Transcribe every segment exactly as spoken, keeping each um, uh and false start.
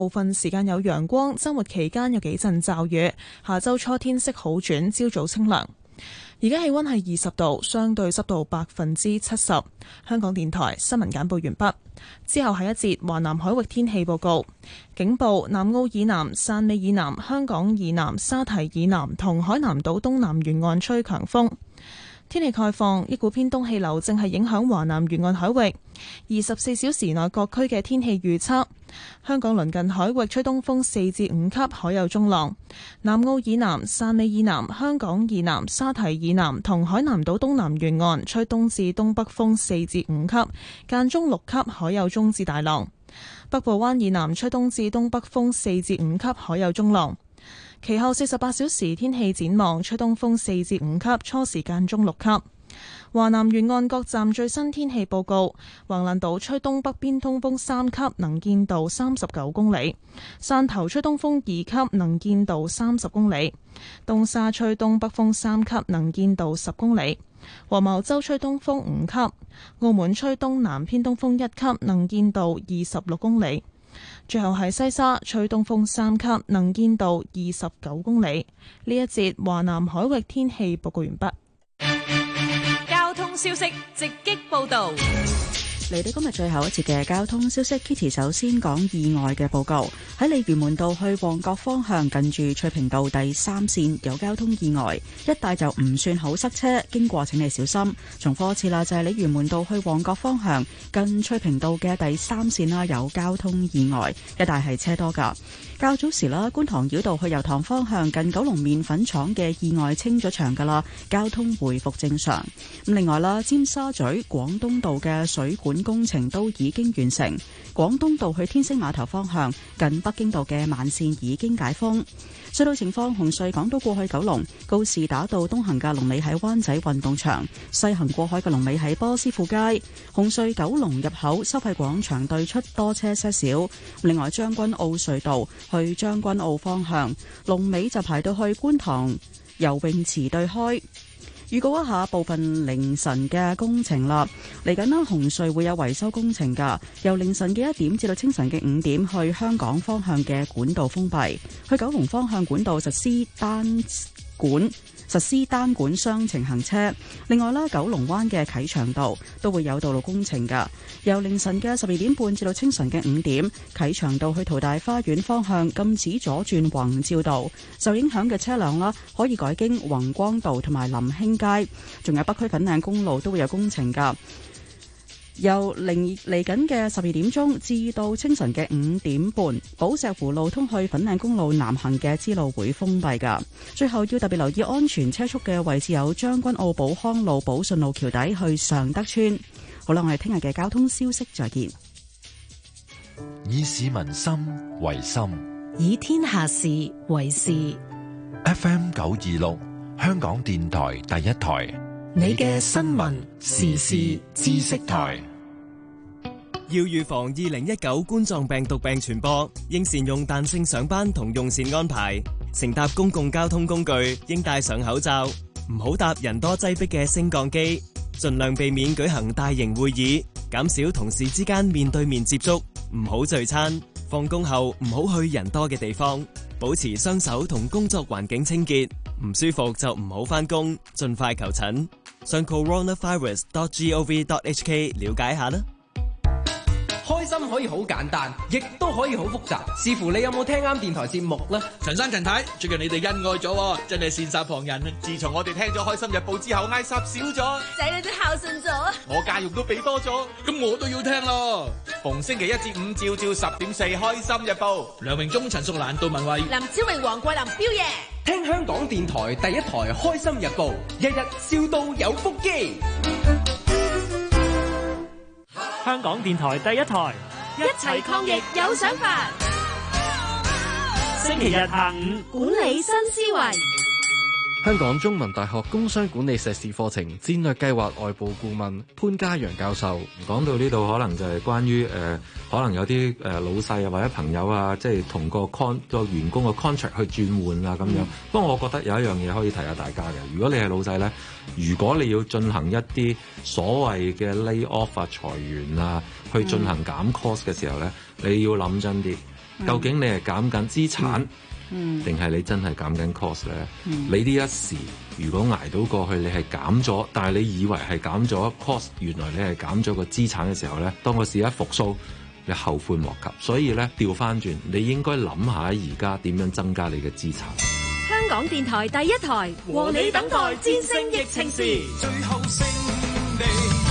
部分時間有陽光，週末期間有幾陣驟雨。下週初天色好轉，朝早清涼。而家氣溫係二十度，相對濕度百分之七十。香港電台新聞簡報完畢。之後係一節華南海域天氣報告。警報：南澳以南、汕尾以南、香港以南、沙堤以南同海南島東南沿岸吹強風。天氣概況：一股偏東氣流正係影響華南沿岸海域。二十四小時內各區嘅天氣預測：香港鄰近海域吹東風四至五級，海有中浪；南澳以南、汕尾以南、香港以南、沙堤以南同海南島東南沿岸吹東至東北風四至五級，間中六級，海有中至大浪；北部灣以南吹東至東北風四至五級，海有中浪。其後四十八小時天氣展望，吹東風四至五級，初時間中六級。華南沿岸各站最新天氣報告：橫瀾島吹東北偏東風三級，能見度三十九公里；汕頭吹東風二級，能見度三十公里；東沙吹東北風三級，能見度十公里；黃茅洲吹東風五級；澳門吹東南偏東風一級，能見度二十六公里。最後係西沙吹東風三級，能見度二十九公里。呢一節華南海域天氣報告完畢。 交通消息直擊報道。 嚟到今日最後一節嘅交通消息 ，Kitty 首先講意外嘅報告。喺鯉魚門道去旺角方向，近住翠屏道第三線有交通意外，一帶就唔算好塞車，經過請你小心。重複一次啦，就係鯉魚門道去旺角方向，近翠屏道嘅第三線啦，有交通意外，一帶係車多噶。較早時啦，觀塘繞道去油塘方向近九龍麵粉廠嘅意外清咗場噶啦，交通回復正常。咁另外啦，尖沙咀廣東道嘅水管工程都已經完成，廣東道去天星碼頭方向近北京道嘅慢線已經解封。隧道情況：紅隧港島過去九龍告士打道東行嘅龍尾喺灣仔運動場，西行過海嘅龍尾喺波斯富街。紅隧九龍入口收費廣場對出多車些少。另外將軍澳隧道去將軍澳方向龍尾就排到去觀塘游泳池對開。預告一下部分凌晨嘅工程啦，嚟緊啦，紅隧會有維修工程噶，由凌晨嘅一點至到清晨嘅五點，去香港方向嘅管道封閉，去九龍方向管道實施單管實施單管雙程行車。另外啦，九龍灣嘅啟祥道都會有道路工程噶，由凌晨嘅十二點半至到清晨嘅五點，啟祥道去淘大花園方向禁止左轉宏照道，受影響嘅車輛啦可以改經宏光道同埋林興街。仲有北區粉嶺公路都會有工程噶，由嚟嚟緊嘅十二點鐘至到清晨嘅五點半，寶石湖路通去粉嶺公路南行嘅支路會封閉噶。最後要特別留意安全車速嘅位置有將軍澳寶康路、寶順路橋底去尚德村。好啦，我哋聽日嘅交通消息再見。 以市民心為心， 以天下事為事。 F M 九二六香港電台第一台， 你嘅新聞時事知識台。 要預防二零一九冠狀病毒病傳播，應善用彈性上班同用膳安排。乘搭公共交通工具應戴上口罩，唔好搭人多擠迫嘅升降機。盡量避免舉行大型會議，減少同事之間面對面接觸。唔好聚餐，放工後唔好去人多嘅地方。保持雙手同工作環境清潔。唔舒服就唔好返工，盡快求診。上 coronavirus dot gov dot hk 了解下啦。 開心可以好簡單，亦都可以好複雜，視乎你有冇聽啱電台節目啦。 陳生陳太，最近你哋恩愛咗，真係羨煞旁人。自從我哋聽咗《開心日報》之後，嗌霎少咗， 仔女都孝順咗， 我家用都俾多咗，咁我都要聽咯。逢星期一至五朝朝十點四，《開心日報》，梁榮忠、陳淑蘭、杜文慧、 林超榮、黃桂林、彪爺， 聽香港電台第一台《開心日報》，日日笑到有腹肌。 香港電台第一台， 一齊抗疫有想法。 星期日下午， 管理新思維。 香港中文大學工商管理碩士課程戰略計劃外部顧問潘嘉陽教授講到呢度，可能就係關於誒、呃，可能有啲誒、呃、老細啊或者朋友啊，即係同個 con 個員工個 contract 去轉換啊咁樣。不過、嗯、我覺得有一樣嘢可以提下大家嘅，如果你係老細咧，如果你要進行一啲所謂嘅 lay off 啊、裁員啊，去進行減 cost 嘅時候咧，你要諗真啲。 究竟你係減緊資產， 嗯， 定係你真係減緊 cost 咧？ 嗯你呢一時如果捱到過去，你係減咗，但係你以為係減咗 cost，原來你係減咗個資產嘅時候咧，當個市一復甦，你後悔莫及。所以咧調翻轉，你應該諗下而家點樣增加你嘅資產。 香港電台第一台，和你等待戰勝疫情時。 最後勝利。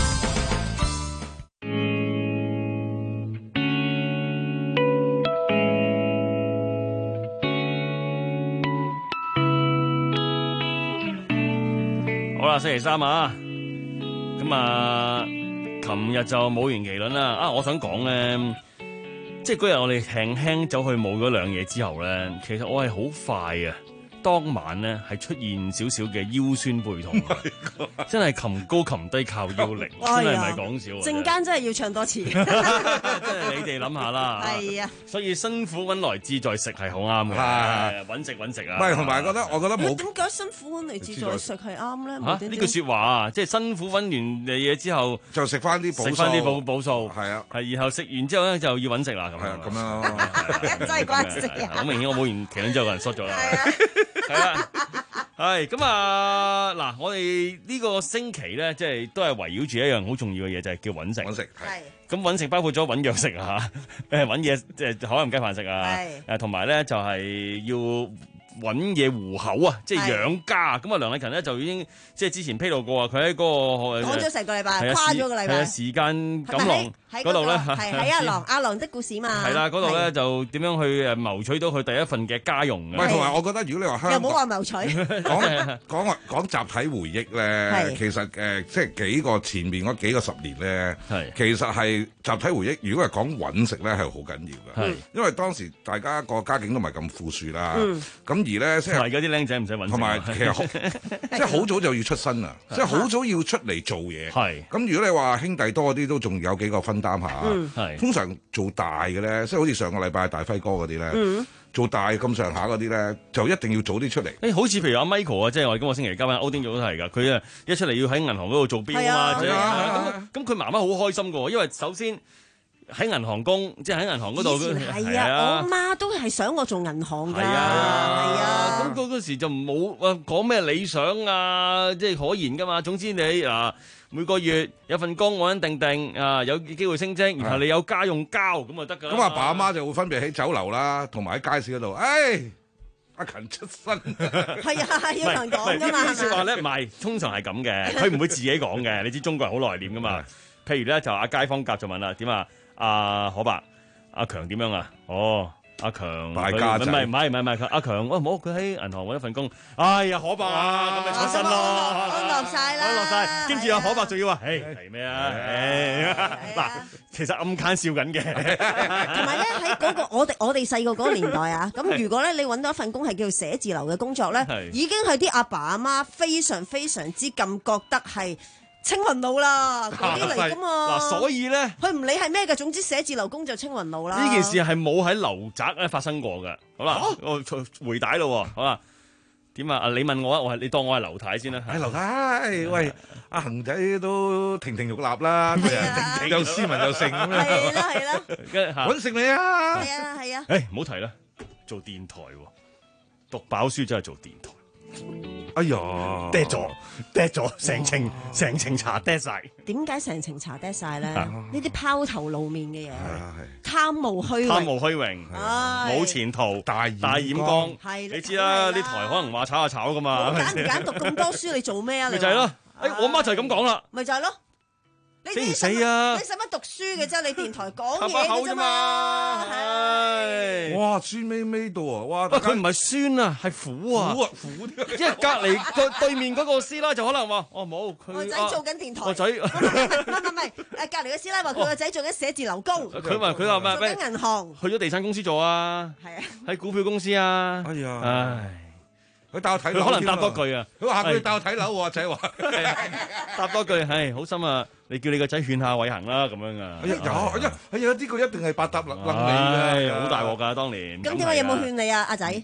好啦，星期三啊，咁啊，琴日就冇完期論啦。啊，我想講咧，即係嗰日我哋輕輕走去冇咗兩嘢之後咧，其實我係好快啊。當晚咧係出現少少嘅腰酸背痛，真係擒高擒低靠腰力，真係唔係講笑啊！ 陣間真係要唱多次， 真係你哋諗下啦。 係啊， 所以辛苦揾來志在食係好啱嘅， 係揾食揾食啊！ 唔係同埋覺得，我覺得冇點解辛苦揾嚟志在食係啱咧？ 嚇呢句説話啊，即係辛苦揾完嘢之後， 就食翻啲補食翻啲補補數， 係啊， 係然後食完之後咧就要揾食啦，咁樣咁樣真係關事啊！ 好明顯我冇完期論之後個人縮咗啦。係啦，係咁啊！嗱，我哋呢個星期咧，即係都係圍繞住一樣好重要嘅嘢，就係叫揾食。 揾食係。 咁揾食包括咗揾藥食啊，誒揾嘢即係海南雞飯食啊，誒同埋咧就係要揾嘢糊口啊，即係養家。咁啊，梁禮勤咧就已經即係之前披露過啊，佢喺嗰個講咗成個禮拜， 係啊跨咗個禮拜。 係啊，時間錦囊嗰度咧， 係喺阿郎阿郎的故事嘛。 係啦，嗰度咧就點樣去誒謀取到佢第一份嘅家用嘅。 唔係，同埋我覺得如果你話香港， 又冇話謀取。 講講話講集體回憶咧，其實誒即係幾個前面嗰幾個十年咧，其實係集體回憶。如果係講揾食咧，係好緊要嘅，因為當時大家個家境都唔係咁富庶啦。咁而咧即係而家啲僆仔唔使揾食， 同埋其實即係好早就要出身啊，即係好早要出嚟做嘢。 係咁， 如果你話兄弟多啲，都仲有幾個分擔下。 係通常做大嘅咧，即係好似上個禮拜大輝哥嗰啲咧， 嗯、 做大咁上下嗰啲咧，就一定要早啲出嚟。 誒、欸，好似譬如阿 Michael 啊，即係我哋今個星期嘉賓歐丁做都係㗎，佢啊一出嚟要喺銀行嗰度做標啊嘛，咁佢媽媽好開心㗎喎，因為首先喺銀行工，即係喺銀行嗰度。 係啊，我媽都係想我做銀行㗎。係啊， 係啊。 咁嗰嗰時就冇誒講咩理想啊，即係可言㗎嘛。總之你啊每個月有份工穩穩定定啊，有機會升職，然後你有家用交咁就得㗎。 咁阿爸阿媽就會分別喺酒樓啦，同埋喺街市嗰度。誒，阿勤出身。 係啊，要人講㗎嘛。 呢啲説話咧唔係，通常係咁嘅，佢唔會自己講嘅。你知中國人好內斂㗎嘛。譬如咧就阿街坊甲就問啦，點啊？阿可伯，阿強點樣啊？哦，阿強， 大家仔， 唔係唔係唔係唔係，阿強，喂冇，佢喺銀行揾一份工。哎呀，可伯啊，咁咪出身咯， 安樂曬啦， 安樂曬。跟住阿可伯仲要話，誒係咩啊？誒嗱，其實暗間笑緊嘅。 同埋咧喺嗰個我哋我哋細個嗰個年代啊，咁如果咧你揾到一份工係叫做寫字樓嘅工作咧，已經係啲阿爸阿媽非常非常之咁覺得係青雲路啦，嗰啲嚟噶嘛。 嗱，所以咧， 佢唔理係咩嘅，總之寫字樓工就青雲路啦。 呢件事係冇喺樓宅咧發生過嘅。好啦，我回帶咯，好啦，點啊？你問我啊，我係你當我係劉太先啦。 係劉太，喂，阿恒仔都亭亭玉立啦，又斯文又盛咁樣。 係啦係啦， 揾食你啊！ 係啊係啊。 誒，唔好提啦，做電台讀飽書真係做電台。 哎呀， 跌咗，跌咗，成程成程茶跌晒。 點解成程茶跌晒咧？呢啲拋頭露面嘅嘢，貪慕虛榮， 貪慕虛榮，冇前途，大大染缸。係你知啦，呢台可能話炒下炒噶嘛。 揀唔揀讀咁多書，你做咩啊？ 咪就係咯。誒，我媽就係咁講啦。 咪就係咯。 死唔死啊？ 你使乜讀書嘅啫？你電台講嘢嘅啫嘛。 係。 哇，酸味味到啊！哇， 佢唔係酸啊，係苦啊。 苦啊，苦啲。 因為隔離個對面嗰個師奶就可能話：哦冇，佢個仔做緊電台。 個仔唔係唔係誒，隔離嘅師奶話佢個仔做緊寫字樓工。 佢話佢話咩？ 做緊銀行。 去咗地產公司做啊。 係啊。 喺股票公司啊。 哎呀。 唉。 佢帶我睇樓， 佢可能答多句啊！ 佢話佢帶我睇樓喎，仔話答多句，係好心啊！你叫你個仔勸下偉恒啦，咁樣啊！ 有，哎呀，哎呀，呢個一定係百搭能能你嘅， 好大鑊㗎當年。 咁點解有冇勸你啊，阿仔？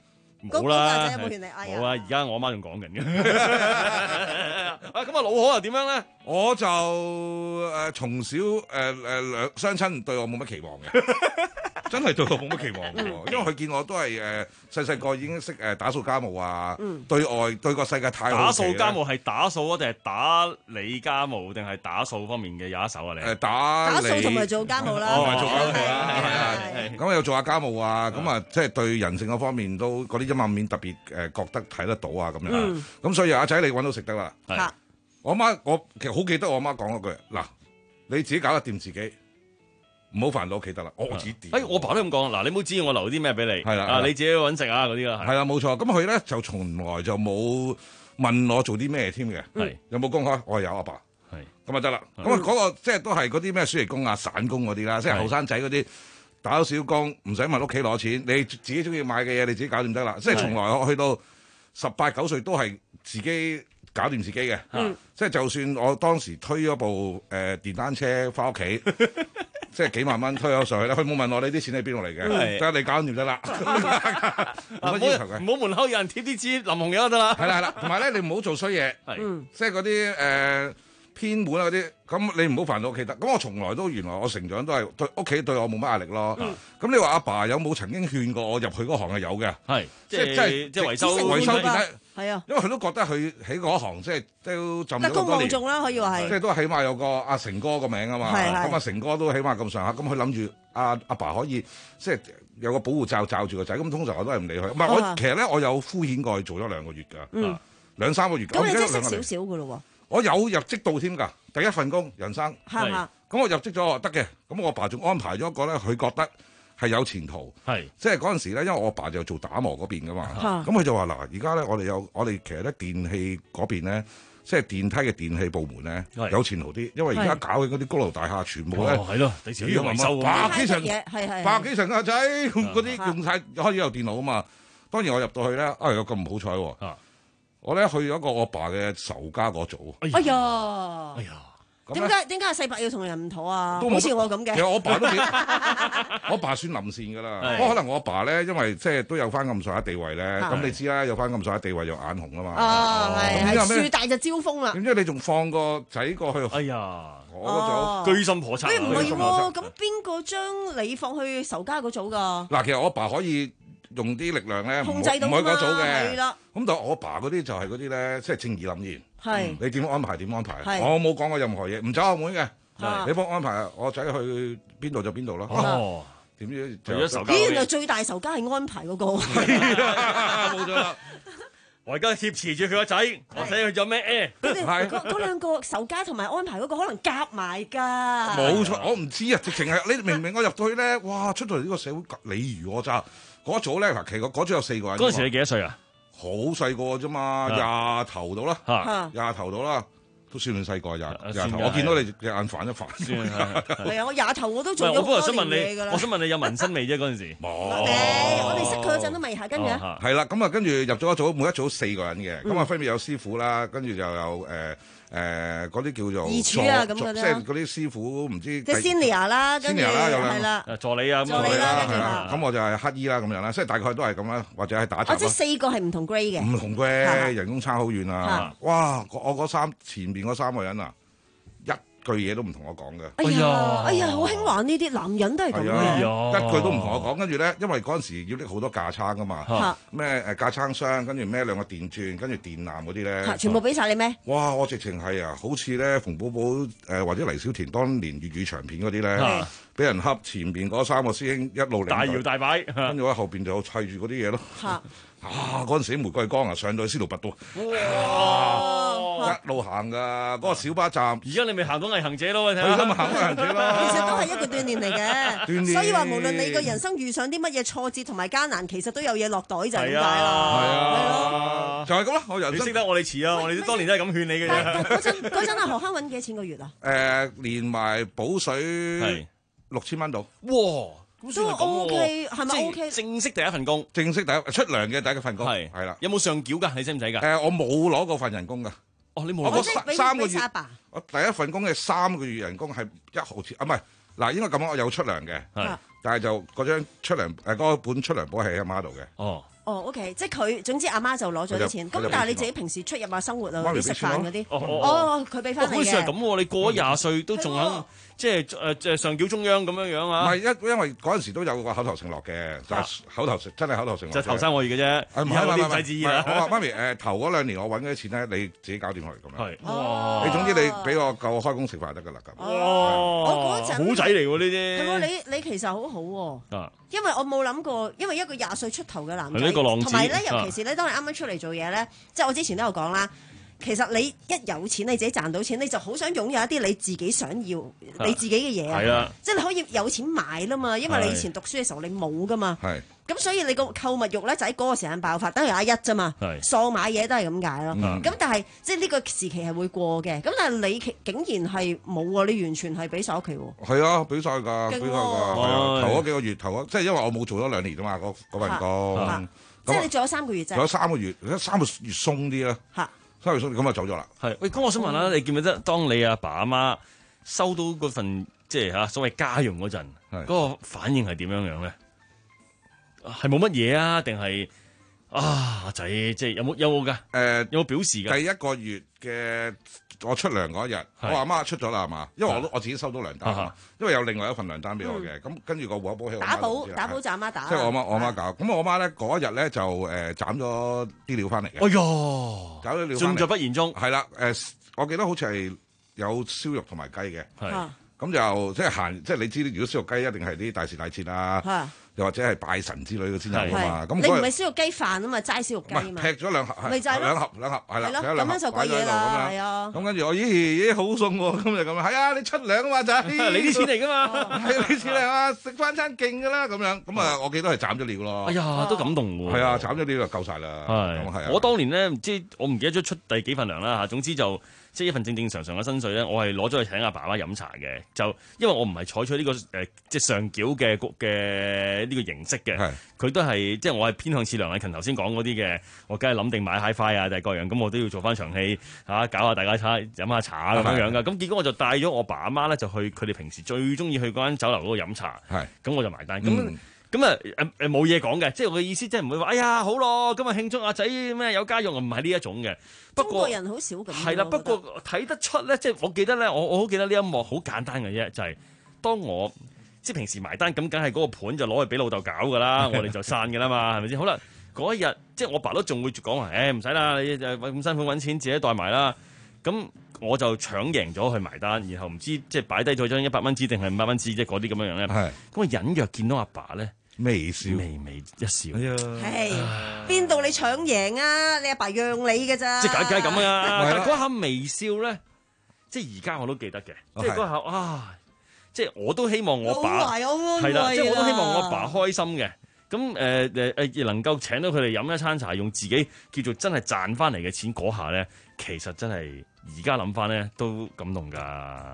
冇啦， 有冇勸你？ 冇啊！而家我媽仲講緊嘅。啊，咁啊，老可又點樣咧？ 我就誒從小誒誒兩雙親對我冇乜期望嘅，真係對我冇乜期望嘅，因為佢見我都係誒細細個已經識誒打掃家務啊，對外對個世界太好奇。 打掃家務係打掃啊，定係打理家務，定係打掃方面嘅有一手啊？你誒打打掃同埋做家務啦， 同埋做家務啦，係啊，咁又做下家務啊，咁啊即係對人性嗰方面都嗰啲陰暗面特別誒覺得睇得到啊咁樣，咁所以阿仔你揾到食得啦。我媽我其實好記得我阿媽講嗰句，嗱，你自己搞得掂自己，唔好煩到屋企得啦。我自己掂。 誒，我爸都咁講，嗱，你唔好知我留啲咩俾你， 係啦， 啊，你自己揾食啊嗰啲啦。 係啦，冇錯。咁佢咧就從來就冇問我做啲咩添嘅，有冇工開？我有阿爸，係咁就得啦。咁啊嗰個即係都係嗰啲咩暑期工啊、散工嗰啲啦，即係後生仔嗰啲打小工，唔使問屋企攞錢，你自己中意買嘅嘢你自己搞掂得啦。即係從來我去到十八九歲都係自己搞掂自己嘅，嗯、即係就算我當時推咗部誒、呃、電單車翻屋企，即係幾萬蚊推咗上去咧，佢冇問我你啲錢喺邊度嚟嘅，得、嗯、你搞掂得啦。冇乜要求嘅， 唔好門口有人貼啲紙淋紅嘢得啦。 係啦係啦，同埋咧你唔好做衰嘢， 嗯、 即係嗰啲誒偏門啊嗰啲，咁你唔好煩到屋企得。咁我從來都原來我成長都係對屋企對我冇乜壓力咯。咁、嗯、你話阿爸，爸有冇曾經勸過我入去嗰行係有嘅？係即係即係即係維修維修電梯。係啊，因為佢都覺得佢喺嗰行即係都浸咗好多年， 公望重啦，可以話係。 即係都起碼有個阿成哥個名啊嘛，咁阿成哥都起碼咁上下，咁佢諗住阿阿爸可以即係有個保護罩罩住個仔，咁通常我都係唔理佢。唔係我其實咧，我有敷衍過去做咗兩個月㗎，兩三個月。 咁你即係識少少㗎咯喎？ 我有入職到添㗎，第一份工人生。係咁我入職咗得嘅，咁我爸仲安排咗一個咧，佢覺得係有前途，係即係嗰陣時咧，因為我爸就做打磨嗰邊噶嘛，咁佢就話嗱，而家咧我哋有我哋其實咧電器嗰邊咧，即係電梯嘅電器部門咧有前途啲，因為而家搞嘅嗰啲高樓大廈全部咧係咯，第時要維修百幾層，百幾層啊仔，嗰啲用晒開始有電腦啊嘛。當然我入到去咧，啊有咁唔好彩喎，我咧去咗個我爸嘅仇家嗰組， 哎呀，哎呀。點解點解阿細伯要同人唔妥啊？好似我咁嘅。 其實我爸都幾，我爸算臨線㗎啦。不過可能我阿爸咧，因為即係都有翻咁上下地位咧。咁你知啦，有翻咁上下地位就眼紅啊嘛。 啊，係係樹大就招風啦。 點知你仲放個仔過去？ 哎呀， 我嗰組居心叵測。 喂，唔係喎，咁邊個將你放去仇家嗰組㗎？ 嗱，其實我阿爸可以用啲力量咧， 控制到嘛。 唔係嗰組嘅。 係啦。 咁但係我阿爸嗰啲就係嗰啲咧，即係正義凜然。 係， 你點安排點安排？我冇講過任何嘢，唔走後門嘅。你幫我安排我仔去邊度就邊度咯。哦，點知就咗仇家？ 咦，原來最大仇家係安排嗰個。 冇錯啦。 我而家貼持住佢個仔，我睇佢有咩誒？ 佢哋嗰嗰兩個仇家同埋安排嗰個可能夾埋㗎。 冇錯，我唔知啊，直情係你明唔明？我入到去咧，哇！出到嚟呢個社會你如我咋？嗰組咧嗱，其實嗰組有四個人。 嗰陣時你幾多歲啊？ 好細個啫嘛，廿頭到啦，廿頭到啦，都算唔細個廿廿頭。我見到你隻眼反一反。 係啊，我廿頭我都做咗好多年嘢㗎啦。 我想問你有紋身未啫？嗰陣時冇。 我哋識佢嗰陣都未係，跟住咧。 係啦，咁啊，跟住入咗一組，每一組四個人嘅，咁啊分別有師傅啦，跟住就有誒。誒嗰啲叫做二廚啊，咁嘅即係嗰啲師傅唔知即係 senior 啦，跟住係啦， 助理啊， 助理啦，跟住咁我就係乞衣啦咁樣啦，即係大概都係咁啦，或者係打雜。 哦，即係四個係唔同 grade 嘅， 唔同 grade，人工差好遠啊！哇，我嗰三前邊嗰三個人啊，一句嘢都唔同我講嘅。 哎呀，哎呀，好興玩呢啲男人都係咁嘅， 一句都唔同我講。跟住咧，因為嗰陣時要拎好多架撐噶嘛，咩誒架撐箱，跟住孭兩個電鑽，跟住電纜嗰啲咧， 全部俾晒你咩？ 哇！我直情係啊，好似咧馮寶寶誒或者黎小田當年粵語長片嗰啲咧，俾人恰前邊嗰三個師兄一路大搖大擺， 跟住喺後邊就砌住嗰啲嘢咯。啊！嗰陣時玫瑰崗啊，上到去司徒拔道，哇！一路行噶，嗰個小巴站。 而家你咪行到毅行者咯，你睇下。而家咪行到毅行者咯。 其實都係一個鍛鍊嚟嘅。鍛鍊。所以話無論你個人生遇上啲乜嘢挫折同埋艱難，其實都有嘢落袋就係咁解啦。 係啊，就係咁啦。我人生你識得我哋遲啊，我哋當年都係咁勸你嘅啫。 嗰陣嗰陣啊，何坑揾幾多錢個月啊？ 誒，連埋補水六千蚊到。 哇！ 都 OK，係咪 OK？ 正式第一份工， 正式第一出糧嘅第一份工， 係係啦。 有冇上繳㗎？你使唔使㗎？ 誒，我冇攞過份人工㗎。 哦，你冇攞過三個月。我第一份工嘅三個月人工係一毫錢啊，唔係嗱，應該咁講，我有出糧嘅，但係就嗰張出糧誒嗰個本出糧簿係喺阿媽度嘅。 哦， 哦，OK， 即係佢總之阿媽就攞咗啲錢，咁但係你自己平時出入啊、生活啊、啲食飯嗰啲，哦，佢俾翻你嘅。 好似係咁喎，你過咗廿歲都仲肯。即係誒即係上繳中央咁樣樣啊！ 唔係因因為嗰陣時都有個口頭承諾嘅，就係口頭真係口頭承諾。 就頭三個月嘅啫， 唔係我唔使旨意啦。 我話媽咪誒頭嗰兩年我揾嗰啲錢咧，你自己搞掂佢咁樣。 係哇！ 你總之你俾我夠開工食飯得㗎啦咁。 哦，我嗰陣好仔嚟喎呢啲。 係喎，你你其實好好喎。啊，因為我冇諗過，因為一個廿歲出頭嘅男仔，同埋咧，尤其是咧，當你啱啱出嚟做嘢咧，即係我之前都有講啦。其實你一有錢，你自己賺到錢，你就好想擁有一啲你自己想要、啊、你自己嘅嘢啊！即係你可以有錢買啦嘛，因為你以前讀書嘅時候你冇噶嘛。咁所以你個購物慾咧就喺嗰個時間爆發，等於阿一啫嘛。喪買嘢都係咁解咯。咁、嗯、但係即係呢個時期係會過嘅。咁但係你竟然係冇喎，你完全係俾晒屋企喎。係啊，俾晒㗎，俾晒㗎。係啊，頭嗰幾個月，頭嗰即係因為我冇做咗兩年啫嘛，嗰嗰份工。 即係你做咗三個月啫。 做咗三個月，三個月鬆啲啦。嚇！三個月鬆咁就走咗啦。 係喂，咁我想問啦，你記唔記得當你阿爸阿媽收到嗰份即係嚇所謂家用嗰陣，嗰個反應係點樣樣咧？係冇乜嘢啊？定係啊阿仔即係有冇有冇㗎？誒有冇表示㗎？ 第一個月嘅我出糧嗰一日，我阿媽出咗啦係嘛？因為我都我自己收到糧單，因為有另外一份糧單俾我嘅。咁跟住個戶口簿喺我打保打保就阿媽打。 即係我媽我媽搞。咁我媽咧嗰一日咧就誒斬咗啲料翻嚟嘅。 哎呀！ 搞咗料。 盡在不言中。 係啦誒，我記得好似係有燒肉同埋雞嘅。係。咁就即係閒，即係你知，如果燒肉雞一定係啲大時大節啊。又或者係拜神之類嘅先有啊嘛，咁你唔係燒肉雞飯啊嘛，齋燒肉雞啊嘛， 劈咗兩盒， 咪就係兩盒兩盒係啦， 咁樣就貴嘢啦，係啊。 咁跟住我咦咦好餸喎，咁就咁啊，係啊，你出糧啊嘛仔， 你啲錢嚟㗎嘛， 係你錢嚟嘛，食翻餐勁㗎啦咁樣，咁啊我記得係斬咗料咯。 哎呀，都感動喎。 係啊，斬咗料就夠晒啦。係，係啊。 我當年咧唔知我唔記得咗出第幾份糧啦嚇，總之就。即係一份正正常常嘅薪水咧，我係攞咗去請阿爸爸飲茶嘅，就因為我唔係採取呢、這個誒、呃、即係上繳嘅嘅呢個形式嘅，佢都係即係我係偏向似梁禮勤頭先講嗰啲嘅，我梗係諗定買 Hi-Fi 啊，定係各樣，咁我都要做翻場戲嚇、啊，搞下大家茶飲下茶咁樣樣噶，咁結果我就帶咗我爸阿媽咧，就去佢哋平時最中意去嗰間酒樓嗰度飲茶，咁我就埋單咁。嗯咁啊誒誒冇嘢講嘅，即係我嘅意思，即係唔會話哎呀好咯，今日慶祝阿仔咩有家用，唔係呢一種嘅。不過中國人好少咁。 係啦，不過睇得出咧，即係我記得咧，我我好記得呢一幕好簡單嘅啫，就係、是、當我即係平時埋單咁，梗係嗰個盤就攞去俾老豆搞㗎啦，我哋就散㗎啦嘛，係咪先？好啦，嗰一日即係我爸都仲會講話，誒唔使啦，你就咁辛苦揾錢自己袋埋啦。咁我就搶贏咗去埋單，然後唔知即係擺低咗張一百蚊紙定係五百蚊紙，即係嗰啲咁樣樣咧。咁我隱約見到阿爸咧。 微笑， 微微一笑。 係邊度你搶贏啊？你阿爸讓你嘅咋？ 即係梗係咁啊！但係嗰下微笑咧，即係而家我都記得嘅。即係嗰下啊，即係我都希望我爸係啦，即係我都希望我阿爸開心嘅。咁誒誒誒，能夠請到佢哋飲一餐茶，用自己叫做真係賺翻嚟嘅錢嗰下咧，其實真係而家諗翻咧都感動㗎。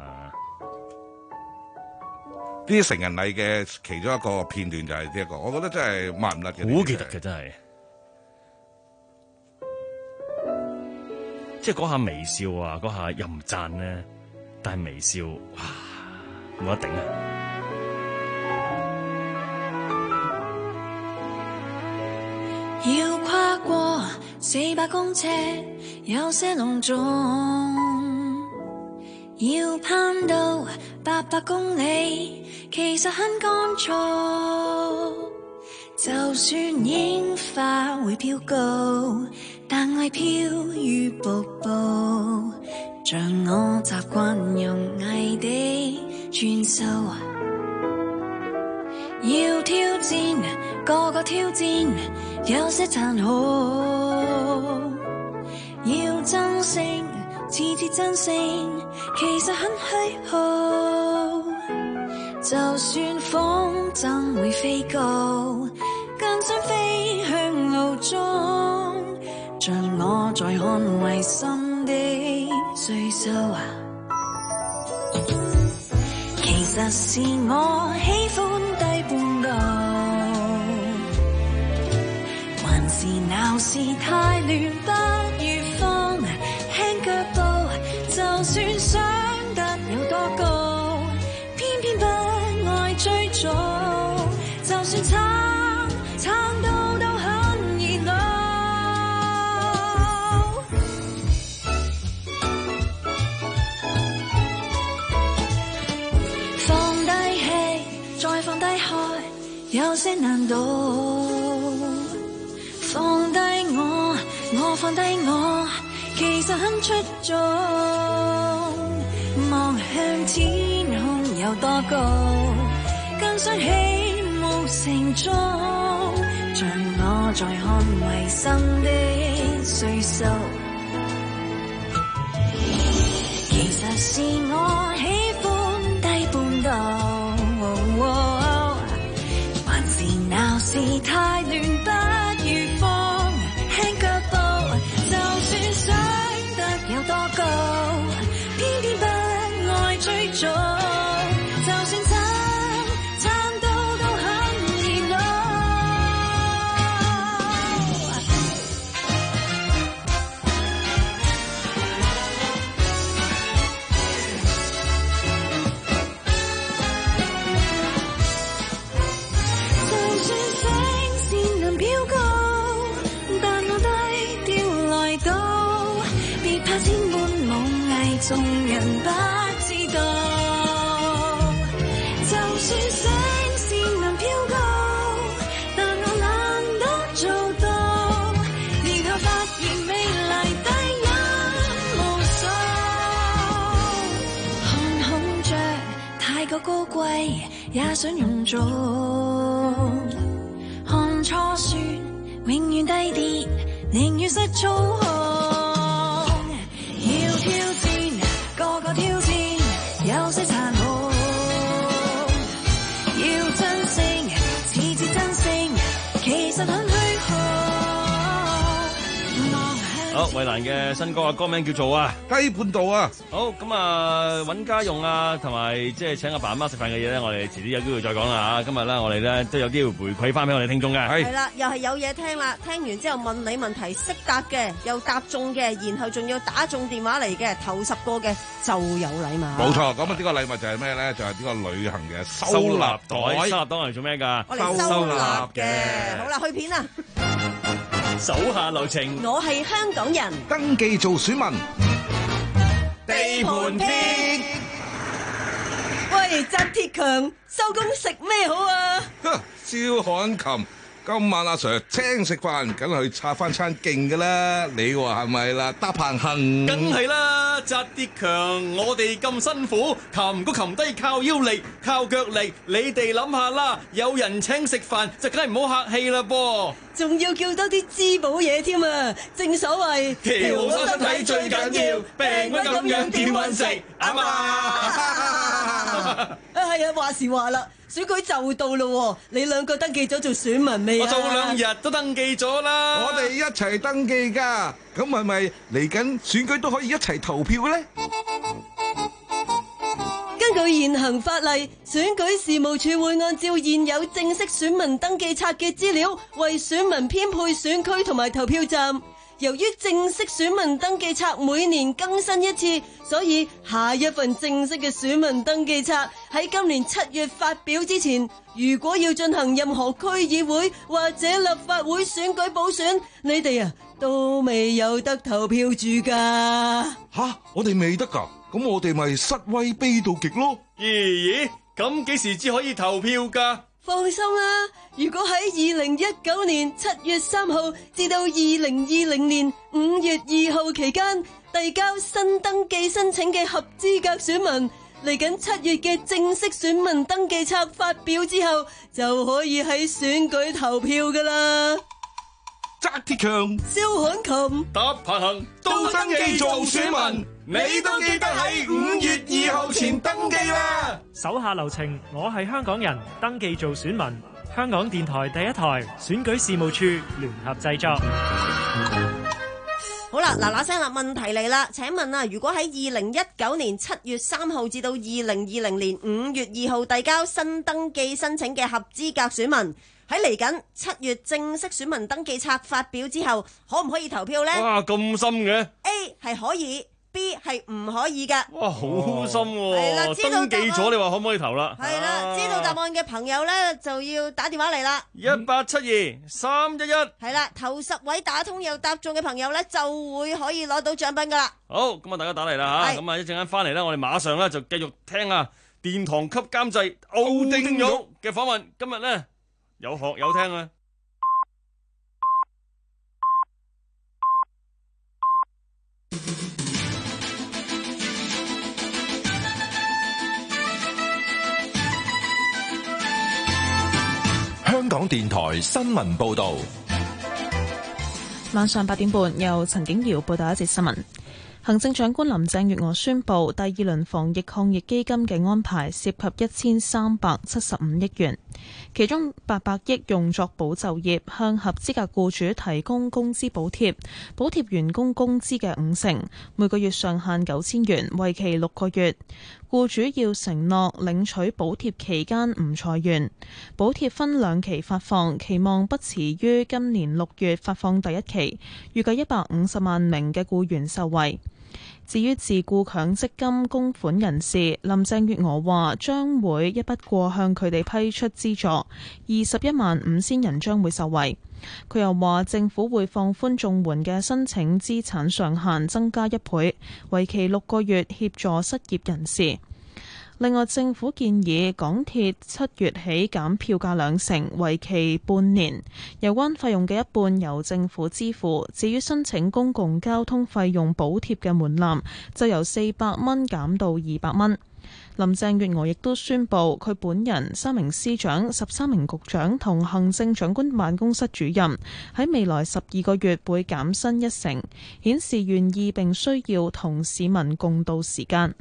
呢啲成人禮嘅其中一個片段就係呢一個，我覺得真係抹唔甩嘅。 好記得嘅真係，即係嗰下微笑啊，嗰下又唔讚咧，但係微笑，哇，冇得頂啊！ 要跨過四百公尺，有些隆重。要攀到八百公里，其實很乾燥。就算櫻花會飄高，但愛飄於瀑布。像我習慣用藝的轉數。要挑戰，個個挑戰，有些殘酷。要爭勝。次次真誠，其實很虛耗。就算風箏會飛高，更想飛向路中。像我在捍衛心的歲數啊，其實是我喜歡低半度，還是鬧市太亂不如放輕腳步。就算想得有多高，偏偏不愛追逐。就算撐撐到都很遙有些難度。放低我，我放低我，其實很出眾。望向天空有多高，更想起舞成中，像我在看遺生的歲數。其實是我喜歡低半度，還是鬧市太亂不如放輕腳步。就算想得有多高，偏偏不愛追逐。就算撐撐到都很熱鬧。就算聲線能飄高，但我低調來到，別怕千般武藝，眾人不知道。就算聲線能飄高，但我懶得做到，然後發現美麗低人無數。看孔雀太過高貴，也想用做。看初雪永遠低跌，寧願失操控。要挑戰，個個挑戰，有些殘酷。要真誠，似是真誠，其實很虛空。 好，衛蘭嘅新歌啊，歌名叫做啊低半度啊。 好，咁啊揾家用啊，同埋即係請阿爸阿媽食飯嘅嘢咧，我哋遲啲有機會再講啦嚇。今日咧，我哋咧都有機會回饋翻俾我哋聽眾嘅。 係啦，又係有嘢聽啦，聽完之後問你問題，識答嘅又答中嘅，然後仲要打中電話嚟嘅，頭十個嘅就有禮物。 冇錯，咁啊呢個禮物就係咩咧？就係呢個旅行嘅收納袋。 收納袋嚟做咩㗎？ 我嚟收納嘅。好啦，去片啦。 手下留情， 我係香港人， 登記做選民， 地盤篇。喂，紮鐵強，收工食咩好啊？ 燒旱琴，今晚阿 Sir 請食飯，梗係去拆翻餐勁噶啦！你話係咪啦？搭棚行， 梗係啦！紮鐵強，我哋咁辛苦，擒個擒低靠腰力，靠腳力，你哋諗下啦，有人請食飯就梗係唔好客氣啦噃。 仲要叫多啲滋補嘢添啊！正所謂調好身體最緊要，病咗咁樣點揾食啱嘛？ 啊係啊，話時話啦，選舉就到咯，你兩個登記咗做選民未啊？ 我早兩日都登記咗啦。 我哋一齊登記㗎，咁係咪嚟緊選舉都可以一齊投票咧？ 根據現行法例，選舉事務處會按照現有正式選民登記冊嘅資料，為選民編配選區同埋投票站。由於正式選民登記冊每年更新一次，所以下一份正式嘅選民登記冊喺今年七月發表之前，如果要進行任何區議會或者立法會選舉補選，你哋啊都未有得投票住㗎。 吓，我哋未得㗎？咁我哋咪失威卑到極咯？ 咦咦，咁幾時至可以投票㗎？ 放心啦，如果喺二零一九年七月三號至到二零二零年五月二號期間遞交新登記申請嘅合資格選民，嚟緊七月嘅正式選民登記冊發表之後，就可以喺選舉投票㗎啦。 紮鐵強， 燒旱琴， 搭棚行，都登記做選民，你都記得喺五月二號前登記啦。 手下留情，我係香港人，登記做選民。香港電台第一台選舉事務處聯合製作。 好啦，嗱嗱聲啦，問題嚟啦，請問啊，如果喺二零一九年七月三號至到二零二零年五月二號遞交新登記申請嘅合資格選民，喺嚟緊七月正式選民登記冊發表之後，可唔可以投票呢？ 哇，咁深嘅 A 係可以， B 係唔可以㗎。 哇，好深喎！ 係啦，知道登記咗，你話可唔可以投啦？ 係啦，知道答案嘅朋友咧就要打電話嚟啦。 一八七二三一一。 係啦，頭十位打通又答中嘅朋友咧，就會可以攞到獎品噶啦。 好，咁啊，大家打嚟啦吓，咁啊一陣間翻嚟咧，我哋馬上咧就繼續聽啊殿堂級監製奧丁玉嘅訪問。今日咧有學有聽啊！ 香港電台新聞報導， 晚上八點半由陳景瑤報道一節新聞。行政長官林鄭月娥宣布，第二輪防疫抗疫基金嘅安排涉及一千三百七十五億元，其中八百億用作保就業，向合資格僱主提供工資補貼，補貼員工工資嘅五成，每個月上限九千元，為期六個月。僱主要承諾領取補貼期間唔裁員。補貼分兩期發放，期望不遲於今年六月發放第一期，預計一百五十萬名嘅僱員受惠。至於自僱強積金供款人士，林鄭月娥話將會一筆過向佢哋批出資助，二十一萬五千人將會受惠。佢又話政府會放寬綜援嘅申請資產上限，增加一倍，為期六個月，協助失業人士。另外，政府建議港鐵七月起減票價兩成，為期半年，有關費用嘅一半由政府支付。至於申請公共交通費用補貼嘅門檻，就由四百蚊減到二百蚊。林鄭月娥亦都宣布，佢本人、三名司長、十三名局長同行政長官辦公室主任喺未來十二個月會減薪一成，顯示願意並需要同市民共度時間。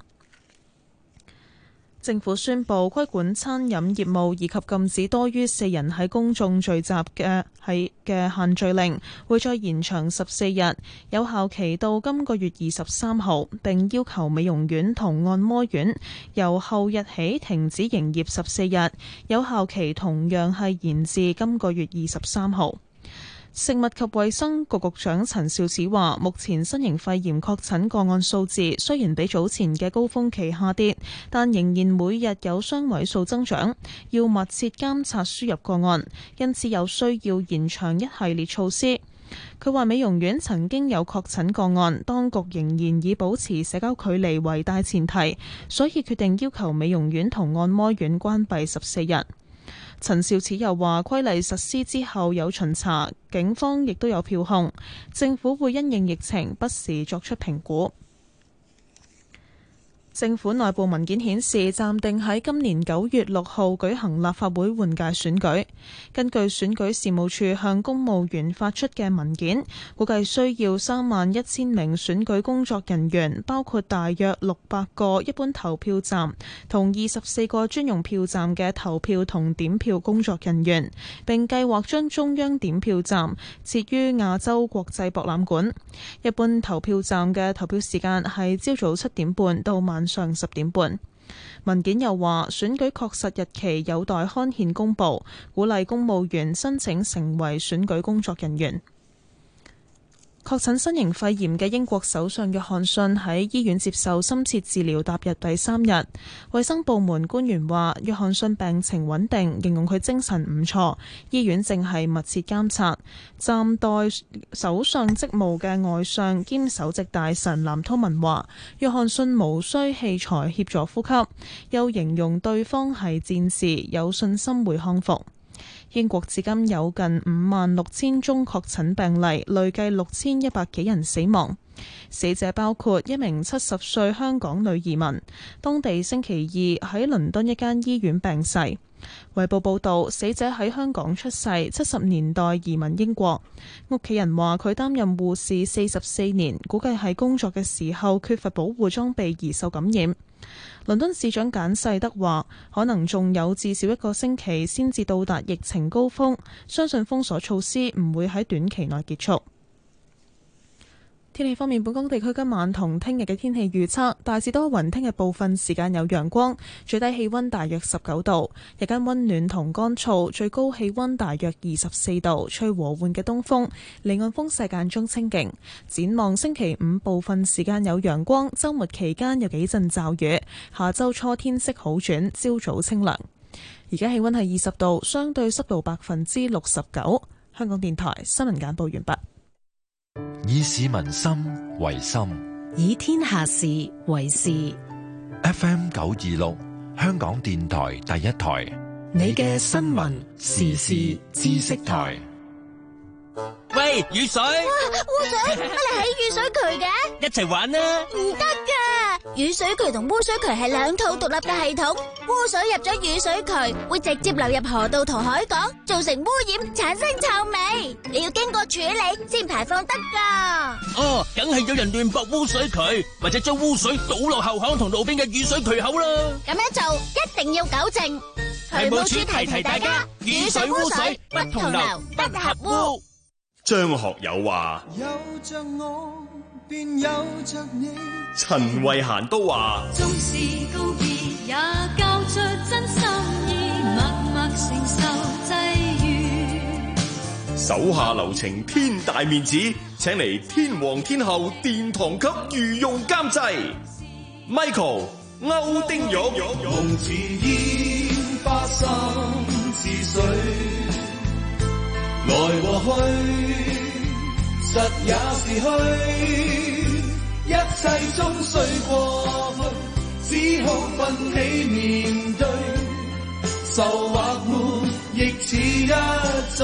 政府宣布規管餐飲業務以及禁止多於四人喺公眾聚集嘅係嘅限聚令，會再延長十四日，有效期到今個月二十三號。並要求美容院同按摩院由後日起停止營業十四日，有效期同樣係延至今個月二十三號。食物及衛生局局長陳肇始話，目前新型肺炎確診個案數字雖然比早前嘅高峰期下跌，但仍然每日有雙位數增長，要密切監察輸入個案，因此有需要延長一系列措施。佢話美容院曾經有確診個案，當局仍然以保持社交距離為大前提，所以決定要求美容院同按摩院關閉十四日。陳肇始又話，規例實施之後有巡查，警方亦都有票控，政府會因應疫情不時作出評估。政府內部文件顯示，暫定喺今年九月六號舉行立法會換屆選舉。根據選舉事務處向公務員發出嘅文件，估計需要三萬一千名選舉工作人員，包括大約六百個一般投票站同二十四個專用票站嘅投票同點票工作人員。並計劃將中央點票站設於亞洲國際博覽館。一般投票站嘅投票時間係朝早七點半到晚上十點半。文件又話，選舉確實日期有待刊憲公佈，鼓勵公務員申請成為選舉工作人員。確診新型肺炎嘅英國首相約翰遜喺醫院接受深切治療踏入第三日，衛生部門官員話約翰遜病情穩定，形容佢精神唔錯，醫院正係密切監察。暫代首相職務嘅外相兼首席大臣藍韜文話約翰遜無需器材協助呼吸，又形容對方係戰士，有信心會康復。英國至今有近五萬六千宗確診病例，累計六千一百幾人死亡。死者包括一名七十歲香港女移民，當地星期二喺倫敦一間醫院病逝。衛報報導，死者喺香港出世，七十年代移民英國。屋企人話佢擔任護士四十四年，估計係工作嘅時候缺乏保護裝備而受感染。倫敦市長簡世德話，可能仲有至少一個星期先至到達疫情高峰，相信封鎖措施唔會喺短期內結束。天氣方面，本港地區今晚同聽日嘅天氣預測大致多雲，聽日部分時間有陽光，最低氣溫大約十九度，日間溫暖同乾燥，最高氣溫大約二十四度，吹和緩嘅東風，離岸風勢間中清勁。展望星期五部分時間有陽光，週末期間有幾陣驟雨，下週初天色好轉，朝早清涼。而家氣溫係二十度，相對濕度百分之六十九。香港電台新聞簡報完畢。 以市民心為心， 以天下事為事。 F M 九二六，香港電台第一台， 你嘅新聞時事知識台。 喂，雨水！ 哇，污水！乜你喺雨水渠嘅？ 一齊玩啦！ 唔得噶，雨水渠同污水渠係兩套獨立嘅系統。污水入咗雨水渠，會直接流入河道同海港，造成污染，產生臭味。你要經過處理先排放得噶。 哦，梗係有人亂駁污水渠，或者將污水倒落後巷同路邊嘅雨水渠口啦。 咁樣做一定要糾正。渠務署提提大家，雨水污水不同流，不合污。 張學友話： 有着我，便有着你。 陳慧嫻都話： 縱是告別，也交出真心意，默默承受際遇。 手下留情，天大面子，請嚟天王天后殿堂級御用監製 Michael 歐丁玉。 夢似煙花心似水，來和去，實也是虛，一切終須過去，只好奮起面對，愁或悶，亦似一醉。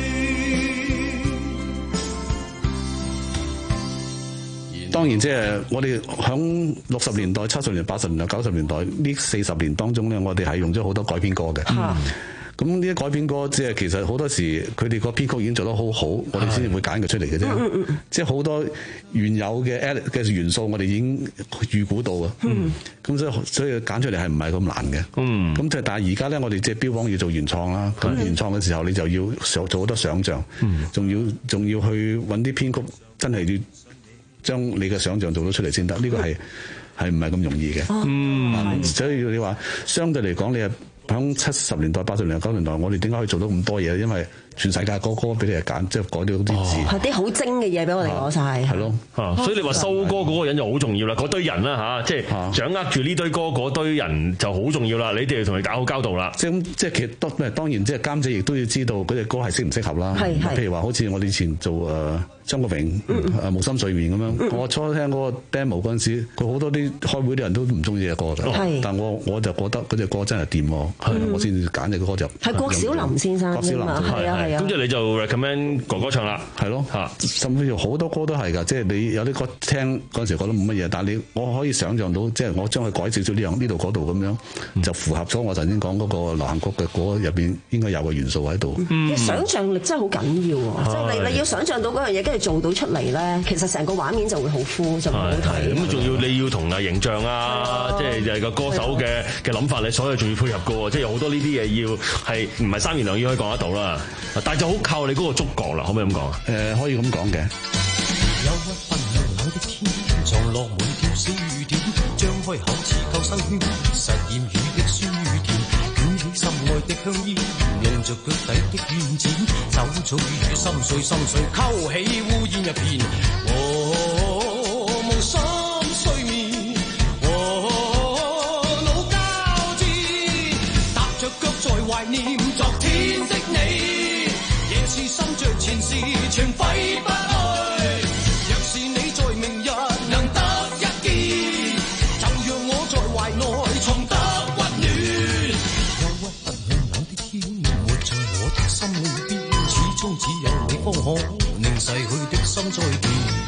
當然，即係我哋響六十年代、七十年代、八十年代、九十年代呢四十年當中咧，我哋係用咗好多改編歌嘅。嗯咁呢啲改編歌，即係其實好多時佢哋個編曲已經做得好好，我哋先至會揀佢出嚟嘅啫。嗯嗯嗯、即係好多原有嘅嘅元素，我哋已經預估到啊。咁、嗯、所以所以揀出嚟係唔係咁難嘅。咁即係但係而家咧，我哋即係標榜要做原創啦。咁、嗯、原創嘅時候，你就要想做好多想像，仲、嗯、要仲要去揾啲編曲，真係要將你嘅想像做到出嚟先得。呢、呢個係係唔係咁容易嘅。嗯，所以你話相對嚟講，你係。喺七十年代、八十年代、九十年代，我哋點解可以做到咁多嘢？因為全世界歌歌俾你嚟揀，即係改咗啲字， 係啲好精嘅嘢俾我哋攞晒。係咯， 所以你話收歌嗰個人就好重要啦，嗰堆人啦嚇，即係掌握住呢堆歌嗰堆人就好重要啦。你哋要同佢打好交道啦。即係即係其實當當然即係監製亦都要知道嗰隻歌係適唔適合啦。係係。譬如話好似我哋以前做誒張國榮誒無心睡眠咁樣，我初聽嗰個 demo 嗰陣時，佢好多啲開會啲人都唔中意隻歌嘅。但我我就覺得嗰隻歌真係掂喎，我先至揀隻歌就係郭小霖先生㗎嘛，係啊係啊。 咁即係你就 recommend 哥哥唱啦，係咯嚇， 甚至乎好多歌都係㗎，即係你有啲歌聽嗰陣時覺得冇乜嘢，但係你我可以想像到，即係我將佢改少少呢樣呢度嗰度咁樣，嗯、就符合咗我頭先講嗰個流行曲嘅歌入邊應該有嘅元素喺度。 嗯、想像力真係好緊要喎，即係你你要想像到嗰樣嘢，跟住做到出嚟咧，其實成個畫面就會好敷，就唔好睇。 咁仲要你要同啊形象啊，即係就係個歌手嘅嘅諗法，你所有仲要配合嘅喎，即係有好多呢啲嘢要係唔係三言兩語可以講得到啦。但係就好靠你嗰個觸覺啦，可唔可以咁講啊？ 誒、呃，可以咁講嘅。 有一份涼冷的天，藏落滿條小雨點，張開口似救生圈，實驗雨的酸與甜，捲起心愛的香煙，用着腳底的軟墊，走草與心碎心碎，勾起烏煙一片。哦，無心睡眠，哦，腦交戰，踏着腳在懷念昨天的你。夜是心着前事，全揮不去。若是你在明日能得一見，就讓我在懷內重得溫暖。憂鬱不向冷的天，活在我的心裏邊，始終只有你方可令逝去的心再見。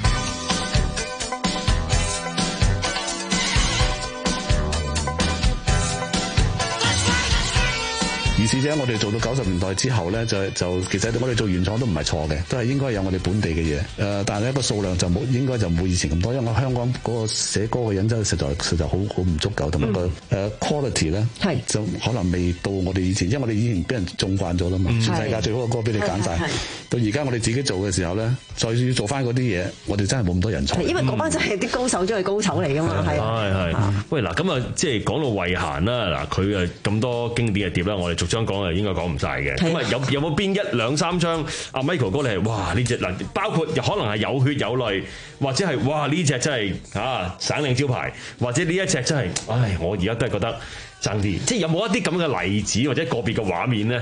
而是者我哋做到九十年代之後咧，就就其實我哋做原創都唔係錯嘅，都係應該有我哋本地嘅嘢。誒、呃，但係一個數量就冇，應該就冇以前咁多，因為香港嗰個寫歌嘅人真係實在實在好好唔足夠，同埋個誒 quality 咧，就可能未到我哋以前，因為我哋以前俾人縱慣咗啦嘛，全世界最好嘅歌俾你揀晒。到而家我哋自己做嘅時候咧，再要做翻嗰啲嘢，我哋真係冇咁多人才。 因為嗰班真係啲高手，真係高手嚟噶嘛，係。 係係。喂嗱，咁啊，即係講到慧嫻啦，嗱佢誒咁多經典嘅碟啦，我哋逐張講啊，應該講唔晒嘅。咁啊，有有冇邊一兩三張阿 Michael 哥你係哇呢隻嗱，包括可能係有血有淚，或者係哇呢隻真係啊省靚招牌，或者呢一隻真係，唉我而家都係覺得爭啲，即係有冇一啲咁嘅例子或者個別嘅畫面咧？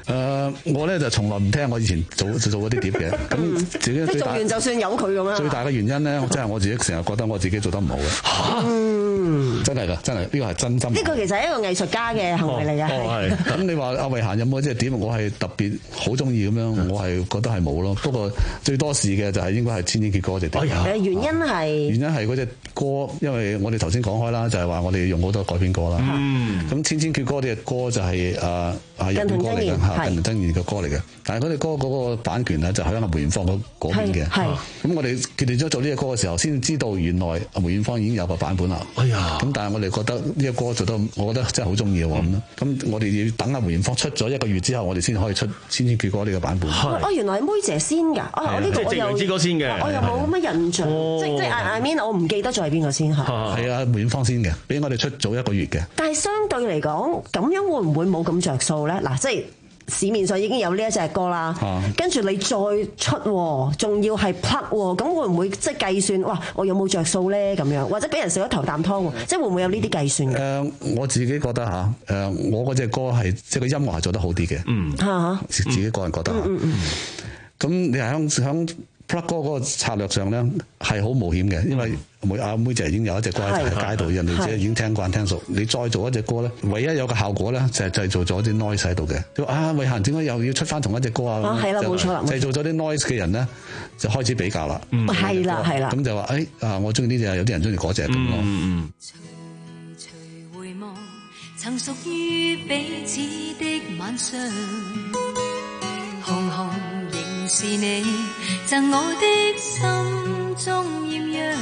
誒，我咧就從來唔聽我以前做做嗰啲碟嘅，咁自己即做完就算有佢咁樣。 最大嘅原因咧，即係我自己成日覺得我自己做得唔好嘅。 嗯， 真係㗎，真係呢個係真心。 呢個其實係一個藝術家嘅行為嚟嘅。 係。咁你話阿慧嫻有冇即係碟？我係特別好中意咁樣，我係覺得係冇咯。不過最多事嘅就係應該係《千千闕歌》隻碟。 誒原因係原因係嗰隻歌，因為我哋頭先講開啦，就係話我哋用好多改編歌啦。嗯。咁《千千闕歌》呢隻歌就係誒啊日本歌嚟嘅嚇，近藤真彥嘅歌嚟嘅。但係嗰隻歌嗰個版權咧就喺阿梅艷芳嗰嗰邊嘅。係。咁我哋決定咗做呢隻歌嘅時候，先知道原來阿梅艷芳已經有個版本啦。哎呀！咁但係我哋覺得呢隻歌做得，我覺得真係好中意喎咁咯。咁我哋要等阿梅艷芳出咗一個月之後，我哋先可以出《千千闕歌》呢個版本。 哦，原來係妹姐先㗎。哦，我呢個我又即係楊枝歌先嘅。 我又冇乜印象。即即 I mean 我唔記得咗係邊個先嚇。 係啊，梅艷芳先嘅，俾我哋出早一個月嘅。 但係相對嚟講，咁樣會唔會冇咁着數咧？嗱，即係市面上已經有呢一隻歌啦，跟住你再出，仲要係 plug 喎，咁會唔會即係計算？哇，我有冇着數咧？咁樣或者俾人食咗頭啖湯，即係會唔會有呢啲計算嘅？ 誒，我自己覺得嚇，誒，我嗰隻歌係即係個音樂係做得好啲嘅，嗯，嚇，自己個人覺得嚇，嗯嗯，咁你係響響 plug 歌嗰個策略上咧係好冒險嘅，因為妹阿妹姐已經有一隻歌喺街度，人哋即係已經聽慣聽熟。你再做一隻歌咧，唯一有個效果咧就係製造咗啲 noise 喺度嘅。佢話啊，慧嫻點解又要出翻同一隻歌啊？ 啊，係啦，冇錯啦。 製造咗啲 noise 嘅人咧，就開始比較啦。 嗯，係啦，係啦。 咁就話誒啊，我中意呢隻，有啲人中意嗰隻咁咯。嗯嗯。 徐徐回望，曾屬於彼此的晚上，紅紅仍是你，贈我的心中豔陽。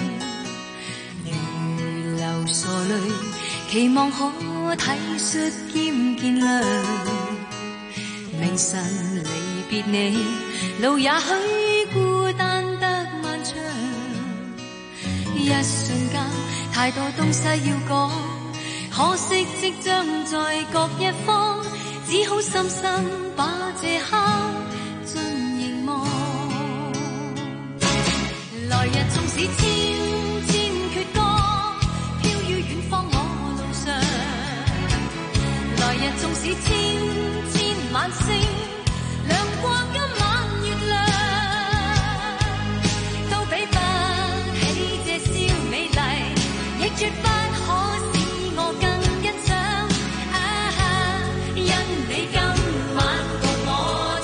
如流傻淚，期望可體恤兼見諒。明晨離別你，路也許孤單得漫長。一瞬間，太多東西要講，可惜即將在各一方，只好深深把這刻盡凝望。來日縱使千千闕歌，飄於遠方我路上。來日縱使千千晚星，亮過今晚月亮，都比不起這宵美麗，亦絕不可使我更欣賞。啊，因你今晚共我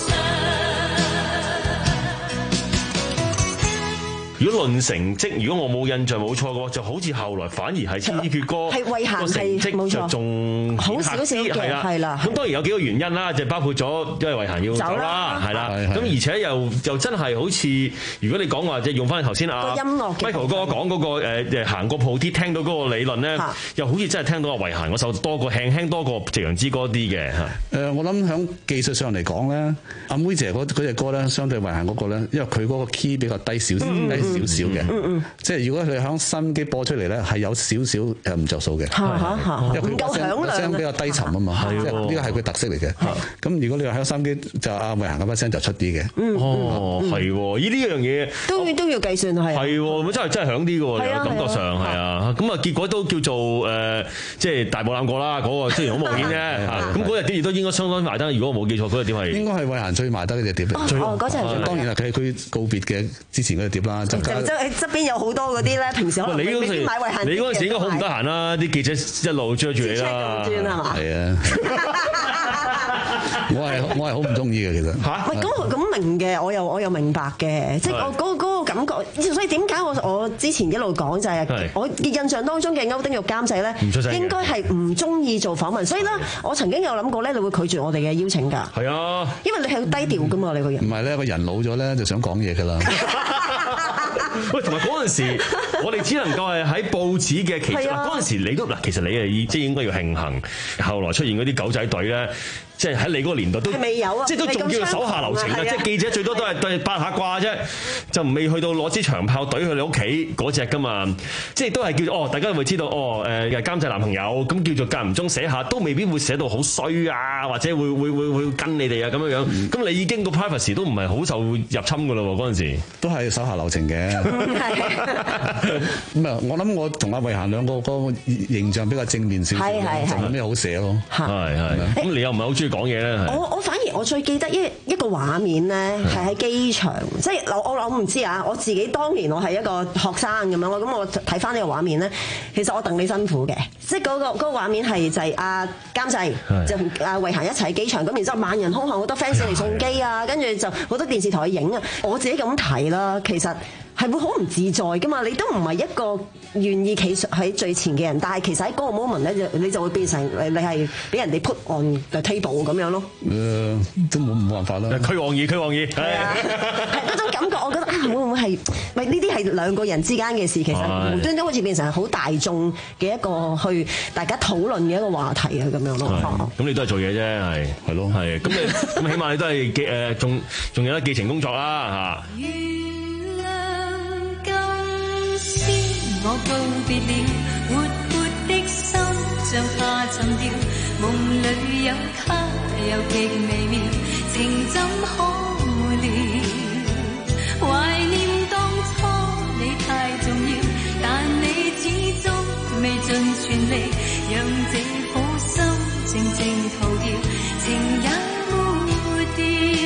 唱。 如果論成績，如果我冇印象冇錯嘅話，就好似後來反而係《千千闕歌》 係慧嫻係冇錯， 仲好少少嘅係啦。 咁當然有幾個原因啦，就包括咗因為慧嫻要走啦，係啦。咁而且又又真係好似，如果你講話即係用翻頭先阿 Michael 哥講嗰個誒誒行過鋪啲聽到嗰個理論咧，又好似真係聽到阿慧嫻嗰首多過輕輕多過《夕陽之歌》啲嘅嚇。 誒，我諗響技術上嚟講咧，阿妹姐嗰嗰隻歌咧，相對慧嫻嗰個咧，因為佢嗰個 key 比較低少少。少少嘅，即係如果佢響收音機播出嚟咧，係有少少誒唔着數嘅，因為佢個聲聲比較低沉啊嘛，呢個係佢特色嚟嘅。咁如果你話響收音機就阿慧嫻嗰把聲就出啲嘅。 哦，係喎，依呢樣嘢都都要計算係。 係喎，咁真係真係響啲嘅喎，感覺上係啊。咁啊結果都叫做誒，即係大步攬過啦。嗰個雖然好冒險啫，咁嗰日碟亦都應該相當賣得。如果我冇記錯，嗰日碟係應該係慧嫻最賣得嘅隻碟。 哦，嗰隻係當然啦，佢佢告別嘅之前嗰隻碟啦。 就即係側邊有好多嗰啲咧，平時可能未必買慧嫻。 你嗰陣時應該好唔得閒啦，啲記者一路追住你啦。 係啊，我係我係好唔中意嘅其實。 嚇！喂，咁咁明嘅，我又我又明白嘅，即係我嗰嗰個感覺。所以點解我我之前一路講就係我印象當中嘅歐丁玉監製咧，應該係唔中意做訪問。所以咧，我曾經有諗過咧，你會拒絕我哋嘅邀請㗎。 係啊， 因為你係要低調㗎嘛，你個人。 唔係咧，個人老咗咧就想講嘢㗎啦。 喂，同埋嗰陣時，我哋只能夠係喺報紙嘅其實嗰陣時，你都嗱，其實你係即係應該要慶幸，後來出現嗰啲狗仔隊咧。即係喺你嗰個年代都未有啊， 即係都仲叫做手下留情啊！即係記者最多都係對八下卦啫，就未去到攞支長炮懟去你屋企嗰隻噶嘛。即係都係叫做哦，大家會知道哦誒監製男朋友咁叫做間唔中寫下，都未必會寫到好衰啊，或者會會會會跟你哋啊咁樣樣。咁、嗯、你已經個 privacy 都唔係好受入侵噶啦喎，嗰陣時都係手下留情嘅。咁啊，我諗我同阿慧嫻兩個個形象比較正面少少，就冇咩好寫咯。 係係。咁你又唔係好中意講嘢咧？ 我我反而我最記得一一個畫面咧，係喺機場，即係我我我唔知啊！我自己當年我係一個學生咁樣，我咁我睇翻呢個畫面咧，其實我戥你辛苦嘅，即係嗰個嗰個畫面係就係阿監製就同阿慧嫻一齊喺機場，咁然之後萬人空巷，好多 fans 嚟送機啊，跟住就好多電視台去影啊，我自己咁睇啦，其實係會好唔自在噶嘛，你都唔係一個願意企喺最前嘅人，但係其實喺嗰個 moment 咧，就你就會變成你係俾人哋 put on the table 咁樣咯。 誒、呃，都冇冇辦法啦。 佢王二，佢王二，係啊， 係嗰種感覺，我覺得啊，會唔會係咪呢啲係兩個人之間嘅事？其實無端端好似變成好大眾嘅一個去大家討論嘅一個話題啊，咁樣咯。 咁你都係做嘢啫，係係咯，係。咁你咁起碼你都係記誒，仲仲有得寄情工作啦嚇。 我告別了，活潑的心像下沉掉，夢裏有他又極微妙，情怎可料？懷念當初你太重要，但你始終未盡全力，讓這顆心靜靜逃掉，情也沒掉。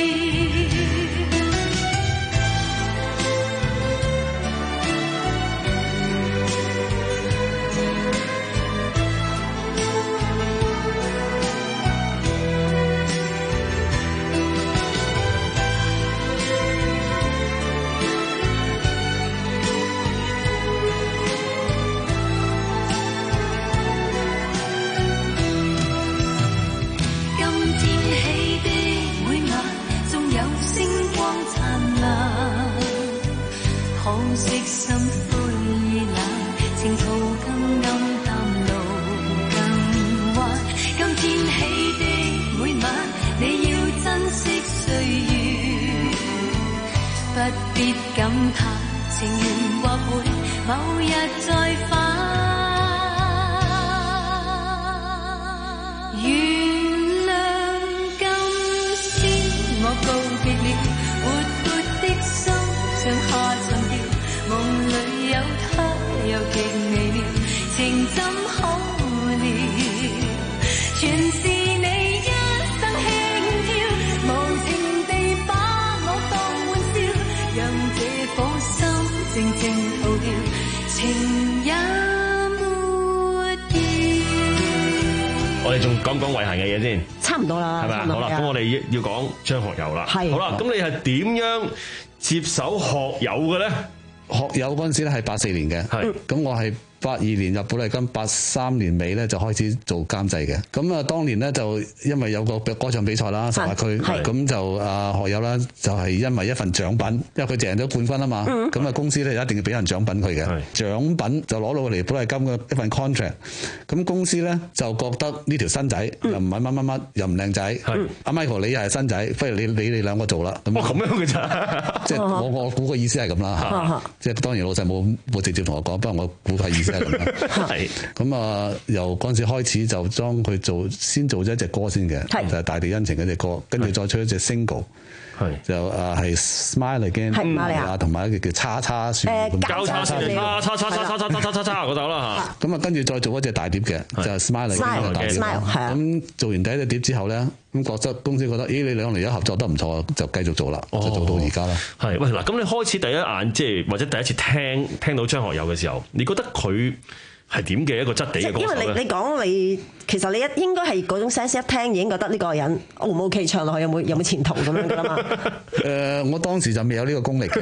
可惜心灰意冷，情途更暗淡，路更彎。今天起的每晚，你要珍惜歲月，不必感嘆情緣或會某日再返。原諒今宵我告別了，活潑的心像下沉掉。夢裏有他又極微妙，情怎可料？全是你一生輕佻，無情地把我當玩笑，讓這顆心靜靜逃掉，情也沒掉。 我哋仲講講慧嫻嘅嘢先， 差唔多啦， 係咪啊？好啦，咁我哋要要講張學友啦。係，好啦，咁你係點樣接手學友嘅咧？ 學友嗰陣時咧係八四年嘅，咁我係八二年入寶麗金，八三年尾咧就開始做監製嘅。咁啊，當年咧就因為有個歌唱比賽啦，十八區，咁就啊學友啦，就係因為一份獎品，因為佢贏咗冠軍啊嘛，咁啊、嗯、公司咧一定要俾人獎品佢嘅，獎品就攞到嚟寶麗金嘅一份 contract。咁公司咧就覺得呢條新仔、嗯、又唔係乜乜乜，又唔靚仔，阿 Michael 你又係新仔，不如你你哋兩個做啦。咁、哦、樣嘅咋？即係我我估個意思係咁啦，即係當然老細冇冇直接同我講，不過我估個意思。係咁啊！由嗰陣時開始就將佢做，先做咗一隻歌先嘅，就係、是、大地恩情嗰隻歌，跟住再出一隻 single， 就啊係 Smile Again， 啊同埋一個叫叉叉船， 交叉船，叉叉叉叉叉叉叉叉叉嗰首啦嚇。咁啊，跟住再做一隻大碟嘅，就係 Smile Again 大碟。咁做完第一隻碟之後咧，咁覺得公司覺得，咦你兩嚟一合作得唔錯，就繼續做啦，就做到而家啦。 係喂嗱，咁你開始第一眼即係或者第一次聽聽到張學友嘅時候，你覺得佢係點嘅一個質地嘅歌手咧？因為你你講你其實你一應該係嗰種 sense 一聽已經覺得呢個人 O 唔 OK 唱落去有冇有冇前途咁樣噶啦嘛？ 誒、呃，我當時就未有呢個功力嘅。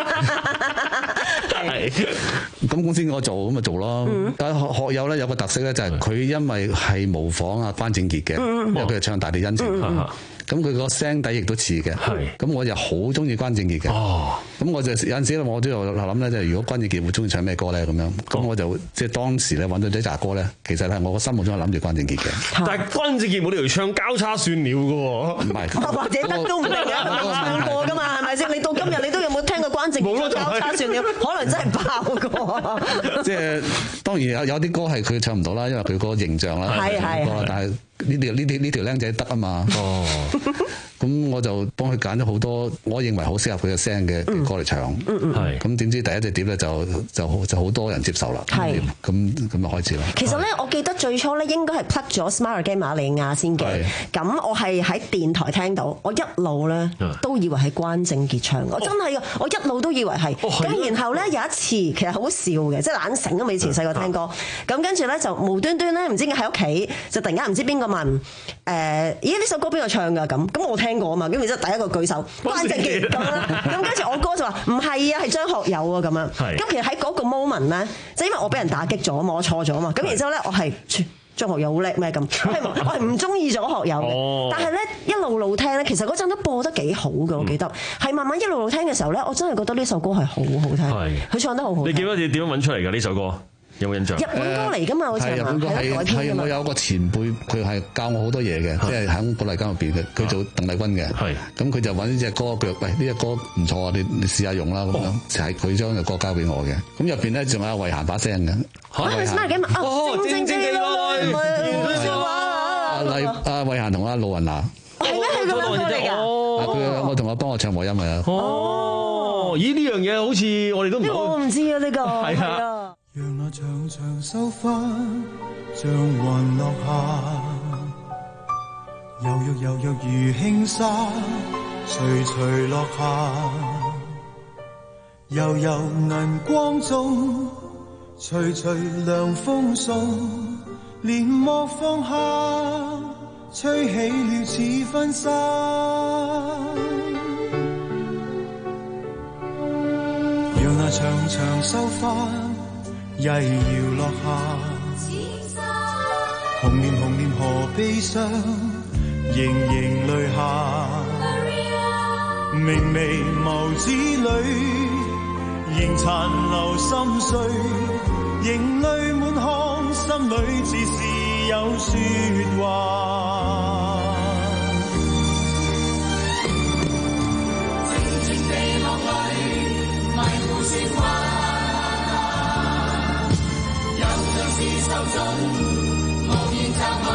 係咁公司叫我做咁咪做咯。嗯、但係學學友咧有個特色咧，就係佢因為係模仿啊關正傑嘅，嗯、因為佢係唱大地恩情。嗯嗯咁佢個聲底亦都似嘅，咁我就好中意關正傑嘅。咁、哦、我就有陣時咧，我都有諗咧，就係如果關正傑會中意唱咩歌咧咁樣，咁、哦、我就即係當時咧揾到呢扎歌咧，其實係我個心目中係諗住關正傑嘅。 但係關正傑冇理由唱交叉算了嘅喎，唔係， 或者得都唔定啊，未唱過噶嘛，係咪先？你到今日你都有冇聽過關正傑交叉算了？可能真係爆過。 即係當然有有啲歌係佢唱唔到啦，因為佢個形象啦，係係，但係呢條呢啲呢條僆仔得啊嘛。哦，咁我就幫佢揀咗好多我認為好適合佢嘅聲嘅歌嚟唱。 嗯嗯，係。 咁點知第一隻碟咧就就好就好多人接受啦。 係。 咁咁就開始啦。 其實咧，我記得最初咧應該係 plug 咗 Smile Again 瑪利亞先嘅。咁我係喺電台聽到，我一路咧都以為係關正傑唱。我真係我一路都以為係。咁然後咧有一次其實好笑嘅，即係懶醒啊嘛！以前細個聽歌，咁跟住咧就無端端咧唔知喺屋企就突然間唔知邊個問誒，咦呢首歌邊個唱㗎？咁咁我聽過啊嘛，咁然之後第一個舉手關正傑咁啦，咁跟住我哥就話唔係啊，係張學友啊咁樣。咁其實喺嗰個 moment 咧，即係因為我俾人打擊咗啊嘛，我錯咗啊嘛，咁然之後咧我係張學友好叻咩咁？我係唔中意咗學友嘅，但係咧一路路聽咧，其實嗰陣都播得幾好㗎，我記得係慢慢一路路聽嘅時候咧，我真係覺得呢首歌係好好聽，佢唱得好好。 你記得你點樣揾出嚟㗎呢首歌？有冇印象？ 日本歌嚟㗎嘛，好似係嘛？係改編㗎嘛。 我有個前輩，佢係教我好多嘢嘅，即係喺寶麗金入邊嘅，佢做鄧麗君嘅。係。咁佢就揾呢隻歌腳，喂呢隻歌唔錯啊，你你試下用啦咁樣，就係佢將隻歌交俾我嘅。咁入邊咧仲有慧嫻把聲嘅。 嚇！哦，正正嘅愛，原來話。 阿麗阿慧嫻同阿盧雲娜。 係咩？係咁樣嚟㗎？ 佢我同我幫我唱和音嘅。 哦，咦呢樣嘢好似我哋都唔。 我唔知啊呢個。係啊。 讓那長長秀髮像雲落下，柔弱柔弱如輕紗，垂垂落下，悠悠銀光中，徐徐涼風送，簾幕放下，吹起了似婚紗。讓那長長秀髮曳搖落下，紅臉紅臉何悲傷，盈盈淚下，明眉眸子裏仍殘留心碎，仍淚滿腔，心裏似是有説話，靜靜地落淚，迷糊説話。是受盡無言責罵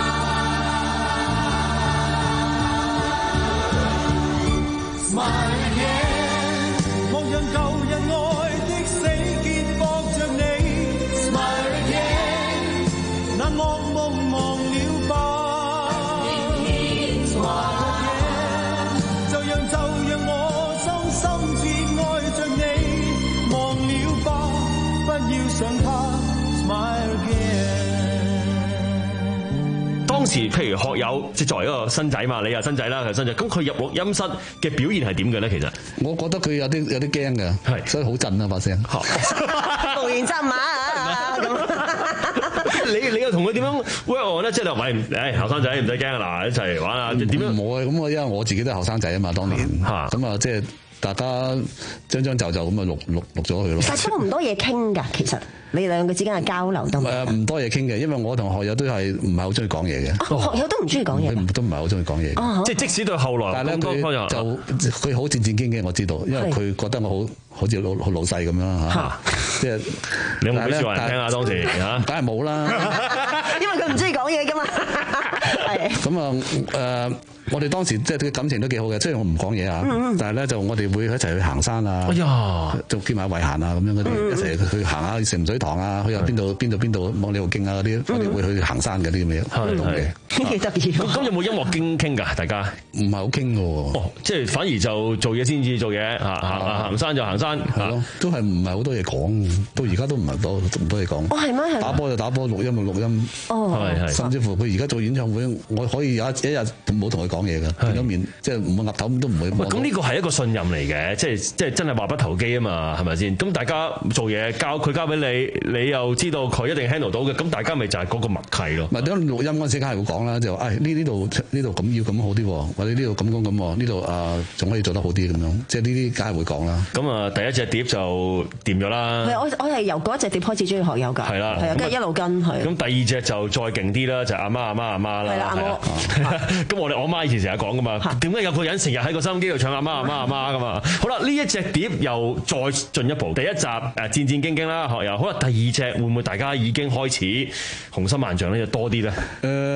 Smile again 莫讓舊日愛的死結駁着你 Smile again 那惡夢忘了吧 Smile again 就讓就讓我深深摯愛着你忘了吧不要想他當時譬如學友，即係作為一個新仔嘛，你又新仔啦，佢新仔，咁佢入錄音室嘅表現係點嘅咧？其實我覺得佢有啲有啲驚嘅，係，所以好震啊把聲， 無言責罵啊咁。 你你又同佢點樣 work on 咧？即係你話喂，誒後生仔唔使驚啊，嗱一齊玩啊，點樣？ 冇啊，咁我因為我自己都係後生仔啊嘛，當年嚇，咁啊即係大家將將就就咁啊錄錄錄咗佢咯。 但係多唔多嘢傾㗎？其實。你兩個之間嘅交流得唔得？ 誒唔多嘢傾嘅，因為我同學友都係唔係好中意講嘢嘅。 學友都唔中意講嘢， 佢都唔係好中意講嘢。 哦， 即係即使到後來， 但係咧佢就佢好戰戰兢兢，我知道，因為佢覺得我好好似老老細咁樣嚇。即係你有冇俾説話人聽啊？當時嚇， 梗係冇啦。 因為佢唔中意講嘢㗎嘛。係。咁啊誒。我哋當時即係佢感情都幾好嘅，雖然我唔講嘢啊，但係咧就我哋會一齊去行山啊，哎呀，就見埋慧嫻啊咁樣嗰啲，一齊去行下成水塘啊，去下邊度邊度邊度望里湖徑啊嗰啲，我哋會去行山嗰啲咁嘅活動嘅， 幾得意。 咁有冇音樂傾傾㗎？大家唔係好傾嘅喎。 哦，即係反而就做嘢先至做嘢，行行行山就行山， 係咯，都係唔係好多嘢講，到而家都唔係多唔多嘢講。 哦，係咩？ 打波就打波，錄音就錄音。 哦， 係係。 甚至乎佢而家做演唱會，我可以有一一日冇同佢講嘢嘅，見到面即係唔會岌頭都唔會。 咁呢個係一個信任嚟嘅，即係即係真係話不投機啊嘛，係咪先？咁大家做嘢交佢交俾你，你又知道佢一定 handle 到嘅，咁大家咪就係嗰個默契咯。 唔係，當錄音嗰陣時梗係會講啦，就話誒呢呢度呢度咁要咁好啲，或者呢度咁咁咁，呢度啊仲可以做得好啲咁樣，即係呢啲梗係會講啦。 咁啊，第一隻碟就掂咗啦。 係我我係由嗰一隻碟開始中意學友㗎。係啦，係啊，跟住一路跟係。 咁第二隻就再勁啲啦，就阿媽阿媽阿媽啦。係啦，阿媽。咁我哋我媽以前成日講㗎嘛，點解有個人成日喺個收音機度唱阿媽阿媽阿媽㗎嘛？好啦，呢一隻碟又再進一步，第一集誒戰戰兢兢啦，學友。好啦，第二隻會唔會大家已經開始雄心萬丈咧，就多啲咧？ 誒。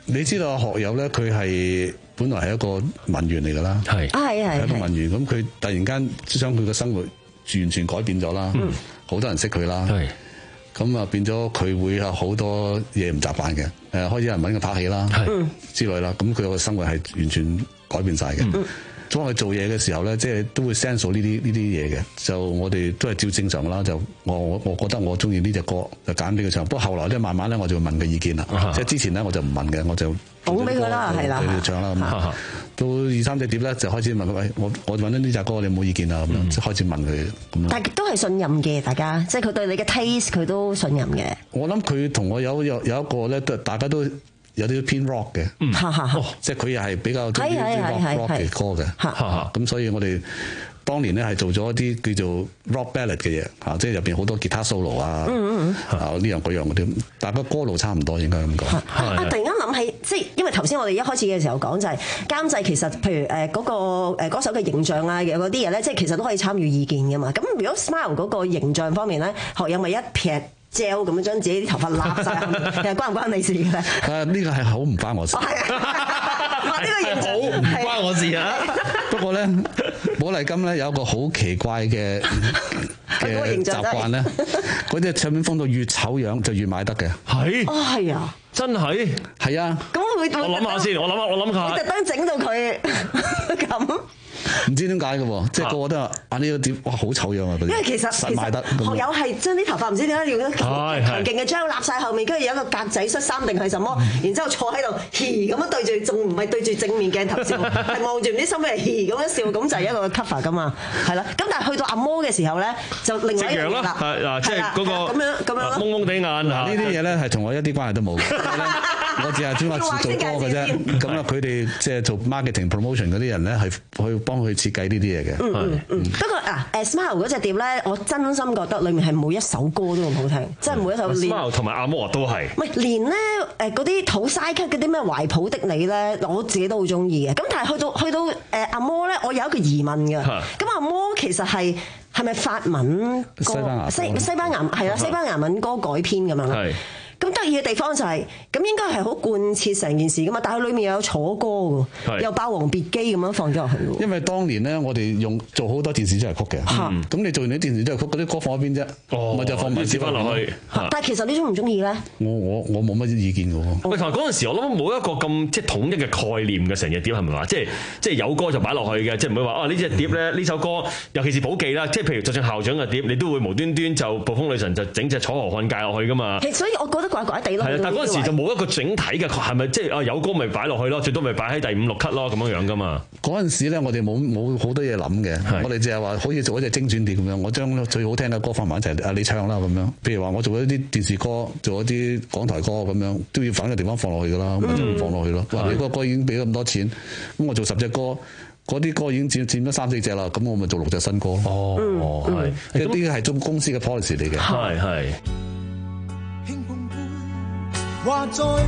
你知道學友咧，佢係本來係一個文員嚟㗎啦， 係係係一個文員，咁佢突然間將佢嘅生活完全改變咗啦，好、嗯、多人識佢啦，咁啊變咗佢會有好多嘢唔習慣嘅，誒開始有人揾佢拍戲啦，之類啦，咁佢個生活係完全改變晒嘅。嗯當佢做嘢嘅時候咧，即係都會 sense 到呢啲呢啲嘢嘅。就我哋都係照正常啦。就我我我覺得我中意呢隻歌，就揀俾佢唱。不過後來咧，慢慢咧我就會問佢意見啦。啊、即係之前咧我就唔問嘅，我就講俾佢啦，係啦， 俾佢唱啦咁。啊、到二三隻碟咧，就開始問佢：喂，我我揾咗呢隻歌，你有冇意見啊？咁樣即係開始問佢咁。但係都係信任嘅，大家即係佢對你嘅 taste，佢都信任嘅。 我諗佢同我有有有一個咧，都大家都。有啲偏 rock 嘅，嗯哦、即係佢又係比較中意啲 rock rock 嘅歌嘅，咁所以我哋當年咧係做咗一啲叫做 rock ballad 嘅嘢，嚇，即係入邊好多吉他 solo 啊，嗯嗯啊呢樣嗰樣嗰啲，大家歌路差唔多應該咁講。 啊，突然間諗起，即係因為頭先我哋一開始嘅時候講就係監製，其實譬如誒嗰個誒歌手嘅形象啊，嗰啲嘢咧，即係其實都可以參與意見噶嘛。咁如果 Smile 嗰個形象方面咧，學友咪一撇。gel 咁樣將自己啲頭髮揦晒，其實關唔關你事嘅咧？ 誒呢個係好唔關我事。 哇！呢個形象好唔關我事啊！ 不過咧，寶麗金咧有一個好奇怪嘅嘅習慣咧，嗰啲唱片封到越醜樣就越買得嘅。 係哦，係啊， 真係係啊。 咁會我諗下先，我諗下，我諗下， 特登整到佢咁。 唔知點解嘅喎，即係個個都話啊呢個碟哇好醜樣啊！ 因為其實實賣得學友係將啲頭髮唔知點解要得強勁嘅 gel 立晒後面，跟住有一個格仔恤衫定係什麼，然之後坐喺度嘻咁樣對住，仲唔係對住正面鏡頭笑，係望住唔知心咩嘻咁樣笑，咁就係一個 cover 噶嘛，係啦。咁但係去到阿摩嘅時候咧，就另外一樣啦， 係嗱，即係嗰個咁樣咁樣蒙蒙地眼嚇， 呢啲嘢咧係同我一啲關係都冇嘅。我只係專話做歌嘅啫，咁啊佢哋即係做 marketing promotion 嗰啲人咧係去幫佢設計呢啲嘢嘅。 嗯嗯嗯。不過啊，誒 Smile 嗰隻碟咧，我真心覺得裡面係每一首歌都咁好聽，即係每一首。 Smile 同埋阿摩都係。 唔係連咧誒嗰啲土嘥級嗰啲咩懷抱的你咧，我自己都好中意嘅。咁但係去到去到誒阿摩咧，我有一個疑問嘅。咁阿摩其實係係咪法文歌？ 西班牙西西班牙係啦，西班牙文歌改編咁樣。係。咁得意嘅地方就係、是，咁應該係好貫徹成件事噶嘛，但係裏面又有楚歌喎，又《霸王別姬》咁樣放咗落去喎。 因為當年咧，我哋用做好多電視主題曲嘅，咁、嗯、你做完啲電視主題曲，嗰啲歌放喺邊啫？哦，咪就放埋接翻落去。 但係其實你中唔中意咧？ 我我我冇乜意見嘅喎。 喂，同埋嗰陣時，我諗冇一個咁即係統一嘅概念嘅成隻碟係咪話？即係即係有歌就擺落去嘅，即係唔會話啊呢隻碟咧呢首歌，尤其是寶記啦，即係譬如就算校長嘅碟，你都會無端端就暴風女神就整隻楚河漢界落去噶嘛。 所以我覺得怪怪地咯。 係啊，但係嗰陣時就冇一個整體嘅，係咪即係啊有歌咪擺落去咯，最多咪擺喺第五六級咯咁樣樣噶嘛。 嗰陣時咧，我哋冇冇好多嘢諗嘅，我哋淨係話好似做一隻精選碟咁樣，我將最好聽嘅歌放埋一齊，啊你唱啦咁樣。譬如話我做一啲電視歌，做一啲港台歌咁樣，都要揾個地方放落去噶啦，咁咪就放落去咯。哇、嗯！你個歌已經俾咗咁多錢，咁我做十隻歌。嗰啲歌已經佔佔咗三四隻啦，咁我咪做六隻新歌。 哦，係、嗯， 呢啲係中公司嘅 policy 嚟嘅。 係係。 輕碰杯，話再會，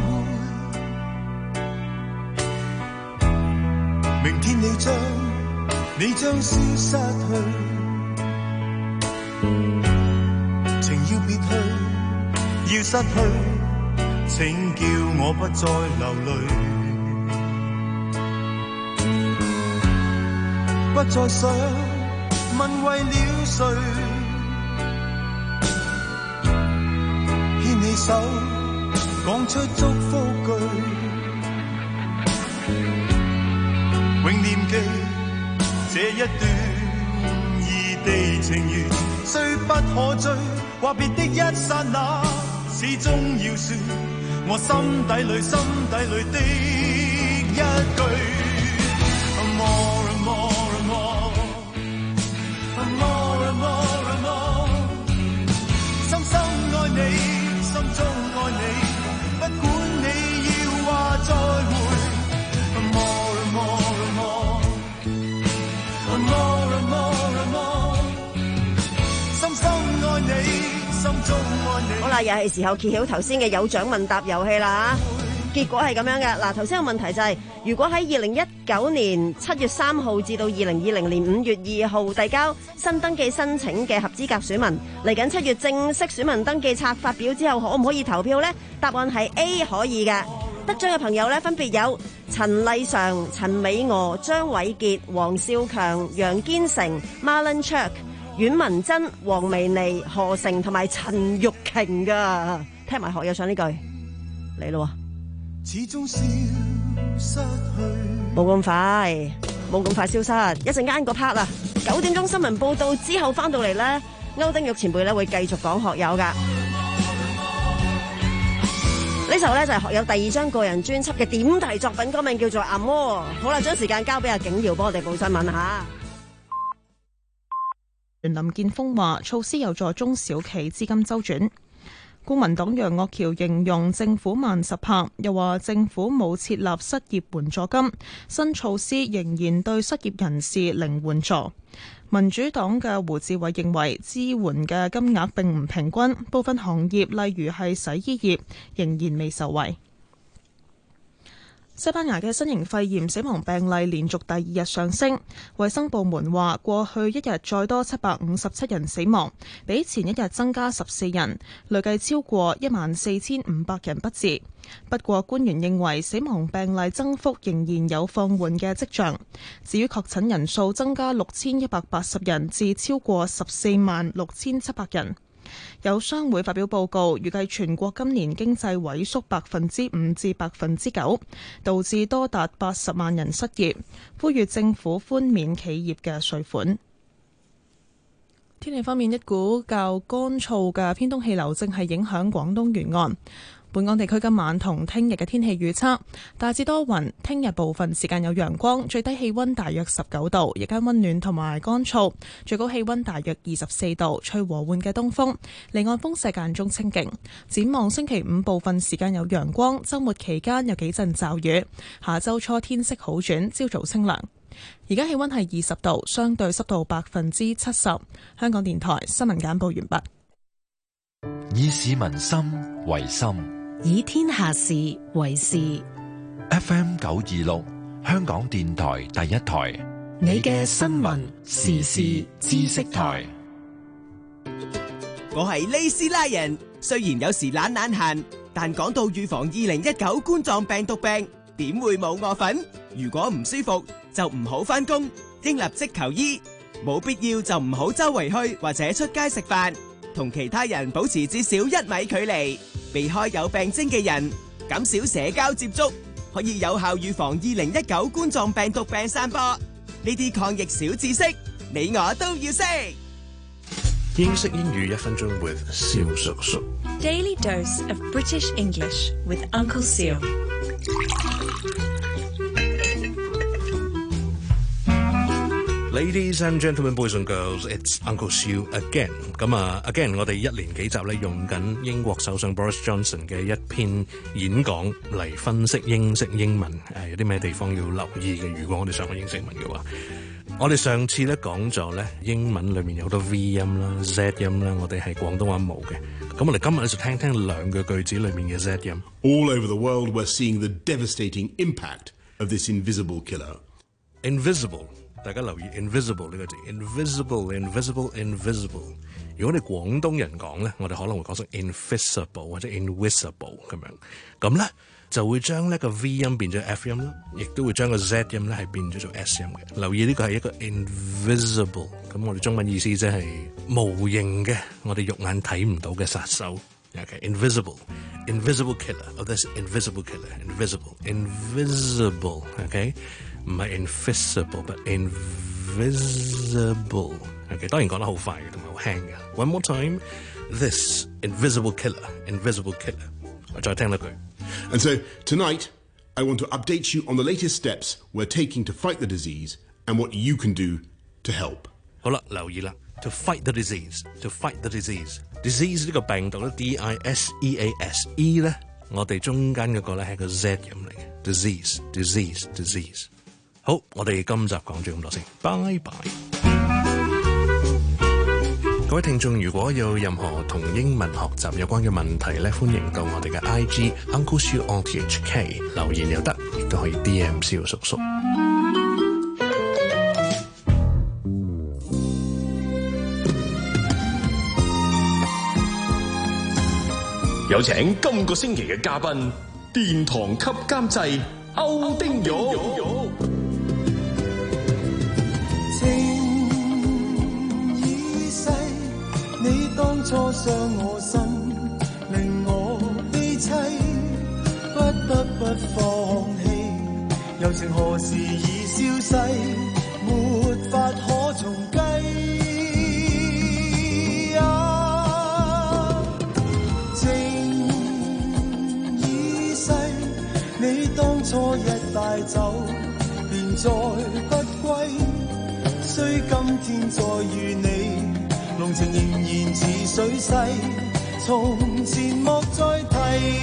明天你將你將消失去，情要別去，要失去，請叫我不再流淚。不再想問為了誰，牽你手講出祝福句，永念記這一段異地情緣，雖不可追，話別的一剎那，始終要說我心底裏心底裏的一句。深深愛你，心中愛你，不管你要話再會。More more more more more more， 深深愛你，心中愛你。 好啦，又係時候揭曉頭先嘅有獎問答遊戲啦。結果係咁樣嘅，嗱頭先個問題就係、是，如果喺二零一九年七月三號至到二零二零年五月二號遞交新登記申請嘅合資格選民，嚟緊七月正式選民登記冊發表之後，可唔可以投票呢？答案係 A 可以嘅。 得獎嘅朋友咧分別有陳麗嫦、陳美娥、張偉傑、黃少強、楊堅成、Marlon Chuck、阮文珍、黃薇妮、何成同埋陳玉瓊噶。聽埋學友唱呢句嚟咯， 始終消失去， 冇咁快，冇咁快消失。一陣間個 part 啊，九點鐘新聞報道之後翻到嚟咧，歐丁玉前輩咧會繼續講學友噶。呢首咧就係學友第二張個人專輯嘅點題作品，歌名叫做《Amour》。好啦，將時間交俾阿景瑤幫我哋報新聞吓。 林健鋒話：措施有助中小企資金周轉。公民黨楊岳橋形容政府慢十拍，又話政府冇設立失業援助金，新措施仍然對失業人士零援助。民主黨嘅胡志偉認為支援嘅金額並唔平均，部分行業例如係洗衣業仍然未受惠。西班牙嘅新型肺炎死亡病例連續第二日上升，衛生部門話過去一日再多七百五十七人死亡，比前一日增加十四人，累計超過一萬四千五百人不治。不過官員認為死亡病例增幅仍然有放緩嘅跡象。至於確診人數增加六千一百八十人至超過十四萬六千七百人。有商會發表報告，預計全國今年經濟萎縮百分之五至百分之九，導致多達八十萬人失業，呼籲政府寬免企業嘅稅款。天氣方面，一股較乾燥嘅偏東氣流正係影響廣東沿岸。本港地區今晚同聽日嘅天氣預測大致多雲，聽日部分時間有陽光，最低氣溫大約十九度，日間溫暖同埋乾燥，最高氣溫大約二十四度，吹和緩嘅東風，離岸風勢間中清勁。展望星期五部分時間有陽光，周末期間有幾陣驟雨，下周初天色好轉，朝早清涼。而家氣溫係二十度，相對濕度百分之七十。香港電台新聞簡報完畢。 以市民心為心， 以天下事為事。 F M 九二六，香港電台第一台， 你嘅新聞時事知識台。 我係利斯拉人，雖然有時懶懶閒，但講到預防二零一九冠狀病毒病，點會冇我份？如果唔舒服，就唔好返工，應立即求醫。冇必要就唔好周圍去或者出街食飯，同其他人保持至少一米距離，避開有病徵嘅人，減少社交接觸，可以有效預防二零一九冠狀病毒病散播。呢啲抗疫小知識，你我都要識。 英式英語一分鐘 with 蕭叔叔。 Daily dose of British English with Uncle Seal。 Ladies and gentlemen, boys and girls, it's Uncle Siu again. 咁啊 ，again， 我哋一連幾集咧用緊英國首相 Boris Johnson 嘅一篇演講嚟分析英式英文，誒有啲咩地方要留意嘅。如果我哋想學英式英文嘅話，我哋上次咧講咗咧英文裏面有好多 V 音啦、Z 音啦，我哋係廣東話冇嘅。咁我哋今日咧就聽聽兩個句子裏面嘅 Z 音。 All over the world, we're seeing the devastating impact of this invisible killer. Invisible。大家留意 invisible 呢個字 invisible invisible invisible。如果你廣東人講咧，我哋可能會講成 invisible 或者 invisible 咁樣，咁咧就會將呢個 V 音變咗 F 音啦，亦都會將個 Z 音咧係變咗做 S 音嘅。留意呢個係一個 invisible， 咁我哋中文意思即係無形嘅，我哋肉眼睇唔到嘅殺手。Okay, invisible, invisible killer. Oh, this invisible killer, invisible, invisible. Okay, 唔係 invisible, but invisible. Okay, 當然講得好快嘅，同埋好輕嘅。One more time, this invisible killer, invisible killer. 我再聽多句。 And so tonight, I want to update you on the latest steps we're taking to fight the disease and what you can do to help. 好啦，留意啦。To fight the disease, to fight the disease. Disease 呢個病毒咧 ，D I S E A S E 咧，我哋中間嗰個咧係個 Z 音嚟嘅 ，disease, disease, disease。好，我哋今集講咗咁多先，拜拜。各位聽眾，如果有任何同英文學習有關嘅問題咧，歡迎到我哋嘅 I G Uncle Siu on T H K 留言又得，亦都可以 D M 蕭叔叔。 有請今個星期嘅嘉賓殿堂級監製歐丁玉。 你當初傷我心，令我悲凄，不得不放棄。柔情何時已消逝，沒法可重計。啊，情已逝，你當初一帶走，便再不歸。雖今天再遇你，濃情仍然似水逝，從前莫再提。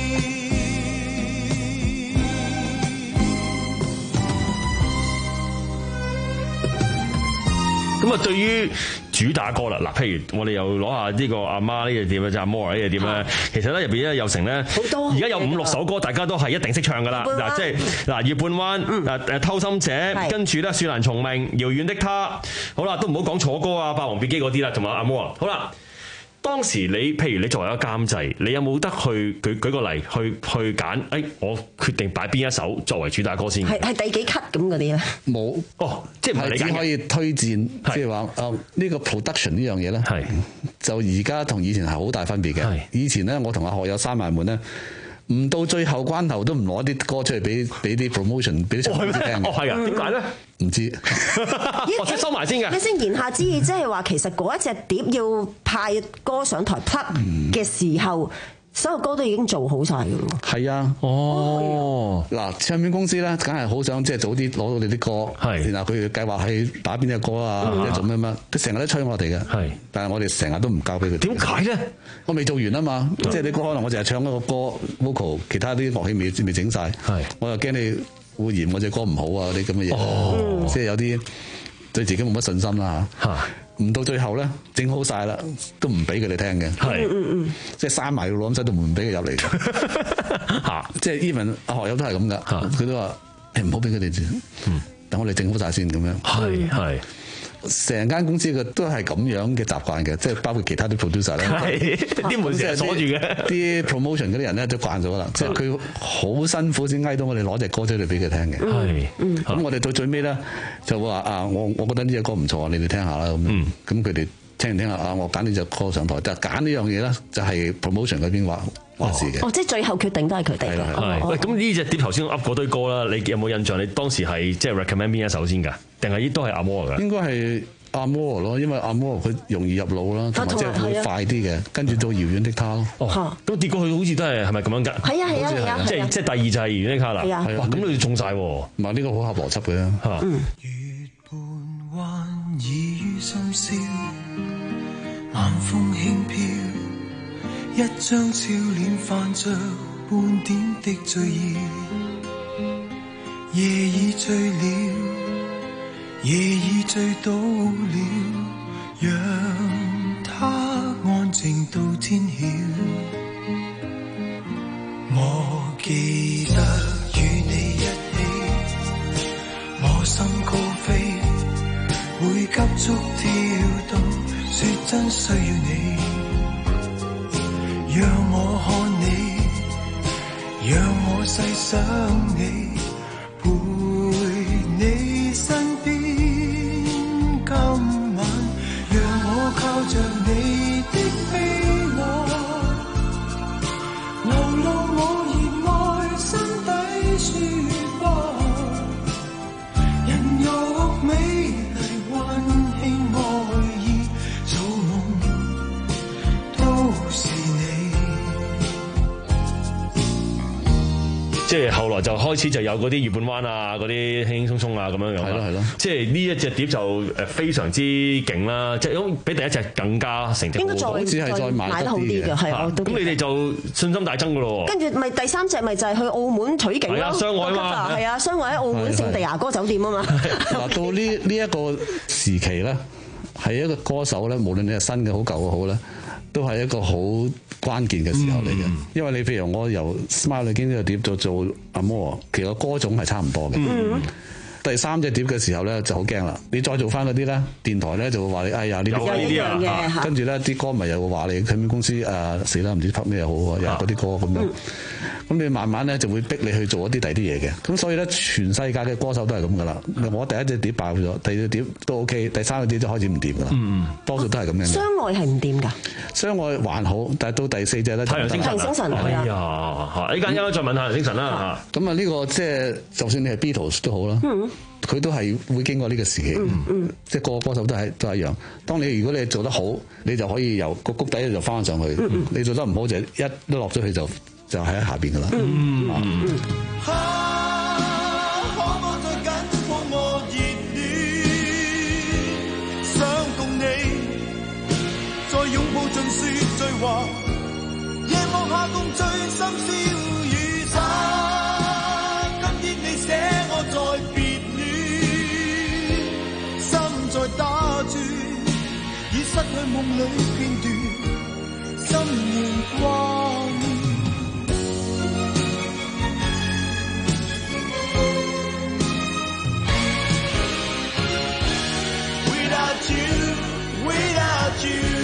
咁啊，對於主打歌啦，嗱，譬如我哋又攞下呢個阿媽呢隻碟咧，就阿 Moore 呢隻碟咧，其實咧入邊咧有成咧，而家有五六首歌，大家都係一定識唱噶啦，嗱，即係嗱月半彎，嗱誒偷心者，跟住咧雪蘭松命，遙遠的他，好啦，都唔好講楚歌啊、霸王別姬嗰啲啦，同埋阿 Moore，好啦。當時你譬如你作為一個監製，你有冇得去舉舉個例去去揀？誒，我決定擺邊一首作為主打歌先？ 係係第幾級咁嗰啲咧？ 冇哦，即係唔係你只可以推薦，即係話誒呢個 production 呢樣嘢咧，係就而家同以前係好大分別嘅。以前咧，我同阿學友閂埋門咧，唔到最後關頭都唔攞啲歌出嚟俾俾啲 promotion 俾啲唱片聽嘅。 哦，係啊，點解咧？ 唔知， 我先收埋先嘅。 你先言下之意，即係話其實嗰一隻碟要派歌上台 plug 嘅時候，所有歌都已經做好晒㗎咯。 係啊，哦，嗱，唱片公司咧，梗係好想即係早啲攞到你啲歌，係，然後佢計劃係打邊隻歌啊，或者做咩乜，佢成日都催我哋嘅，係，但係我哋成日都唔交俾佢。點解咧？我未做完啊嘛，即係你歌可能我淨係唱一個歌 vocal， 其他啲樂器未未整晒，係，我又驚你會嫌我隻歌唔好啊啲咁嘅嘢，哦、即係有啲對自己冇乜信心啦嚇。唔到最後咧，整好晒啦，都唔俾佢哋聽嘅。係，嗯嗯，即係閂埋個錄音室都唔俾佢入嚟嘅。嚇，即係 even 阿學友都係咁噶，佢都話誒唔好俾佢哋，嗯，等我哋整好晒先咁樣。係係。成間公司嘅都係咁樣嘅習慣嘅，即係包括其他啲 producer 咧，啲門成日鎖住嘅，啲 promotion 嗰啲人咧都慣咗啦，即係佢好辛苦先嗌到我哋攞隻歌出嚟俾佢聽嘅。係，咁我哋到最尾咧就會話啊，我我覺得呢隻歌唔錯，你哋聽下啦咁樣。咁佢哋聽唔聽下啊？我揀呢隻歌上台，但係揀呢樣嘢咧就係 promotion 嗰邊話話事嘅。哦，即係最後決定都係佢哋。係係。喂，咁呢隻碟頭先噏嗰堆歌啦，你有冇印象？你當時係即係 recommend 邊一首先㗎？定係都係阿 Moore 㗎？應該係阿 Moore 咯，因為阿 Moore 佢容易入腦啦，同埋即係會快啲嘅。跟住到遙遠的他咯。哦，咁跌過去好似都係係咪咁樣㗎？係啊係啊係啊！即係即係第二就係遙遠的他啦。係啊。哇！咁你哋中曬喎。唔係呢個好合邏輯嘅嚇。嗯。 月半彎已於深宵，晚風輕飄，一張俏臉泛着半點的醉意。夜已醉了，夜已醉倒了，讓它安靜到天曉。我記得與你一起，我心高飛，會急速跳動，說真需要你，讓我看你，讓我細想你。陪你身邊，今晚讓我靠着你的臂膀，流露我熱愛心底説話，人肉美麗溫馨愛意，造夢都是你。 即係後來就開始就有嗰啲月半彎啊，嗰啲輕輕鬆鬆啊咁樣樣。係咯係咯。即係呢一隻碟就誒非常之勁啦，即係比第一隻更加成績好。應該再只係再賣得好啲嘅，係啊。咁你哋就信心大增㗎咯喎。跟住咪第三隻咪就係去澳門取景咯。係啊，相愛嘛。係啊，相愛喺澳門聖地牙哥酒店啊嘛。 嗱，到呢呢一個時期咧，係一個歌手咧，無論你係新嘅好舊嘅好咧，都係一個好關鍵嘅時候嚟嘅，嗯、因為你譬如我由 Smile 裏經呢個碟做做阿 Moore，其實歌種係差唔多嘅。嗯、第三隻碟嘅時候咧就好驚啦，你再做翻嗰啲咧，電台咧就會話你哎呀呢啲呢啲啊，跟住咧啲歌迷又會話你唱片公司誒死啦，唔知拍咩好啊，又嗰啲歌咁樣。 咁你慢慢咧就會逼你去做一啲第二啲嘢嘅。咁所以咧，全世界嘅歌手都係咁噶啦。我第一隻碟爆咗，第二隻碟都 OK，第三個碟就開始唔掂噶啦。嗯嗯，多數都係咁樣嘅。 相愛係唔掂㗎。 相愛還好，但係到第四隻咧， 太陽星辰。 太陽星辰哎呀，呢間一陣再問太陽星辰啦嚇。咁啊呢個即係就算你係 Beatles 都好啦。嗯。佢都係會經過呢個時期，嗯嗯、即係個個歌手都係都係一樣。當你如果你做得好，你就可以由個谷底就翻上去；嗯嗯、你做得唔好就一一落咗去就就喺下邊噶啦。嗯嗯嗯打轉，已失去夢裏片段，心仍掛念。Without you, without you。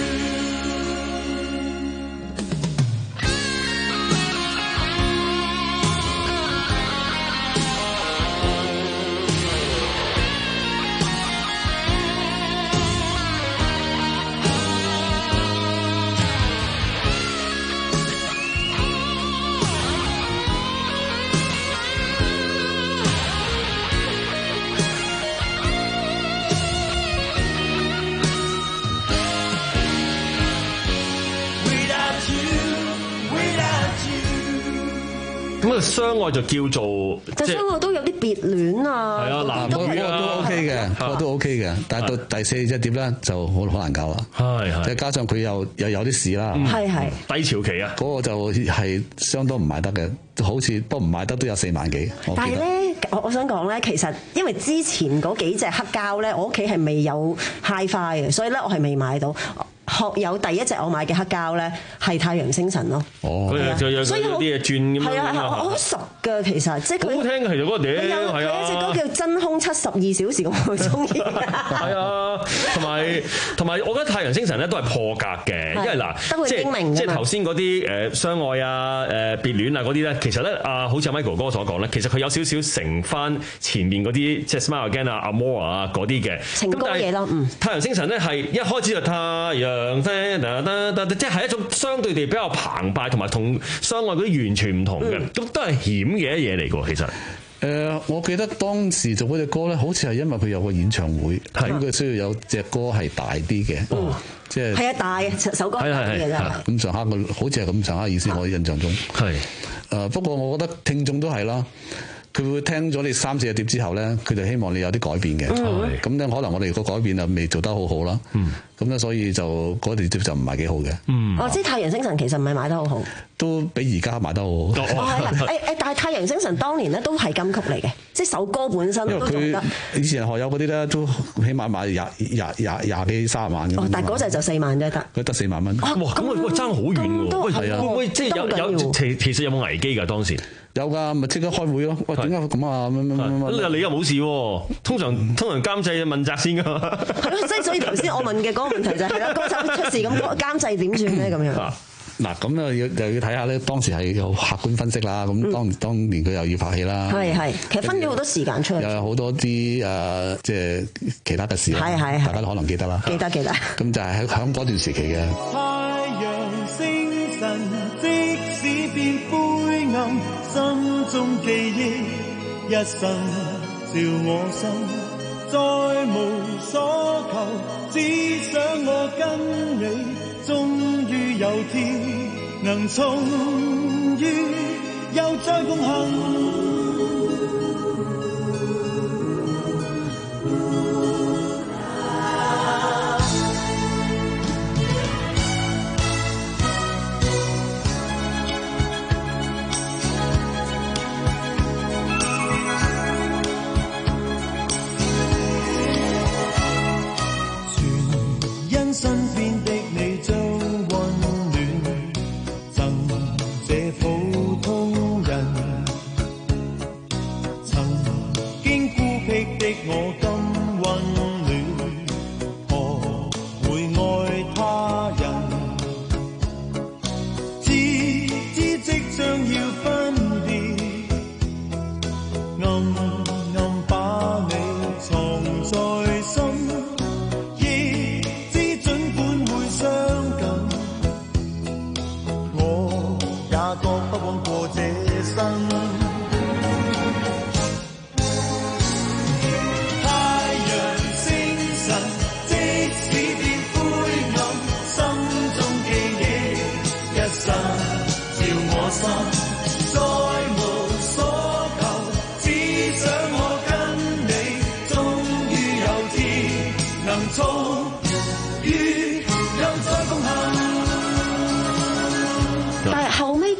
咁啊，相愛就叫做， 但相愛都有啲別戀啊。 係啊，男嗰個都 OK 嘅，嗰個都 OK 嘅。但係到第四隻碟咧，就好好難搞啦。係係，再加上佢又又有啲事啦。 係係。 低潮期啊， 嗰個就係相當唔賣得嘅，好似不過唔賣得都有四萬幾。 但係咧，我我想講咧，其實因為之前嗰幾隻黑膠咧，我屋企係未有 Hi-Fi 嘅，所以咧我係未買到。學友第一隻我買嘅黑膠咧係太陽星辰咯， 哦，所以有啲嘢轉咁樣， 係啊係啊，我好熟㗎其實，即係佢好聽嘅其實嗰個碟，係啊， 有一隻歌叫真空七十二小時，我好中意。 係啊，同埋同埋，我覺得太陽星辰咧都係破格嘅，因為嗱，即係即係頭先嗰啲誒相愛啊、誒別戀啊嗰啲咧，其實咧啊，好似阿 Michael 哥所講咧，其實佢有少少承翻前面嗰啲即係 Smile Again 啊、Amore 啊嗰啲嘅情歌嘢咯，嗯。 太陽星辰咧係一開始就太陽。即係一種相對地比較澎湃，同埋同相愛嗰啲完全唔同嘅，咁、嗯、都係險嘅一嘢嚟㗎。其實，誒、 呃，我記得當時做嗰隻歌咧，好似係因為佢有個演唱會，咁佢、啊、需要有隻歌係大啲嘅，嗯、即係係啊大嘅首歌大啲嘅真係。 咁上下個好似係咁上下意思，我印象中係。誒、呃，不過我覺得聽眾都係啦。佢會聽咗你三四隻碟之後咧，佢就希望你有啲改變嘅。咁咧、嗯、可能我哋個改變啊未做得好好啦。咁咧、嗯、所以就嗰碟碟就唔係幾好嘅。嗯、 哦，即係太陽星辰其實唔係賣得好好， 都比而家賣得好好。 哦，係誒誒，但係太陽星辰當年咧都係金曲嚟嘅，即係首歌本身都做得。 以前學友嗰啲咧都起碼賣廿廿廿廿幾三十萬咁。 哦，但係嗰隻就四萬啫得。 佢得四萬蚊。 哇，咁喂爭好遠喎。喂，係啊，會唔會即係有有其其實有冇危機㗎當時？ 有㗎，咪即刻開會咯。喂，點解咁啊？乜乜乜乜？ 你又冇事喎？通常通常監製問責先㗎嘛。 係咯，即係所以頭先我問嘅嗰個問題就係啦，歌手出事咁監製點算咧？咁樣。 嗱，咁啊要又要睇下咧，當時係有客觀分析啦。咁當當年佢又要拍戲啦。 係係，其實分咗好多時間出嚟。 又有好多啲誒，即係其他嘅事。 係係係， 大家都可能記得啦。 記得記得。 咁就係喺響嗰段時期嘅。 太陽星辰，即使變灰暗，心中記憶一生照我心，再無所求，只想我跟你。終於有天能重遇，又再共行。全因身邊的你將溫暖贈這普通人，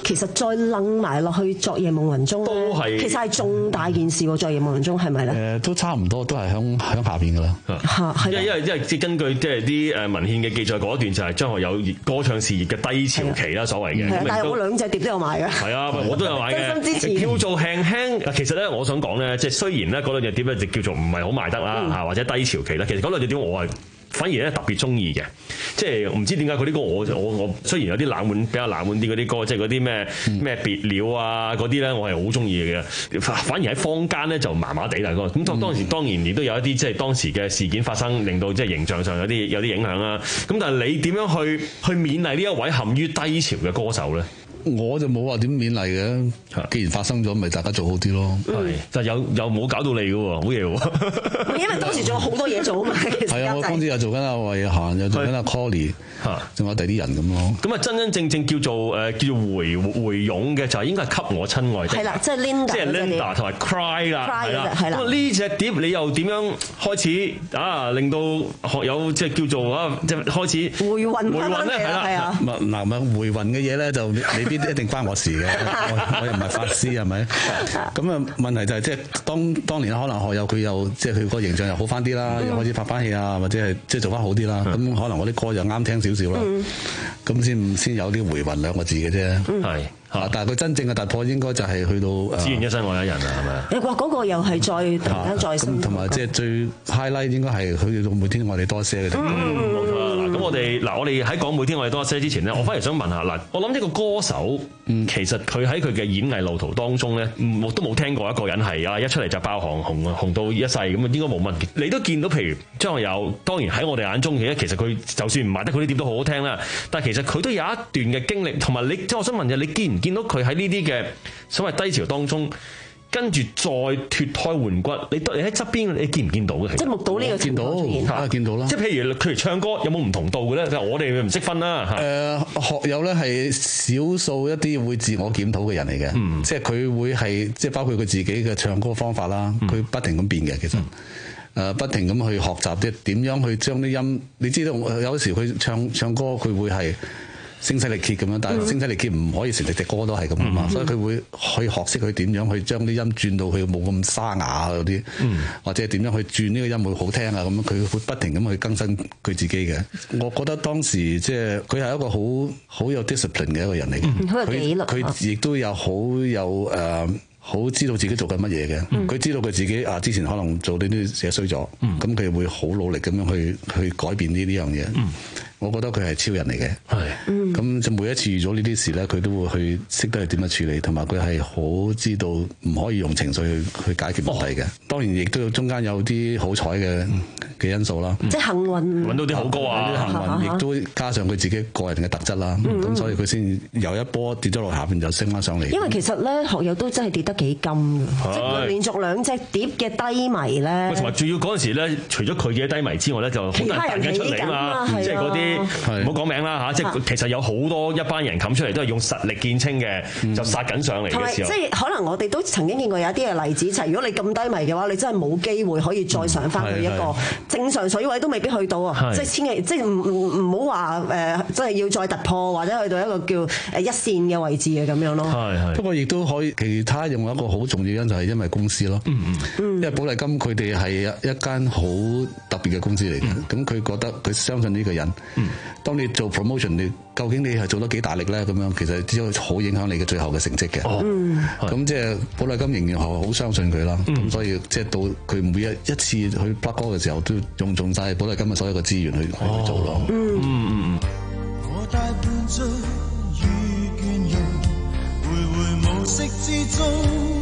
其實再楞埋落去昨夜夢雲中都係其實係重大件事喎。昨夜夢雲中係咪咧？ 誒都差唔多，都係響響下邊噶啦。 嚇， 因為因為因為即係根據即係啲誒文獻嘅記載，嗰一段就係張學友歌唱事業嘅低潮期啦，所謂嘅。 係啊，但係我兩隻碟都有買嘅。 係啊，我都有買嘅。 真心支持。 叫做輕輕，其實咧，我想講咧，即係雖然咧嗰兩隻碟咧就叫做唔係好賣得啦嚇，或者低潮期啦，其實嗰兩隻碟我係反而咧特別中意嘅，即係唔知點解佢啲歌我我我雖然有啲冷門比較冷門啲嗰啲歌，即係嗰啲咩咩別了啊嗰啲咧，我係好中意嘅。反而喺坊間咧就麻麻地啦嗰個。咁當當時當然亦都有一啲即係當時嘅事件發生，令到即係形象上有啲有啲影響啦。咁但係你點樣去去勉勵呢一位陷於低潮嘅歌手咧？ 我就冇話點勉勵嘅，既然發生咗，咪大家做好啲咯。 係，但係又又冇搞到你嘅喎，好嘢喎。 因為當時仲有好多嘢做啊嘛。 係啊，我當時又做緊阿慧嫻，又做緊阿 Colly，仲有第啲人咁咯。 咁啊，真真正正叫做誒叫做回回勇嘅就係應該係給我親愛的。 係啦，即係 Linda， 即係 Linda 同埋 Cry 啦，係啦，係啦。咁呢隻碟你又點樣開始啊？令到學友即係叫做啊，即係開始回魂回魂咧，係啦，係啊。 嗱咪回魂嘅嘢咧就未必一定關我事嘅，我我又唔係法師係咪？咁啊問題就係即係當當年可能學友佢又即係佢個形象又好翻啲啦，又開始拍翻戲啊，或者係即係做翻好啲啦。咁可能我啲歌又啱聽少少啦，咁先先有啲回魂兩個字嘅啫。係。但係佢真正嘅突破應該就係去到只願一生愛一人啊，係咪啊？ 你話嗰個又係再突然間再升， 同埋即係最 highlight 應該係去到每天我哋多些嘅地方。 冇錯啦。嗱，咁我哋嗱我哋喺講每天我哋多些之前咧，我反而想問下嗱，我諗一個歌手，其實佢喺佢嘅演藝路途當中咧，我都冇聽過一個人係啊一出嚟就爆紅紅紅到一世咁啊，應該冇問題。你都見到譬如張學友，當然喺我哋眼中其實其實佢就算唔賣得佢啲碟都好好聽啦，但係其實佢都有一段嘅經歷，同埋你即係我想問嘅，你見唔見到佢喺呢啲嘅所謂低潮當中，跟住再脫胎換骨？你你喺側邊，你見唔見到嘅？ 即係目睹呢個情況出現， 啊見到啦。 即係譬如佢如唱歌有冇唔同度嘅咧？我哋唔識分啦。 誒、呃，學友咧係少數一啲會自我檢討嘅人嚟嘅，嗯、即係佢會係即係包括佢自己嘅唱歌方法啦，佢、嗯、不停咁變嘅，其實誒、嗯呃、不停咁去學習即係點樣去將啲音，你知道有時佢唱唱歌佢會係聲嘶力竭咁樣，但係聲嘶力竭唔可以成隻隻歌都係咁啊嘛，嗯、所以佢會去學識佢點樣去將啲音轉到佢冇咁沙啞嗰啲，嗯、或者係點樣去轉呢個音會好聽啊咁，佢會不停咁去更新佢自己嘅。我覺得當時即係佢係一個好好有 discipline 嘅一個人嚟嘅，佢佢亦都有好有誒好、uh, 知道自己做緊乜嘢嘅。佢、嗯、知道佢自己啊之前可能做呢啲嘢衰咗，咁佢、嗯、會好努力咁樣去去改變呢呢樣嘢。嗯我覺得佢係超人嚟嘅，係，咁就每一次遇咗呢啲事咧，佢都會去識得去點樣處理，同埋佢係好知道唔可以用情緒去去解決問題嘅。哦、當然亦都有中間有啲好彩嘅嘅因素啦， 即係幸運揾到啲好歌啊， 啲幸運亦都加上佢自己個人嘅特質啦，咁、嗯、所以佢先由一波跌咗落下邊就升翻上嚟。 因為其實咧學友都真係跌得幾金嘅，即係連續兩隻碟嘅低迷咧。 同埋仲要嗰陣時咧，除咗佢嘅低迷之外咧，就好多人彈緊出嚟啊嘛，即係嗰啲。唔好講名啦嚇，即係其實有好多一班人冚出嚟都係用實力見稱嘅，嗯、就殺緊上嚟嘅時候。 即係可能我哋都曾經見過有一啲嘅例子，就係如果你咁低迷嘅話，你真係冇機會可以再上翻去一個正常水位都未必去到啊！即係千祈，即係唔唔唔好話誒，即係要再突破或者去到一個叫誒一線嘅位置嘅咁樣咯。 係係。不過亦都可以，其他用一個好重要因就係因為公司咯。嗯嗯。因為寶麗金佢哋係一間好特別嘅公司嚟嘅，咁佢、嗯、覺得佢相信呢個人。嗯。當你做 promotion，你究竟你係做得幾大力咧？咁樣其實只會好影響你嘅最後嘅成績嘅。哦，咁即係寶麗金仍然係好相信佢啦。咁、嗯、所以即係到佢每一一次去 plug 歌嘅時候，都用盡晒寶麗金嘅所有嘅資源去、哦、去做咯。嗯嗯嗯。我大半醉與倦容，徘徊無色之中，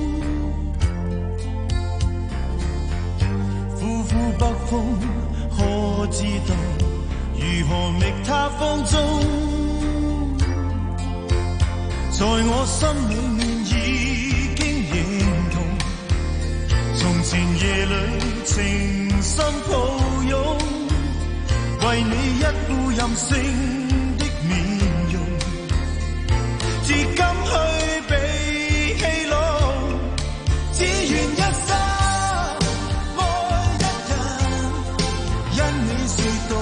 呼呼北風，可知道？如何覓他方中，在我心裏面已經認同，從前夜裏情深抱擁，為你一副任性的面容，至今去被戲弄，只願一生愛一人，因你是獨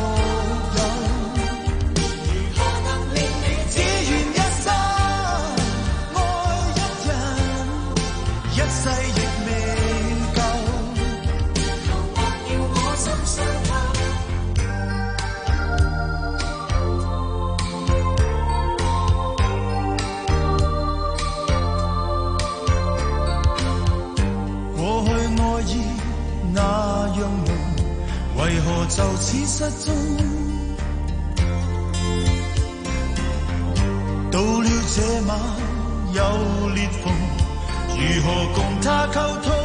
失蹤。到了這晚有裂縫，如何共他溝通？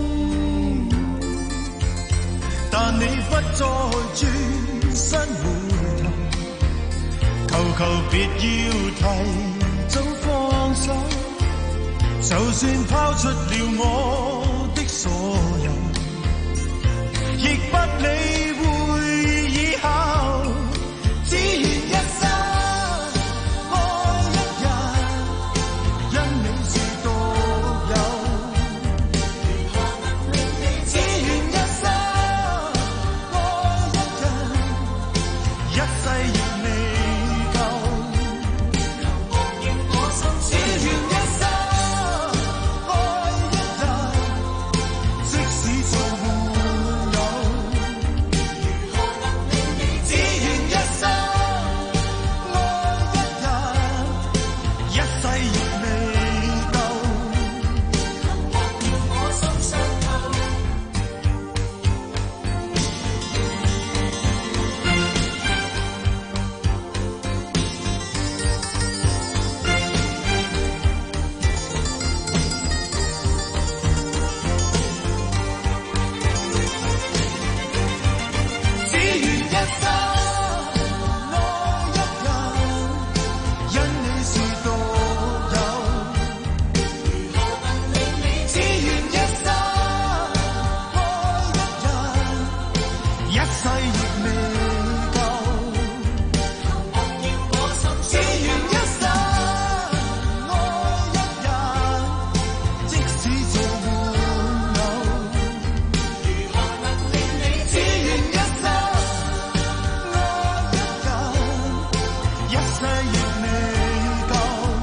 但你不再轉身回頭，求求別要提早放手。就算拋出了我的所有，亦不理會以後，只願一生愛一人，因你是獨有。只願一生愛一人，一世亦未夠。只願一生愛一人，即使做沒有。只願一生愛一人，一世亦未夠。我心傷透。只願一生愛一人，因你是獨有。只願一生愛一人，一世亦未夠。只願一生愛一人，即使做沒有。只願一生愛一人，一世亦未夠。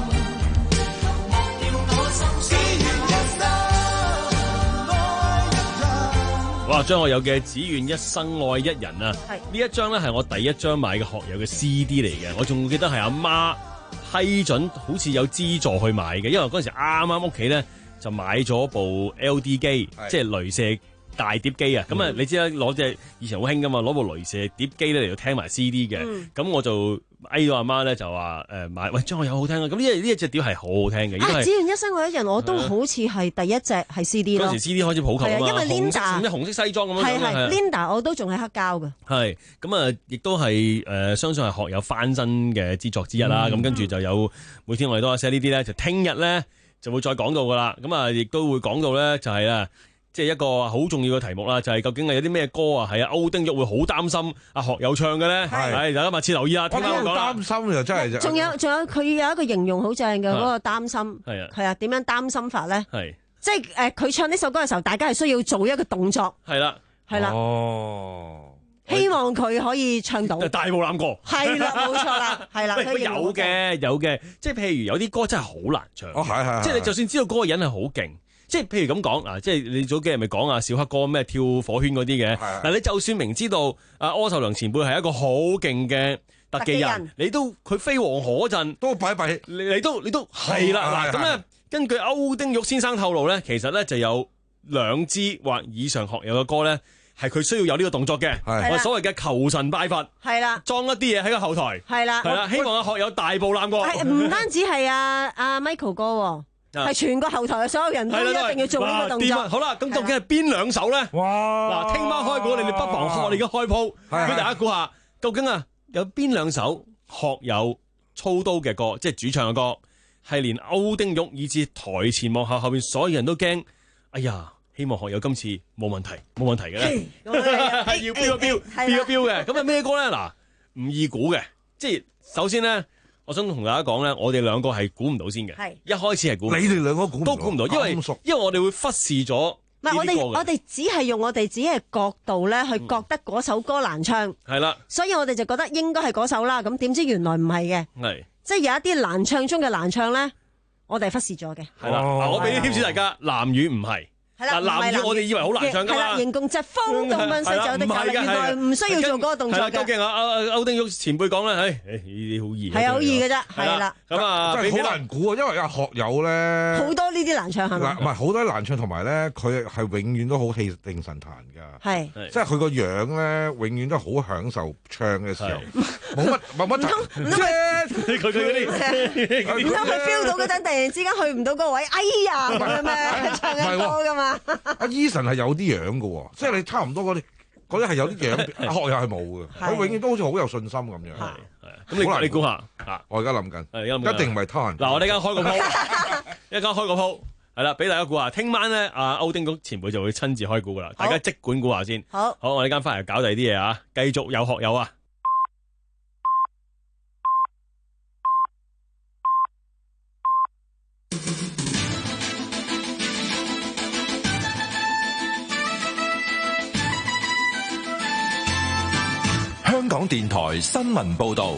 只願一生愛一人。 哇！張學友嘅《只願一生愛一人》啊， 係呢一張咧係我第一張買嘅學友嘅 C D 嚟嘅，我仲記得係阿媽批准，好似有資助去買嘅，因為嗰陣時啱啱屋企咧就買咗部 L D 機，即係雷射大碟機啊！咁啊、 嗯， 你知啦，攞隻以前好興噶嘛，攞部雷射碟機咧嚟到聽埋 C D 嘅，咁、 嗯我就嗌到阿媽咧就話誒買，喂張學友好聽啊！咁呢呢一隻碟係好好聽嘅，應該啊！ 係只願一生愛一人，我都好似係第一隻係 C D 咯。 嗰時 C D 開始普及啊嘛， 係啊因為紅色 Linda 紅紅色西裝咁樣係係係啊 Linda 我都仲係黑膠嘅。 係咁啊，亦都係誒，相信係學友翻身嘅之作之一啦。咁、 嗯跟住就有每天我哋都有寫呢啲咧，就聽日咧就會再講到噶啦。咁啊，亦都會講到咧，就係啊，即係一個好重要嘅題目啦，就係、是、究竟係有啲咩歌啊，係啊，歐丁玉會好擔心阿學友唱嘅咧。係大家密切留意啊！聽我好晚我講啦。 擔心又真係仲有仲有佢有一個形容好正嘅嗰個擔心， 係啊係啊，點樣擔心法咧？ 係即係誒，佢唱呢首歌嘅時候，大家係需要做一個動作， 係啦， 係啦， 哦， 希望佢可以唱到。 大步攬過。 係啦，冇錯啦，係啦。 喂佢形容好有嘅有嘅，即係譬如有啲歌真係好難唱。 哦係係係即係你就算知道嗰個人係好勁。即係譬如咁講啊，即係你早幾日咪講啊小黑哥咩跳火圈嗰啲嘅，嗱你就算明知道啊柯受良前輩係一個好勁嘅特技人， 特技人你都佢飛黃河陣都擺擺， 你你都你都係啦嗱咁咧，根據歐丁玉先生透露咧，其實咧就有兩支或以上學友嘅歌咧，係佢需要有呢個動作嘅，我所謂嘅求神拜佛， 係啦， 裝一啲嘢喺個後台， 係啦， 係啦，希望阿學友大步攬過， 係唔單止係阿阿 Michael 哥喎。係全個後台嘅所有人都一定要做呢個動作。 好啦，咁究竟係邊兩首咧？哇！嗱，聽晚開估，你哋不妨學我哋而家開鋪，俾大家估下，究竟啊有邊兩首學友操刀嘅歌，即係主唱嘅歌，係連歐丁玉以至台前幕後後邊所有人都驚。哎呀，希望學友今次冇問題，冇問題嘅咧，係要飆一飆，飆一飆嘅。咁係咩歌咧？嗱，唔易估嘅，即係首先咧。我想同大家講咧，我哋兩個係估唔到先嘅。係一開始係估唔到， 你哋兩個估唔到都估唔到，因為因為我哋會忽視咗唔係我哋我哋只係用我哋自己嘅角度咧，去覺得嗰首歌難唱。 係啦， 所以我哋就覺得應該係嗰首啦。咁點知原來唔係嘅。 係， 即係有一啲難唱中嘅難唱咧，我哋忽視咗嘅。 係啦，嗱，我俾啲貼士大家，藍雨唔係， 係啦， 嗱，南語我哋以為好難唱㗎嘛。 係啦，形共疾風動問世就的教力，原來唔需要做嗰個動作嘅。 究竟啊啊歐丁玉前輩講咧，誒誒呢啲好易。 係啊，好易嘅啫，係啦。 咁啊， 真係好難估啊，因為阿學友咧， 好多呢啲難唱係咪？ 嗱，唔係好多難唱，同埋咧，佢係永遠都好氣定神閒㗎。 係， 即係佢個樣咧，永遠都好享受唱嘅時候，冇乜冇乜彈。 唔通佢佢嗰啲，唔通佢 feel 到嗰陣突然之間去唔到嗰個位，哎呀咁樣咩？唱緊歌㗎嘛。 阿 Eason 係有啲樣嘅喎，即係你差唔多嗰啲嗰啲係有啲樣，阿學友係冇嘅，佢永遠都好似好有信心咁樣。係係，咁你你估下啊？ 我而家諗緊，一定唔係他人。 嗱，我哋而家開個鋪，一間開個鋪，係啦，俾大家估下。聽晚咧，阿歐丁局前輩就會親自開估噶啦，大家即管估下先。 好， 好，我哋間翻嚟搞第二啲嘢啊，繼續有學友啊！ 香港電台新聞報導，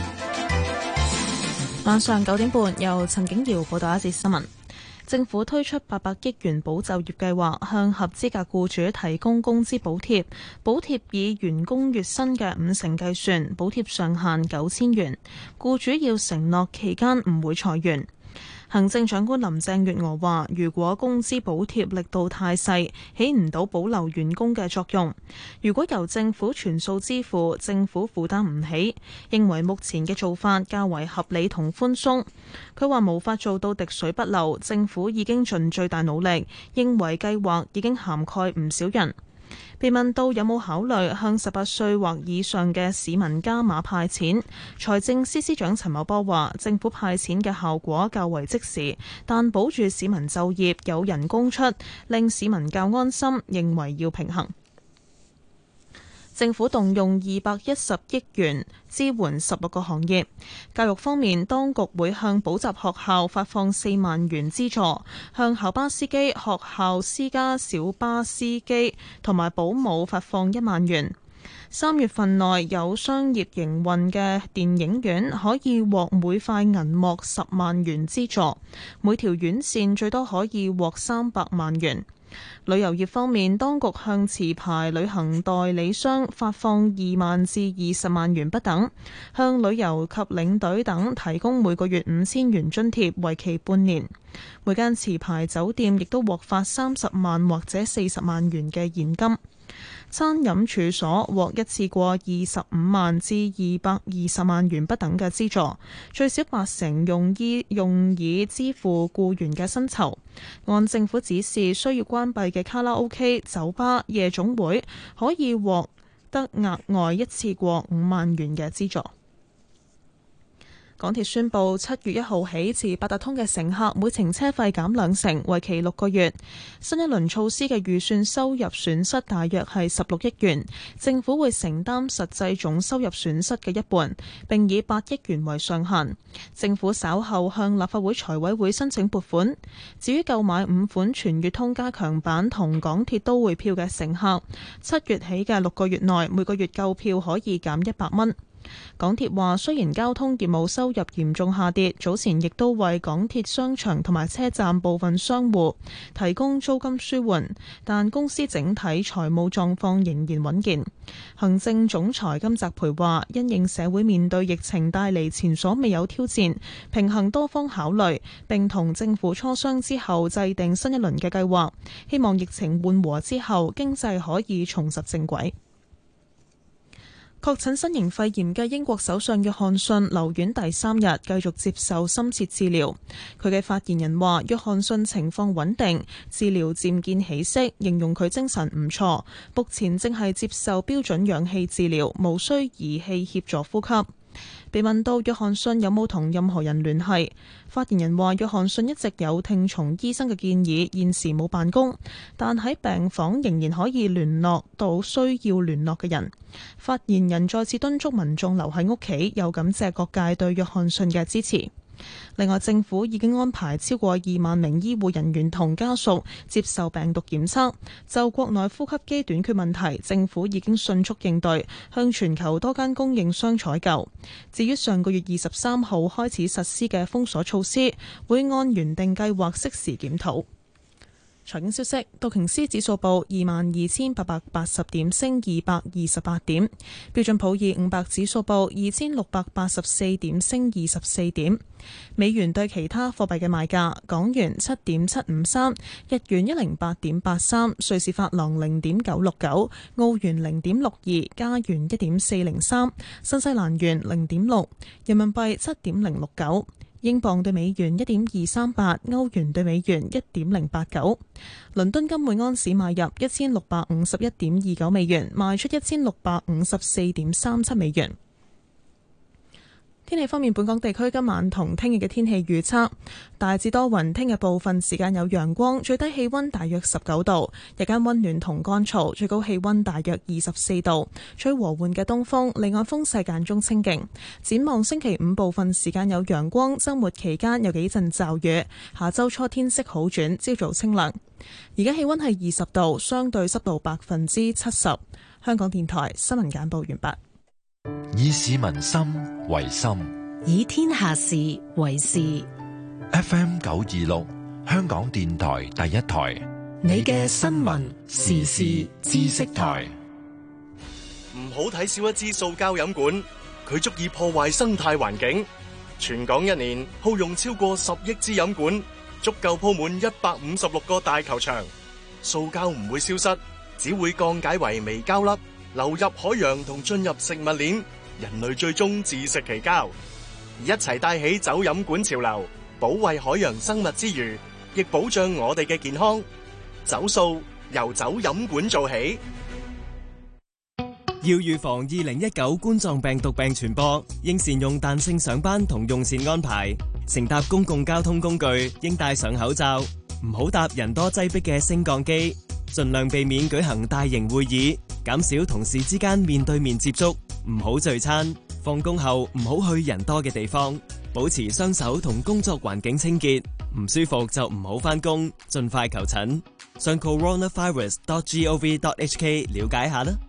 晚上九點半由陳景瑤報道一節新聞。政府推出八百億元保就業計劃，向合資格僱主提供工資補貼，補貼以員工月薪嘅五成計算，補貼上限九千元。僱主要承諾期間唔會裁員。行政長官林鄭月娥話，如果工資補貼力度太細，起唔到保留員工嘅作用。如果由政府全數支付，政府負擔唔起，認為目前嘅做法較為合理同寬鬆。佢話無法做到滴水不漏，政府已經盡最大努力，認為計劃已經涵蓋唔少人。被問到有冇考慮向十八歲或以上嘅市民加碼派錢，財政司司長陳茂波話：政府派錢嘅效果較為即時，但保住市民就業有人工出，令市民較安心，認為要平衡。政府動用二百一十億元支援十六個行業。教育方面，當局會向補習學校發放四萬元資助，向校巴司機、學校私家小巴司機同埋保姆發放一萬元。三月份內有商業營運嘅電影院可以獲每塊銀幕十萬元資助，每條院線最多可以獲三百萬元。旅遊業方面，當局向持牌旅行代理商發放二萬至二十萬元不等，向旅遊及領隊等提供每個月五千元津貼，為期半年。每間持牌酒店亦都獲發三十萬或者四十萬元嘅現金。餐飲處所獲一次過二十五萬至二百二十萬元不等嘅資助，最少八成用以用以支付僱員嘅薪酬。按政府指示，需要關閉嘅卡拉 OK、酒吧、夜總會可以獲得額外一次過五萬元嘅資助。港鐵宣布，七月一號起，持八達通嘅乘客每程車費減兩成，為期六個月。新一輪措施嘅預算收入損失大約係十六億元，政府會承擔實際總收入損失嘅一半，並以八億元為上限。政府稍後向立法會財委會申請撥款。至於購買五款全月通加強版同港鐵都會票嘅乘客，七月起嘅六個月內，每個月購票可以減一百蚊。港鐵話，雖然交通業務收入嚴重下跌，早前亦都為港鐵商場同埋車站部分商戶提供租金舒緩，但公司整體財務狀況仍然穩健。行政總裁金澤培話，因應社會面對疫情帶嚟前所未有挑戰，平衡多方考慮，並同政府磋商之後制定新一輪嘅計劃，希望疫情緩和之後經濟可以重拾正軌。確診新型肺炎嘅英國首相約翰遜留院第三日，繼續接受深切治療。佢嘅發言人話，約翰遜情況穩定，治療漸見起色，形容佢精神唔錯，目前正係接受標準氧氣治療，無需儀器協助呼吸。被問到約翰遜有冇同任何人聯繫，發言人話約翰遜一直有聽從醫生嘅建議，現時冇辦公，但喺病房仍然可以聯絡到需要聯絡嘅人。發言人再次敦促民眾留喺屋企，又感謝各界對約翰遜嘅支持。另外，政府已經安排超過二萬名醫護人員同家屬接受病毒檢測。就國內呼吸機短缺問題，政府已經迅速應對，向全球多間供應商採購。至於上個月二十三號開始實施嘅封鎖措施，會按原定計劃適時檢討。 財經消息，道瓊斯指數報二萬二千八百八十點，升二百二十八點；標準普爾五百指數報二千六百八十四點，升二十四點。美元對其他貨幣嘅賣價：港元七點七五三，日元一零八點八三，瑞士法郎零點九六九，澳元零點六二，加元一點四零三，新西蘭元零點六，人民幣七點零六九。英鎊對美元一點二三八，歐元對美元一點零八九。倫敦金每安士買入一千六百五十一點二九美元，賣出一千六百五十四點三七美元。天氣方面，本港地區今晚同聽日嘅天氣預測大致多雲，聽日部分時間有陽光，最低氣溫大約十九度，日間溫暖同乾燥，最高氣溫大約二十四度，吹和緩嘅東風，離岸風勢間中清勁。展望星期五部分時間有陽光，週末期間有幾陣驟雨，下週初天色好轉，朝早清涼。而家氣溫係二十度，相對濕度百分之七十。香港電台新聞簡報完畢。 以市民心為心， 以天下事為事。 F M 九二六，香港電台第一台， 你嘅新聞時事知識台。 唔好睇少一支塑膠飲管，佢足以破壞生態環境。全港一年耗用超過十億支飲管，足夠鋪滿一百五十六個大球場。塑膠唔會消失，只會降解為微膠粒，流入海洋同進入食物鏈，人類最終自食其膠。一齊帶起走飲管潮流，保衛海洋生物之餘，亦保障我哋嘅健康。走塑由走飲管做起。 要預防二零一九冠狀病毒病傳播，應善用彈性上班同用膳安排。乘搭公共交通工具應戴上口罩，唔好搭人多擠迫嘅升降機，盡量避免舉行大型會議，減少同事之間面對面接觸，唔好聚餐。放工後唔好去人多嘅地方，保持雙手同工作環境清潔。唔舒服就唔好返工，盡快求診。上 coronavirus dot gov dot hk 了解下啦。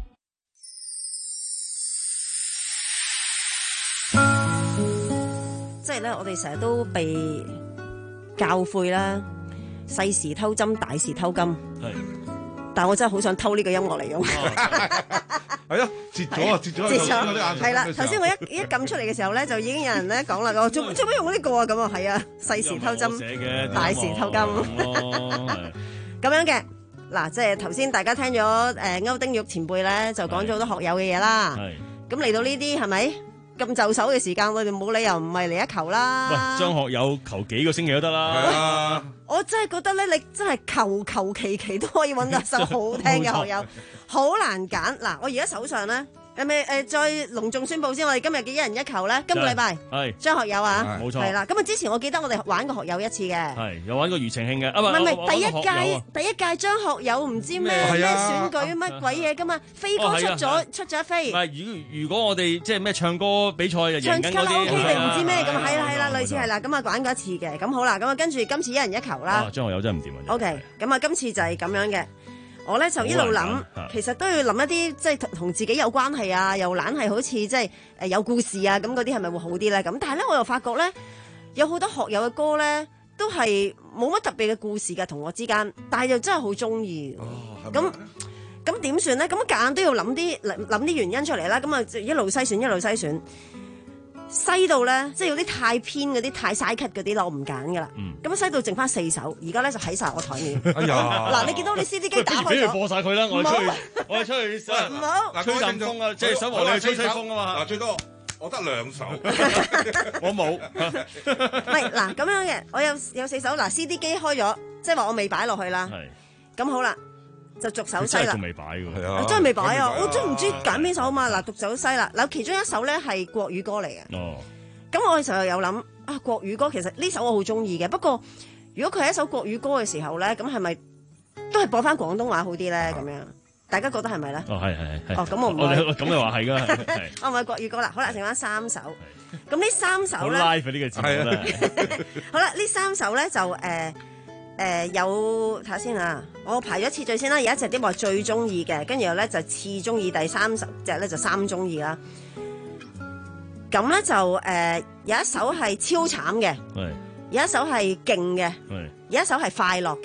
即係咧，我哋成日都被教誨啦，細時偷針，大時偷金。係，但我真係好想偷呢個音樂嚟用。 係啊，截咗啊，截咗。截咗。 係啦，頭先我一一撳出嚟嘅時候咧，就已經有人咧講啦，我做做咩用呢個啊？咁啊，係啊，細時偷針，大時偷金。咁樣嘅嗱，即係頭先大家聽咗誒歐丁玉前輩咧，就講咗好多學友嘅嘢啦。係。咁嚟到呢啲係咪？咁就手嘅時間，我哋冇理由唔係嚟一球啦。 喂，張學友求幾個星期都得啦。係啊， 我真係覺得咧，你真係求求其其都可以揾到一首好聽嘅學友，好難揀。嗱，我而家手上咧。係咪誒再隆重宣佈先？我哋今日嘅一人一球咧，今個禮拜係張學友啊，冇錯，係啦。咁啊，之前我記得我哋玩過學友一次嘅， 係有玩過庾澄慶嘅，啊唔係唔係第一屆第一屆張學友唔知咩咩選舉乜鬼嘢噶嘛，飛哥出咗出咗一飛。 唔係如如果我哋即係咩唱歌比賽就贏緊嗰啲， 唱卡拉 OK 定唔知咩咁，係啦係啦，類似係啦。咁啊玩過一次嘅，咁好啦，咁啊跟住今次一人一球啦。 張學友真係唔掂啊。 OK，咁啊今次就係咁樣嘅。我咧就一路諗，其實都要諗一啲即係同自己有關係啊，又懶係好似即係誒有故事啊，咁嗰啲係咪會好啲咧？咁但係咧我又發覺咧，有好多學友嘅歌咧，都係冇乜特別嘅故事㗎，同我之間，但係又真係好中意。咁咁點算咧？咁夾硬都要諗啲諗啲原因出嚟啦。咁啊一路篩選一路篩選。西到咧，即係有啲太偏嗰啲太嘥咳嗰啲啦，我唔揀噶啦。咁啊西到剩翻四首，而家咧就喺晒我台面。 哎呀！ 嗱，你見到你 C D 機打開咗， 俾佢播晒佢啦，我哋出去，我哋出去， 唔好吹陣風啊！即係想和你吹吹風啊嘛。 嗱，最多我得兩首， 我冇。 唔係嗱，咁樣嘅，我有有四首。嗱 C D 機開咗，即係話我未擺落去啦。係。咁好啦。就逐首西啦， 仲未擺㗎，係啊， 真係未擺啊！我真唔知揀邊首啊嘛。嗱，逐首西啦。嗱，其中一首咧係國語歌嚟嘅。哦。咁我嘅時候有諗啊，國語歌其實呢首我好中意嘅。不過如果佢係一首國語歌嘅時候咧，咁係咪都係播翻廣東話好啲咧？咁樣大家覺得係咪咧？ 哦，係係係。 哦，咁我唔會。 咁你話係㗎？ 我唔係國語歌啦。好啦，剩翻三首。咁呢三首咧， 好 live 呢個節目啦。 好啦，呢三首咧就誒。誒、呃、有睇下先啊！我排咗次序先啦，有一隻啲我最中意嘅，跟住咧就次中意，第三隻咧就三中意啦。咁咧就誒、呃、有一首係超慘嘅，有一首係勁嘅，有一首係快樂嘅。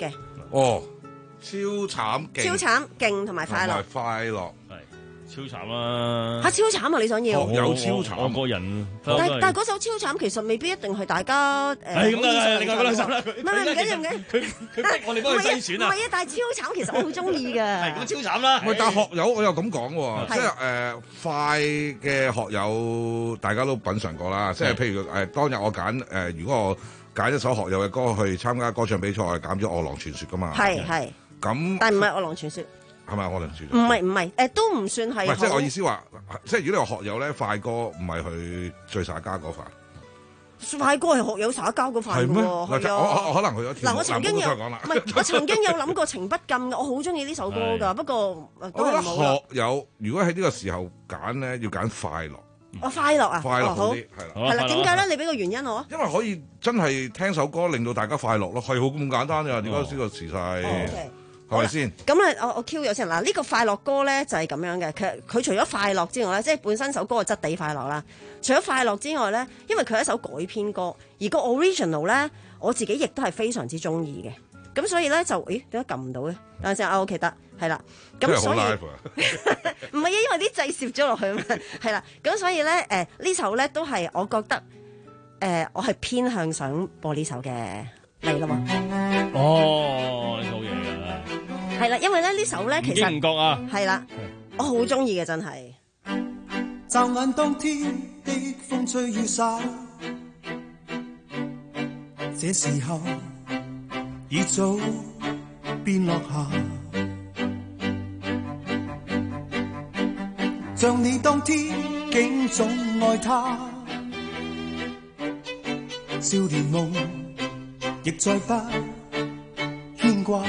哦，超慘勁， 超慘勁同埋快樂， 快樂係超慘啦！ 嚇超慘啊！你想要？ 學友超慘， 我個人。 但但嗰首超慘其實未必一定係大家誒。 係咁啦，另外嗰兩首啦。 唔係唔緊要唔緊要， 佢佢逼我哋幫佢篩選啊！ 唔係啊，但係超慘其實我好中意㗎。 係咁超慘啦！ 唔係，但係學友我又咁講喎，即係誒快嘅學友大家都品嚐過啦。即係譬如誒當日我揀誒，如果我揀一首學友嘅歌去參加歌唱比賽，揀咗《餓狼傳說》㗎嘛。係係。咁但係唔係《餓狼傳說》。係咪我哋唔唔係唔係，誒都唔算係。 即係我意思話，即係如果你話學友咧，快歌唔係佢最耍家嗰塊。 快歌係學友耍交嗰塊喎。係啊， 我我可能去咗跳。 嗱，我曾經有唔係，我曾經有諗過情不禁嘅，我好中意呢首歌㗎。不過我覺得學友如果喺呢個時候揀咧，要揀快樂。 我快樂啊！ 快樂好啲，係啦。 係啦，點解咧？你俾個原因我啊。 因為可以真係聽首歌令到大家快樂咯，係好咁簡單㗎。點解呢個時勢？係咪先？咁咧，我我 Q 咗先嗱。呢個快樂歌咧就係咁樣嘅。其實佢除咗快樂之外咧，即係本身首歌嘅質地快樂啦。除咗快樂之外咧，因為佢係一首改編歌，而個 original 咧，我自己亦都係非常之中意嘅。咁所以咧就，咦？點解撳唔到咧？等陣先啊 ，OK 得，係啦。咁所以唔係啊，因為啲掣攝咗落去啊嘛。係啦。咁所以咧，誒、呃、呢首咧都係我覺得，誒、呃、我係偏向想播呢首嘅嚟啦嘛。 哦，呢套嘢啊！ 係啦，因為咧呢首咧其實唔覺啊， 係啦，我好中意嘅真係。 驟眼當天的風吹雨灑，這時候已早變落霞，像你當天竟總愛他，少年夢亦再不牽掛。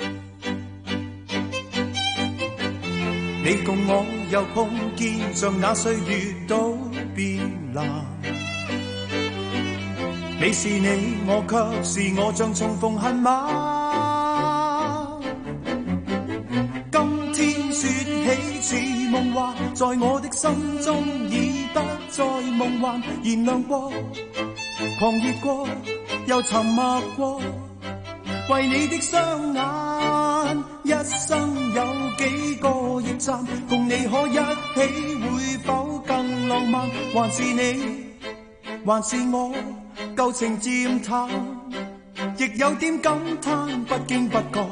你共我又碰見，像那歲月都變藍。你是你，我卻是我，像重逢恨晚。今天說起似夢話，在我的心中已不再夢幻。燃亮過，狂熱過，又沉默過，為你的雙眼，一生有幾個驛站，共你可一起，會否更浪漫？還是你，還是我，舊情漸淡，亦有點感嘆，不經不覺。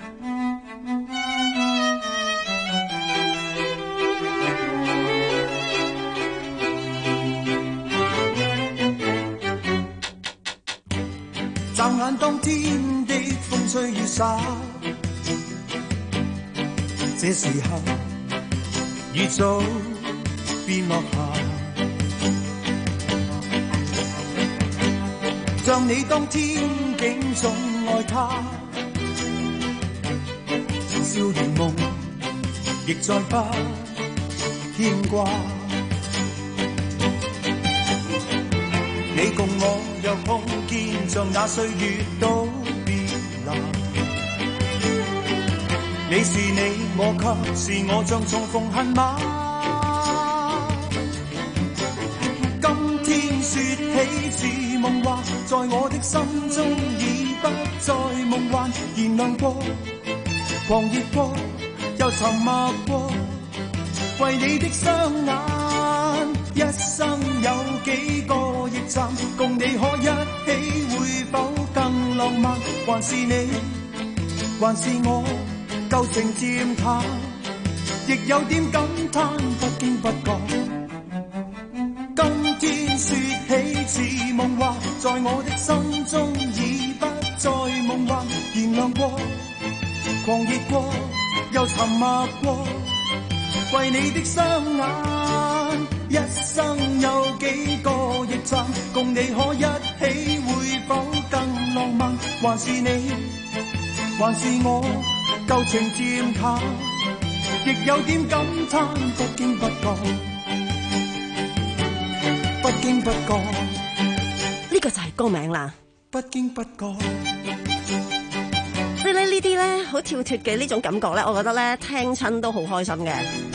驟眼當天的風吹雨灑，這時候已早變落霞，像你當天竟總愛他，少年夢亦再不牽掛。你共我又碰見，像那歲月都變藍。你是你，我卻是我，像重逢恨晚。今天說起似夢話，在我的心中已不再夢幻。燃亮過，狂熱過，又沉默過，為你的雙眼，一生有幾個驛站，共你可一起，會否更浪漫？還是你，還是我，舊情漸淡，亦有點感嘆，不經不覺。今天說起似夢話，在我的心中已不再夢幻。燃亮過，狂熱過，又沉默過，為你的雙眼，一生有幾個驛站，共你可一起，會否更浪漫？還是你，還是我，舊情漸淡，亦有點感嘆，不經不覺，不經不覺。 呢個就係歌名啦。 不經不覺。 即係咧呢啲咧好跳脫嘅呢種感覺咧，我覺得咧聽親都好開心嘅。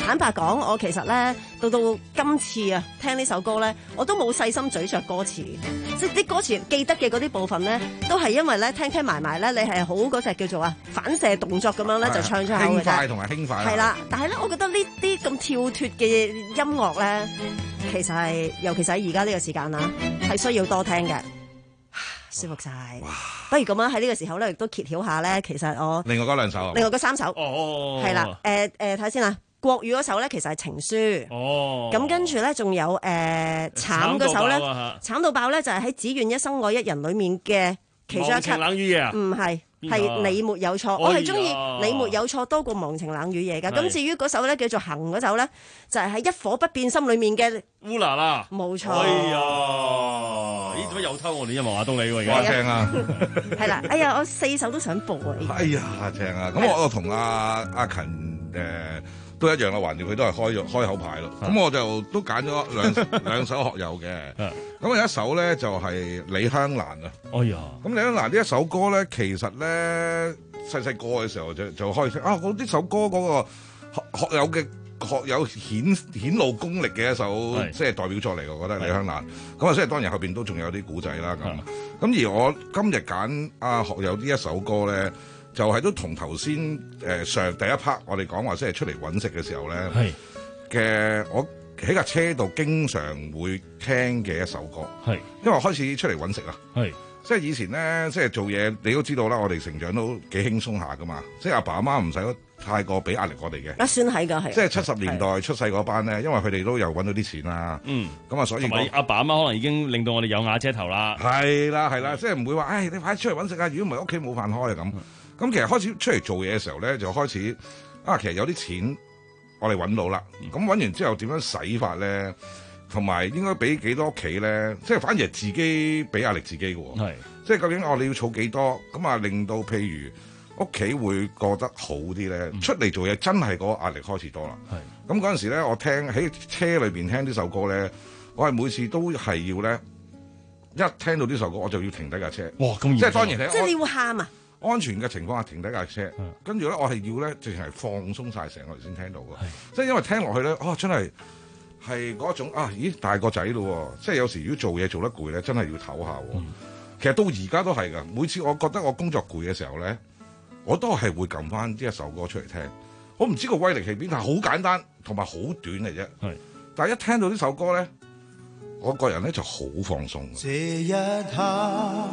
坦白講，我其實咧到到今次啊聽呢首歌咧，我都冇細心咀嚼歌詞，即係啲歌詞記得嘅嗰啲部分咧，都係因為咧聽聽埋埋咧，你係好嗰隻叫做啊反射動作咁樣咧就唱出口嘅啫。 輕快同埋輕快。 係啦，但係咧，我覺得呢啲咁跳脫嘅音樂咧，其實係尤其是喺而家呢個時間啦，係需要多聽嘅。舒服晒，不如咁樣喺呢個時候咧，亦都揭曉下咧。其實我另外嗰兩首， 另外嗰三首， 哦， 係啦，誒誒睇下先啦。國語嗰首咧，其實係情書， 哦， 咁跟住咧仲有誒、呃、慘嗰首咧，慘到爆咧就係喺《只願一生愛一人》裡面嘅其中一輯。忘情冷雨夜啊？ 唔係。係你沒有錯，我係中意你沒有錯多過忘情冷雨夜㗎。咁至於嗰首咧叫做行嗰首咧，就係喺一顆不變心裡面嘅烏啦啦， 冇錯。 哎呀，咦點解又偷我哋音樂亞東你喎而家？ 哇正啊！ 係啦，哎呀，我四首都想播啊！ 哎呀，正啊！咁我我同阿阿勤誒都一樣啦，橫掂佢都係開咗開口牌咯。咁我就都揀咗兩兩首學友嘅。咁有一首咧就係李香蘭啊。 哎呀！ 咁李香蘭呢一首歌咧，其實咧細細個嘅時候就就開始啊！嗰呢首歌嗰個學學友嘅學友顯顯露功力嘅一首即係代表作嚟，我覺得李香蘭。咁啊，雖然當然後邊都仲有啲古仔啦咁。咁而我今日揀阿學友呢一首歌咧，就係、是、都同頭先誒上第一 part 我哋講話即係出嚟揾食嘅時候咧嘅我。喺架車度經常會聽嘅一首歌， 係因為我開始出嚟揾食啦， 係即係以前咧，即係做嘢，你都知道啦，我哋成長都幾輕鬆下噶嘛，即係阿爸阿媽唔使太過俾壓力我哋嘅， 啊算係㗎，係即係七十年代出世嗰班咧，因為佢哋都有揾到啲錢啦， 嗯， 咁啊，所以阿爸阿媽可能已經令到我哋有瓦遮頭啦， 係啦係啦，即係唔會話，唉，你快啲出嚟揾食啊！如果唔係屋企冇飯開啊咁，咁、嗯、其實開始出嚟做嘢嘅時候咧，就開始啊，其實有啲錢。我哋揾到啦，咁揾完之後點樣使法咧？同埋應該俾幾多屋企咧？即係反而係自己俾壓力自己嘅喎。係，即係究竟我哋要儲幾多？咁啊，令到譬如屋企會過得好啲咧。嗯、出嚟做嘢真係嗰個壓力開始多啦。係，咁嗰陣時咧，我聽喺車裏邊聽呢首歌咧，我係每次都係要咧，一聽到呢首歌我就要停低架車。 哇，咁即係當然係， 即係你會喊啊！ 安全嘅情況下停低架車，跟住咧我係要咧，淨係放鬆晒成個先聽到嘅，即係因為聽落去咧，哦真係係嗰種啊，咦大個仔咯，即係有時如果做嘢做得攰咧，真係要唞下。嗯、其實到而家都係噶，每次我覺得我工作攰嘅時候咧，我都係會撳翻呢一首歌出嚟聽。我唔知個威力喺邊，但係好簡單同埋好短嚟啫。但係一聽到呢首歌咧，我個人咧就好放鬆。 這一刻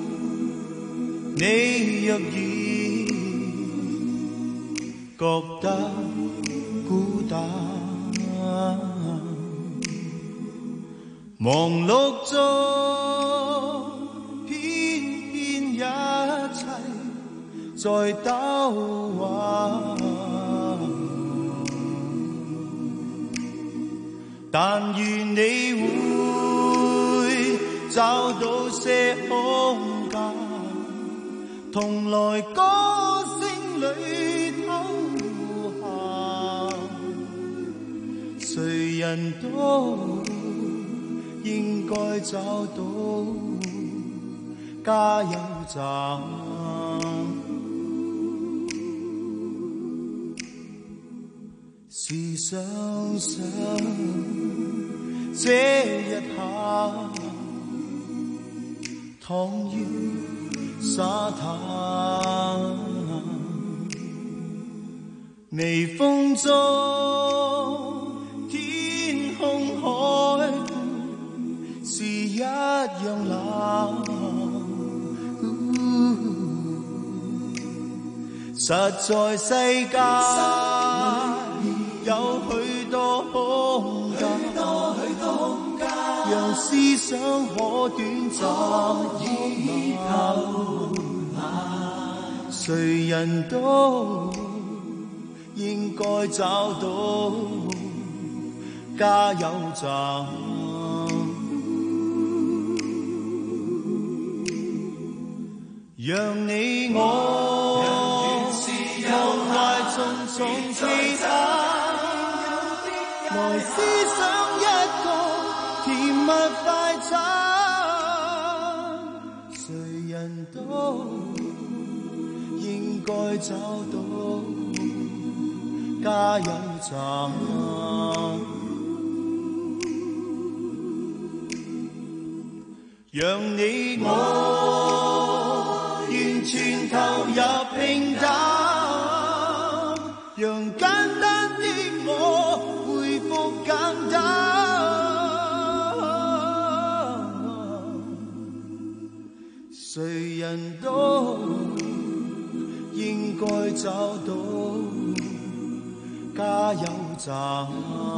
你若然覺得孤單，忙碌中偏偏一切在兜彎，但願你會找到些空間，同來歌聲裏偷喊，誰人都應該找到加油站。試想想這一刻，躺於沙灘，微風中天空海闊是一樣冷，實在世界有許多空間，讓思想可短暫以後，誰人都應該找到加油站。讓你我忘懷重重期盼，來思想一個甜蜜快餐，誰人都應該找到加油站。讓你我完全投入平淡，讓簡單的我恢復簡單。誰人都應該找到加油站。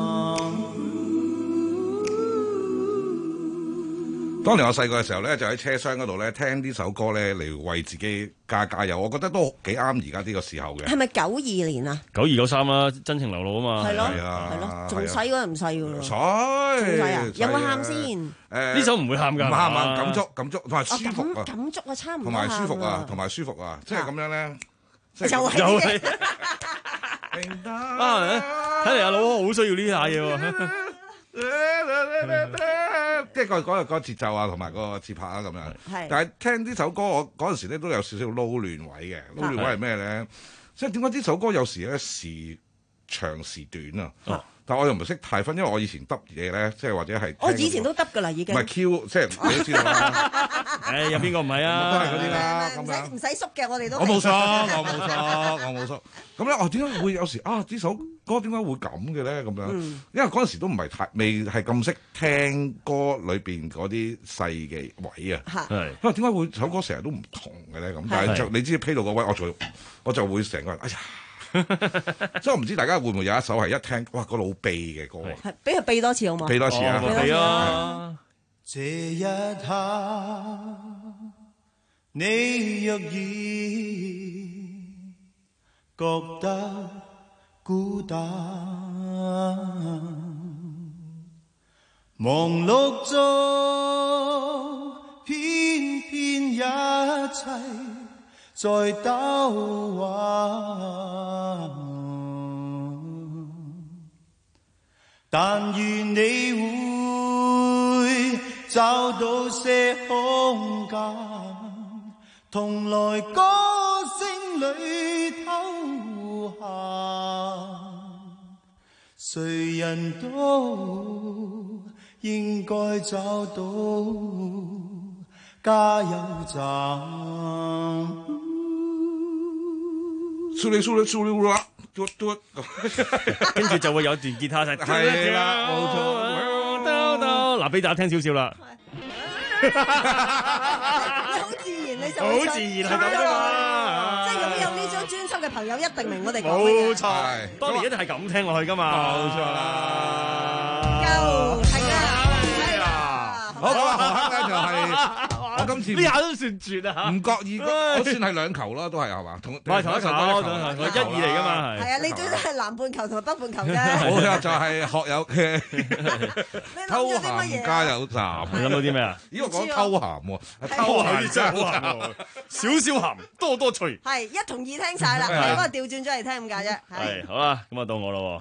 當年我細個嘅時候咧，就喺車廂嗰度咧聽呢首歌咧嚟為自己加加油，我覺得都幾啱而家呢個時候嘅。 係咪九二年啊？ 九二九三啦，真情流露啊嘛。 係咯， 係啊， 係咯，仲細嗰陣唔細㗎咯。 細， 仲細啊？有冇喊先？誒， 呢首唔會喊㗎， 唔喊啊，感觸感觸同埋舒服啊， 感觸啊，差唔多。 同埋舒服啊，同埋舒服啊，即係咁樣咧。 就係。 啊！睇嚟阿老好需要呢下嘢喎。 即係個嗰個個節奏啊，同埋個節拍啊咁樣。 係。 但係聽呢首歌，我嗰陣時咧都有少少撈亂位嘅。撈亂位係咩咧？即係點解呢首歌有時咧時長時短啊？哦。但我又唔識太分，因為我以前揼嘢咧，即係或者係我以前都揼㗎啦，已經。唔係 Q， 即係你都知道啦。 誒，有邊個唔係啊？ 都係嗰啲啦，咁樣。 唔使縮嘅，我哋都。 我冇縮，我冇縮，我冇縮。咁咧，我點解會有時啊？呢首歌點解會咁嘅咧？咁樣，因為嗰陣時都唔係太未係咁識聽歌裏邊嗰啲細嘅位啊。 係。 因為點解會首歌成日都唔同嘅咧？咁但係就你知披到個位，我就我就會成個人哎呀〜所以我唔知大家會唔會有一首係一聽哇個老鼻嘅歌， 係俾佢避多次好冇？ 避多次啊！ 避啊！ 這一刻，你若然覺得孤單，忙碌中偏偏一切在兜彎，但願你會找到些空間，同來歌聲裏偷閒，誰人都應該找到加油站。 蘇里蘇里蘇里啦，嘟嘟， 跟住就會有段吉他聲。 係啦，冇錯。 嗱，俾大家聽少少啦。 好自然，你就好自然係咁噶嘛。 即係擁有呢張專輯嘅朋友一定明我哋講冇乜嘢。 錯，當年一定係咁聽落去噶嘛。 冇錯啦。 夠係啊，係啊。 好咁啊，何克咧就係。我今次呢下都算絕啊！ 唔覺意，我算係兩球啦，都係係嘛？同同一球，同一球，我一二嚟噶嘛係。 係啊，你最多係南半球同北半球啫。 冇錯，就係學友嘅偷鹹加油站。 你諗到啲咩啊？ 咦，我講偷鹹喎，偷鹹真係好鹹， 少少鹹，多多脆。 係一同二聽晒啦，你幫我調轉咗嚟聽咁解啫。 係好啦，咁啊到我咯。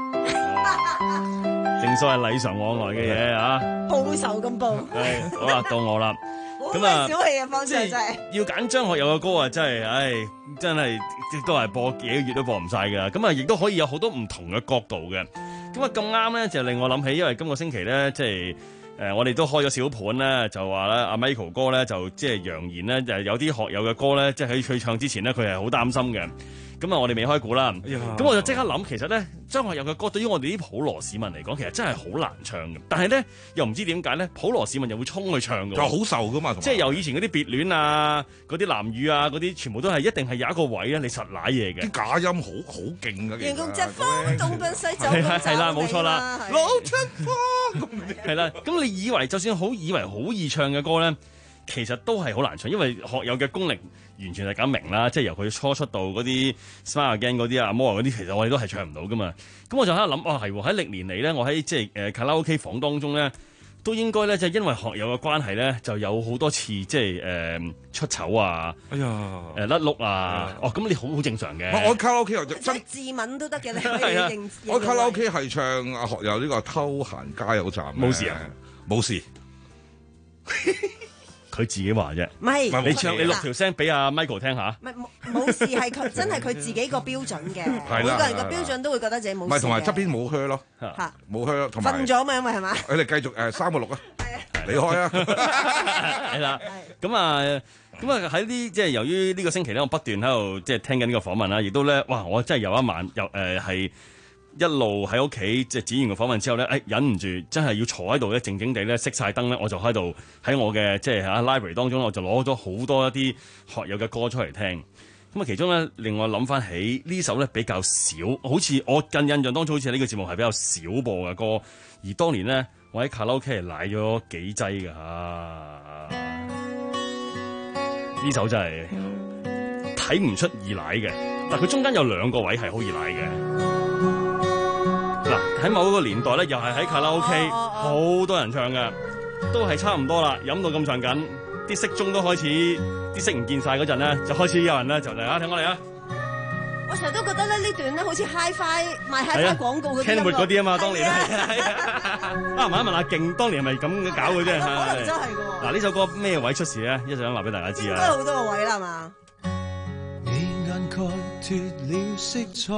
正所謂禮尚往來嘅嘢啊， 報仇咁報。 係好啦，到我啦。 咁啊，小氣嘅方式真係要揀張學友嘅歌啊，真係，唉，真係亦都係播幾個月都播唔晒噶。咁啊，亦都可以有好多唔同嘅角度嘅。咁啊，咁啱咧就令我諗起，因為今個星期咧，即係誒，我哋都開咗小盤咧，就話咧阿 Michael 哥咧就即係揚言咧，就係有啲學友嘅歌咧，即係喺佢唱之前咧，佢係好擔心嘅。咁啊，我哋未開估啦。咁、哎、我就即刻諗，其實咧張學友嘅歌對於我哋啲普羅市民嚟講，其實真係好難唱嘅。但係咧又唔知點解咧，普羅市民又會衝去唱嘅。 就好受噶嘛， 即係由以前嗰啲別戀啊、嗰啲藍雨啊、嗰啲，全部都係一定係有一個位咧，你實舐嘢嘅。 啲假音好好勁嘅。 形容隻風東奔西走咁係啦，冇錯啦， 老出風係啦。咁你以為就算好以為好易唱嘅歌咧，其實都係好難唱，因為學友嘅功力完全係咁明啦，即係由佢初出道嗰啲 Smile Again 嗰啲啊、More 嗰啲，其實我哋都係唱唔到噶嘛。咁我就喺度諗，哦係喎，喺歷年嚟咧，我喺即係誒卡拉 OK 房當中咧，都應該咧，即係因為學友嘅關係咧，就有好多次即係誒、呃、出醜啊， 哎呀， 誒甩碌啊，哦咁你好好正常嘅。 我卡拉 OK 又真自問都得嘅，你可以認。 我卡拉 OK 係唱阿學友呢個偷閒加油站， 冇事啊， 冇事。 佢自己話啫。 唔係你唱你錄條聲俾阿 Michael 聽下。 唔係冇冇事，係佢真係佢自己個標準嘅。每個人個標準都會覺得自己冇事。 唔係同埋側邊冇靴咯， 嚇冇靴咯，同埋瞓咗嘛，因為係嘛？ 佢哋繼續誒三個六啊，你開啊， 係啦，咁啊。咁啊喺呢即係由於呢個星期咧，我不斷喺度即係聽緊呢個訪問啦，亦都咧哇！我真係有一晚又誒係一路喺屋企即係剪完個訪問之後咧，誒忍唔住真係要坐喺度咧，靜靜地咧熄晒燈咧，我就喺度喺我嘅即係喺 library 當中，我就攞咗好多一啲學友嘅歌出嚟聽。咁啊，其中咧令我諗翻起呢首咧比較少，好似我近印象當中好似呢個節目係比較少播嘅歌，而當年咧我喺卡拉 OK 係奶咗幾劑㗎嚇。呢首真係睇唔出易奶嘅，但佢中間有兩個位係好易奶嘅。嗱，喺某一個年代咧，又係喺卡拉 OK，好多人唱嘅，都係差唔多啦，飲到咁上緊，啲骰盅都開始，啲骰唔見晒嗰陣咧，就開始有人咧就嚟啊，聽我嚟啊！ 我成日都覺得咧呢段咧好似 HiFi 賣 HiFi 廣告嗰啲 Kenwood 嗰啲啊嘛，當年係啊，問一問阿勁，當年係咪咁搞嘅啫？ 可能真係㗎。嗱， 呢首歌咩位出事咧？一陣間話俾大家知啊。 應該好多個位啦，係嘛？ 你眼蓋脫了色彩，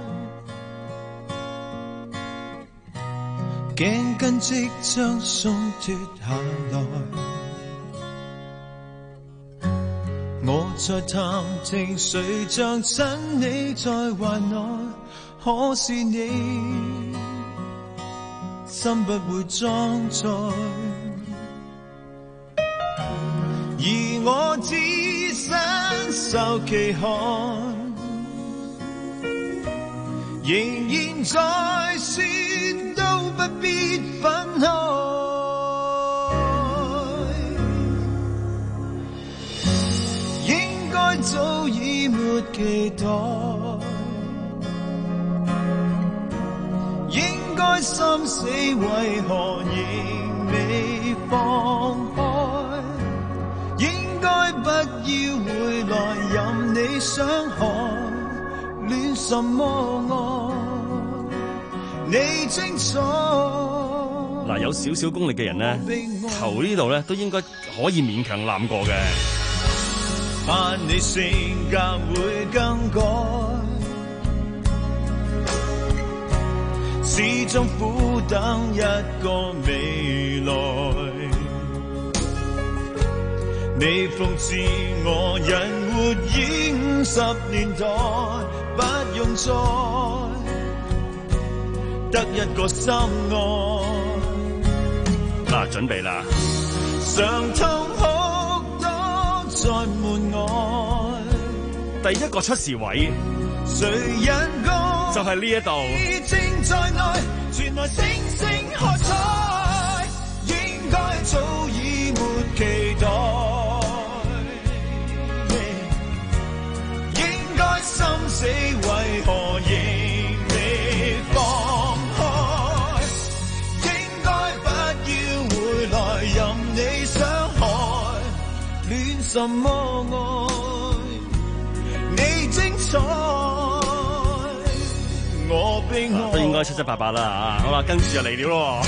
頸巾即將鬆脫下來。我在談情，誰像親你在懷內？可是你心不會裝載，而我只身受其害，仍然在說都不必分開。早已沒期待，應該心死為何仍未放開？應該不要回來任你傷害，戀什麼愛？你清楚。 嗱，有少少功力嘅人咧，頭呢度咧都應該可以勉強攬過嘅。 盼你性格會更改，始終苦等一個未來。你諷刺我人活於五十年代，不用再得一個心愛。 嗱，準備啦， 傷痛哭多在門外， 第一個出事位， 誰人歌就係呢一度。 正在內，傳來星星喝彩，應該早已沒期待，應該心死為何仍未放開？應該不要回來任你傷害，戀什麼愛？你精彩，我悲哀。 都應該七七八八啦啊！好啦，跟住就嚟了咯。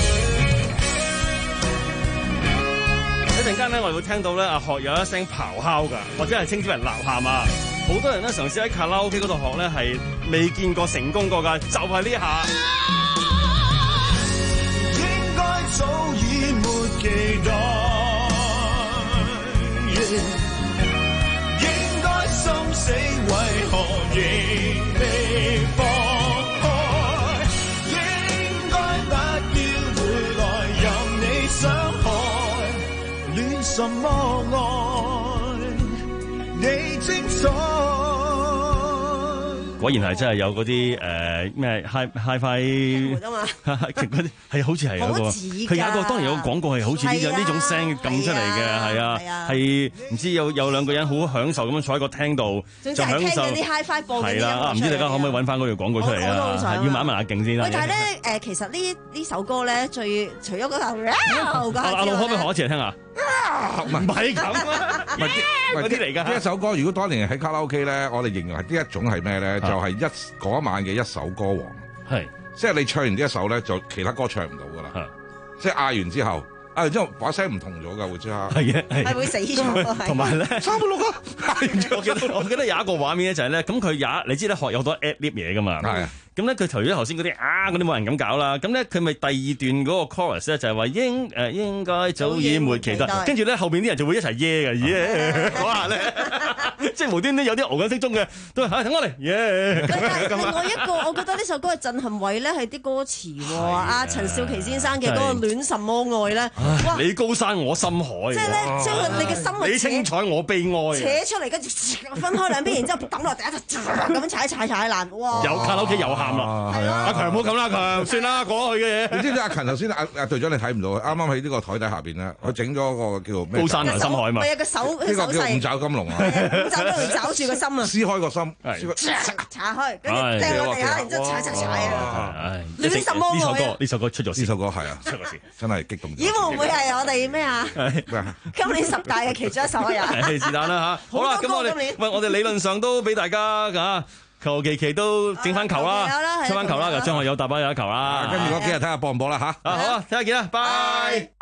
一陣間咧，我哋會聽到咧阿學有一聲咆哮㗎，或者係稱之為吶喊啊！好多人咧嘗試喺卡拉 OK 嗰度學咧，係未見過成功過㗎，就係呢下。 應該早已沒期待，應該心死為何仍未放開？應該不要回來任你傷害，戀什麼愛？你精彩。 果然係真係有嗰啲誒咩 Hi Hi-Fi 啊嘛， 嗰啲係好似係有個，佢有個當然有個廣告係好似呢種呢種聲撳出嚟嘅，係啊，係唔知有有兩個人好享受咁樣坐喺個廳度就享受啲 Hi-Fi 播嘅係啦，唔知大家可唔可以揾翻嗰條廣告出嚟啊？要問一問阿勁先啦。 喂，但係咧誒，其實呢呢首歌咧最除咗嗰頭阿路可唔可以學一次嚟聽下？唔係咁啊， 唔係嗰啲嚟㗎。呢一首歌如果當年喺卡拉 OK 咧，我哋形容係呢一種係咩咧？就係一嗰晚嘅一首歌王。 係， 即係你唱完呢一首咧，就其他歌唱唔到㗎啦。即係嗌完之後， 啊，之後把聲唔同咗㗎，會即刻係嘅，係係會死咗。 同埋咧， 三個六啊！ 我記得我記得有一個畫面咧就係咧，咁佢有你知咧學有好多 ad-lib 嘢㗎嘛。係。咁咧佢除咗頭先嗰啲啊嗰啲冇人咁搞啦，咁咧佢咪第二段嗰個 chorus 咧就係話應誒應該早已沒期待，跟住咧後邊啲人就會一齊耶嘅耶嗰下咧，即係無端端有啲熬緊骰盅嘅都係嚇等我嚟耶。 另外一個我覺得呢首歌嘅震撼位咧係啲歌詞喎，阿陳少琪先生嘅嗰個戀什麼愛咧，哇！ 你高山我深海， 即係咧將你嘅心你清彩我悲哀， 扯出嚟跟住分開兩邊，然之後抌落地下就咁樣踩踩踩爛，哇！ 有卡拉 OK 有喊啦，阿強唔好咁啦，強算啦過去嘅嘢。 你知唔知阿強頭先阿阿隊長你睇唔到，啱啱喺呢個台底下邊咧，佢整咗個叫做咩？ 高山同深海嘛。 係啊，個手呢個叫五爪金龍啊， 五爪金龍抓住個心啊， 撕開個心， 拆開，跟住掟落地下，然之後踩踩踩啊！戀什麼愛？ 呢首歌呢首歌出咗事， 呢首歌係啊，出咗事，真係激動。 咦？會唔會係我哋咩啊？今年十大嘅其中一首啊！ 係是但啦嚇。好啦，咁我哋喂我哋理論上都俾大家嚇。求其其都整翻球啦，出翻球啦，就張學友大把有一球啦。 跟住嗰幾日睇下播唔播啦嚇。 啊好啊，睇下見啦，拜。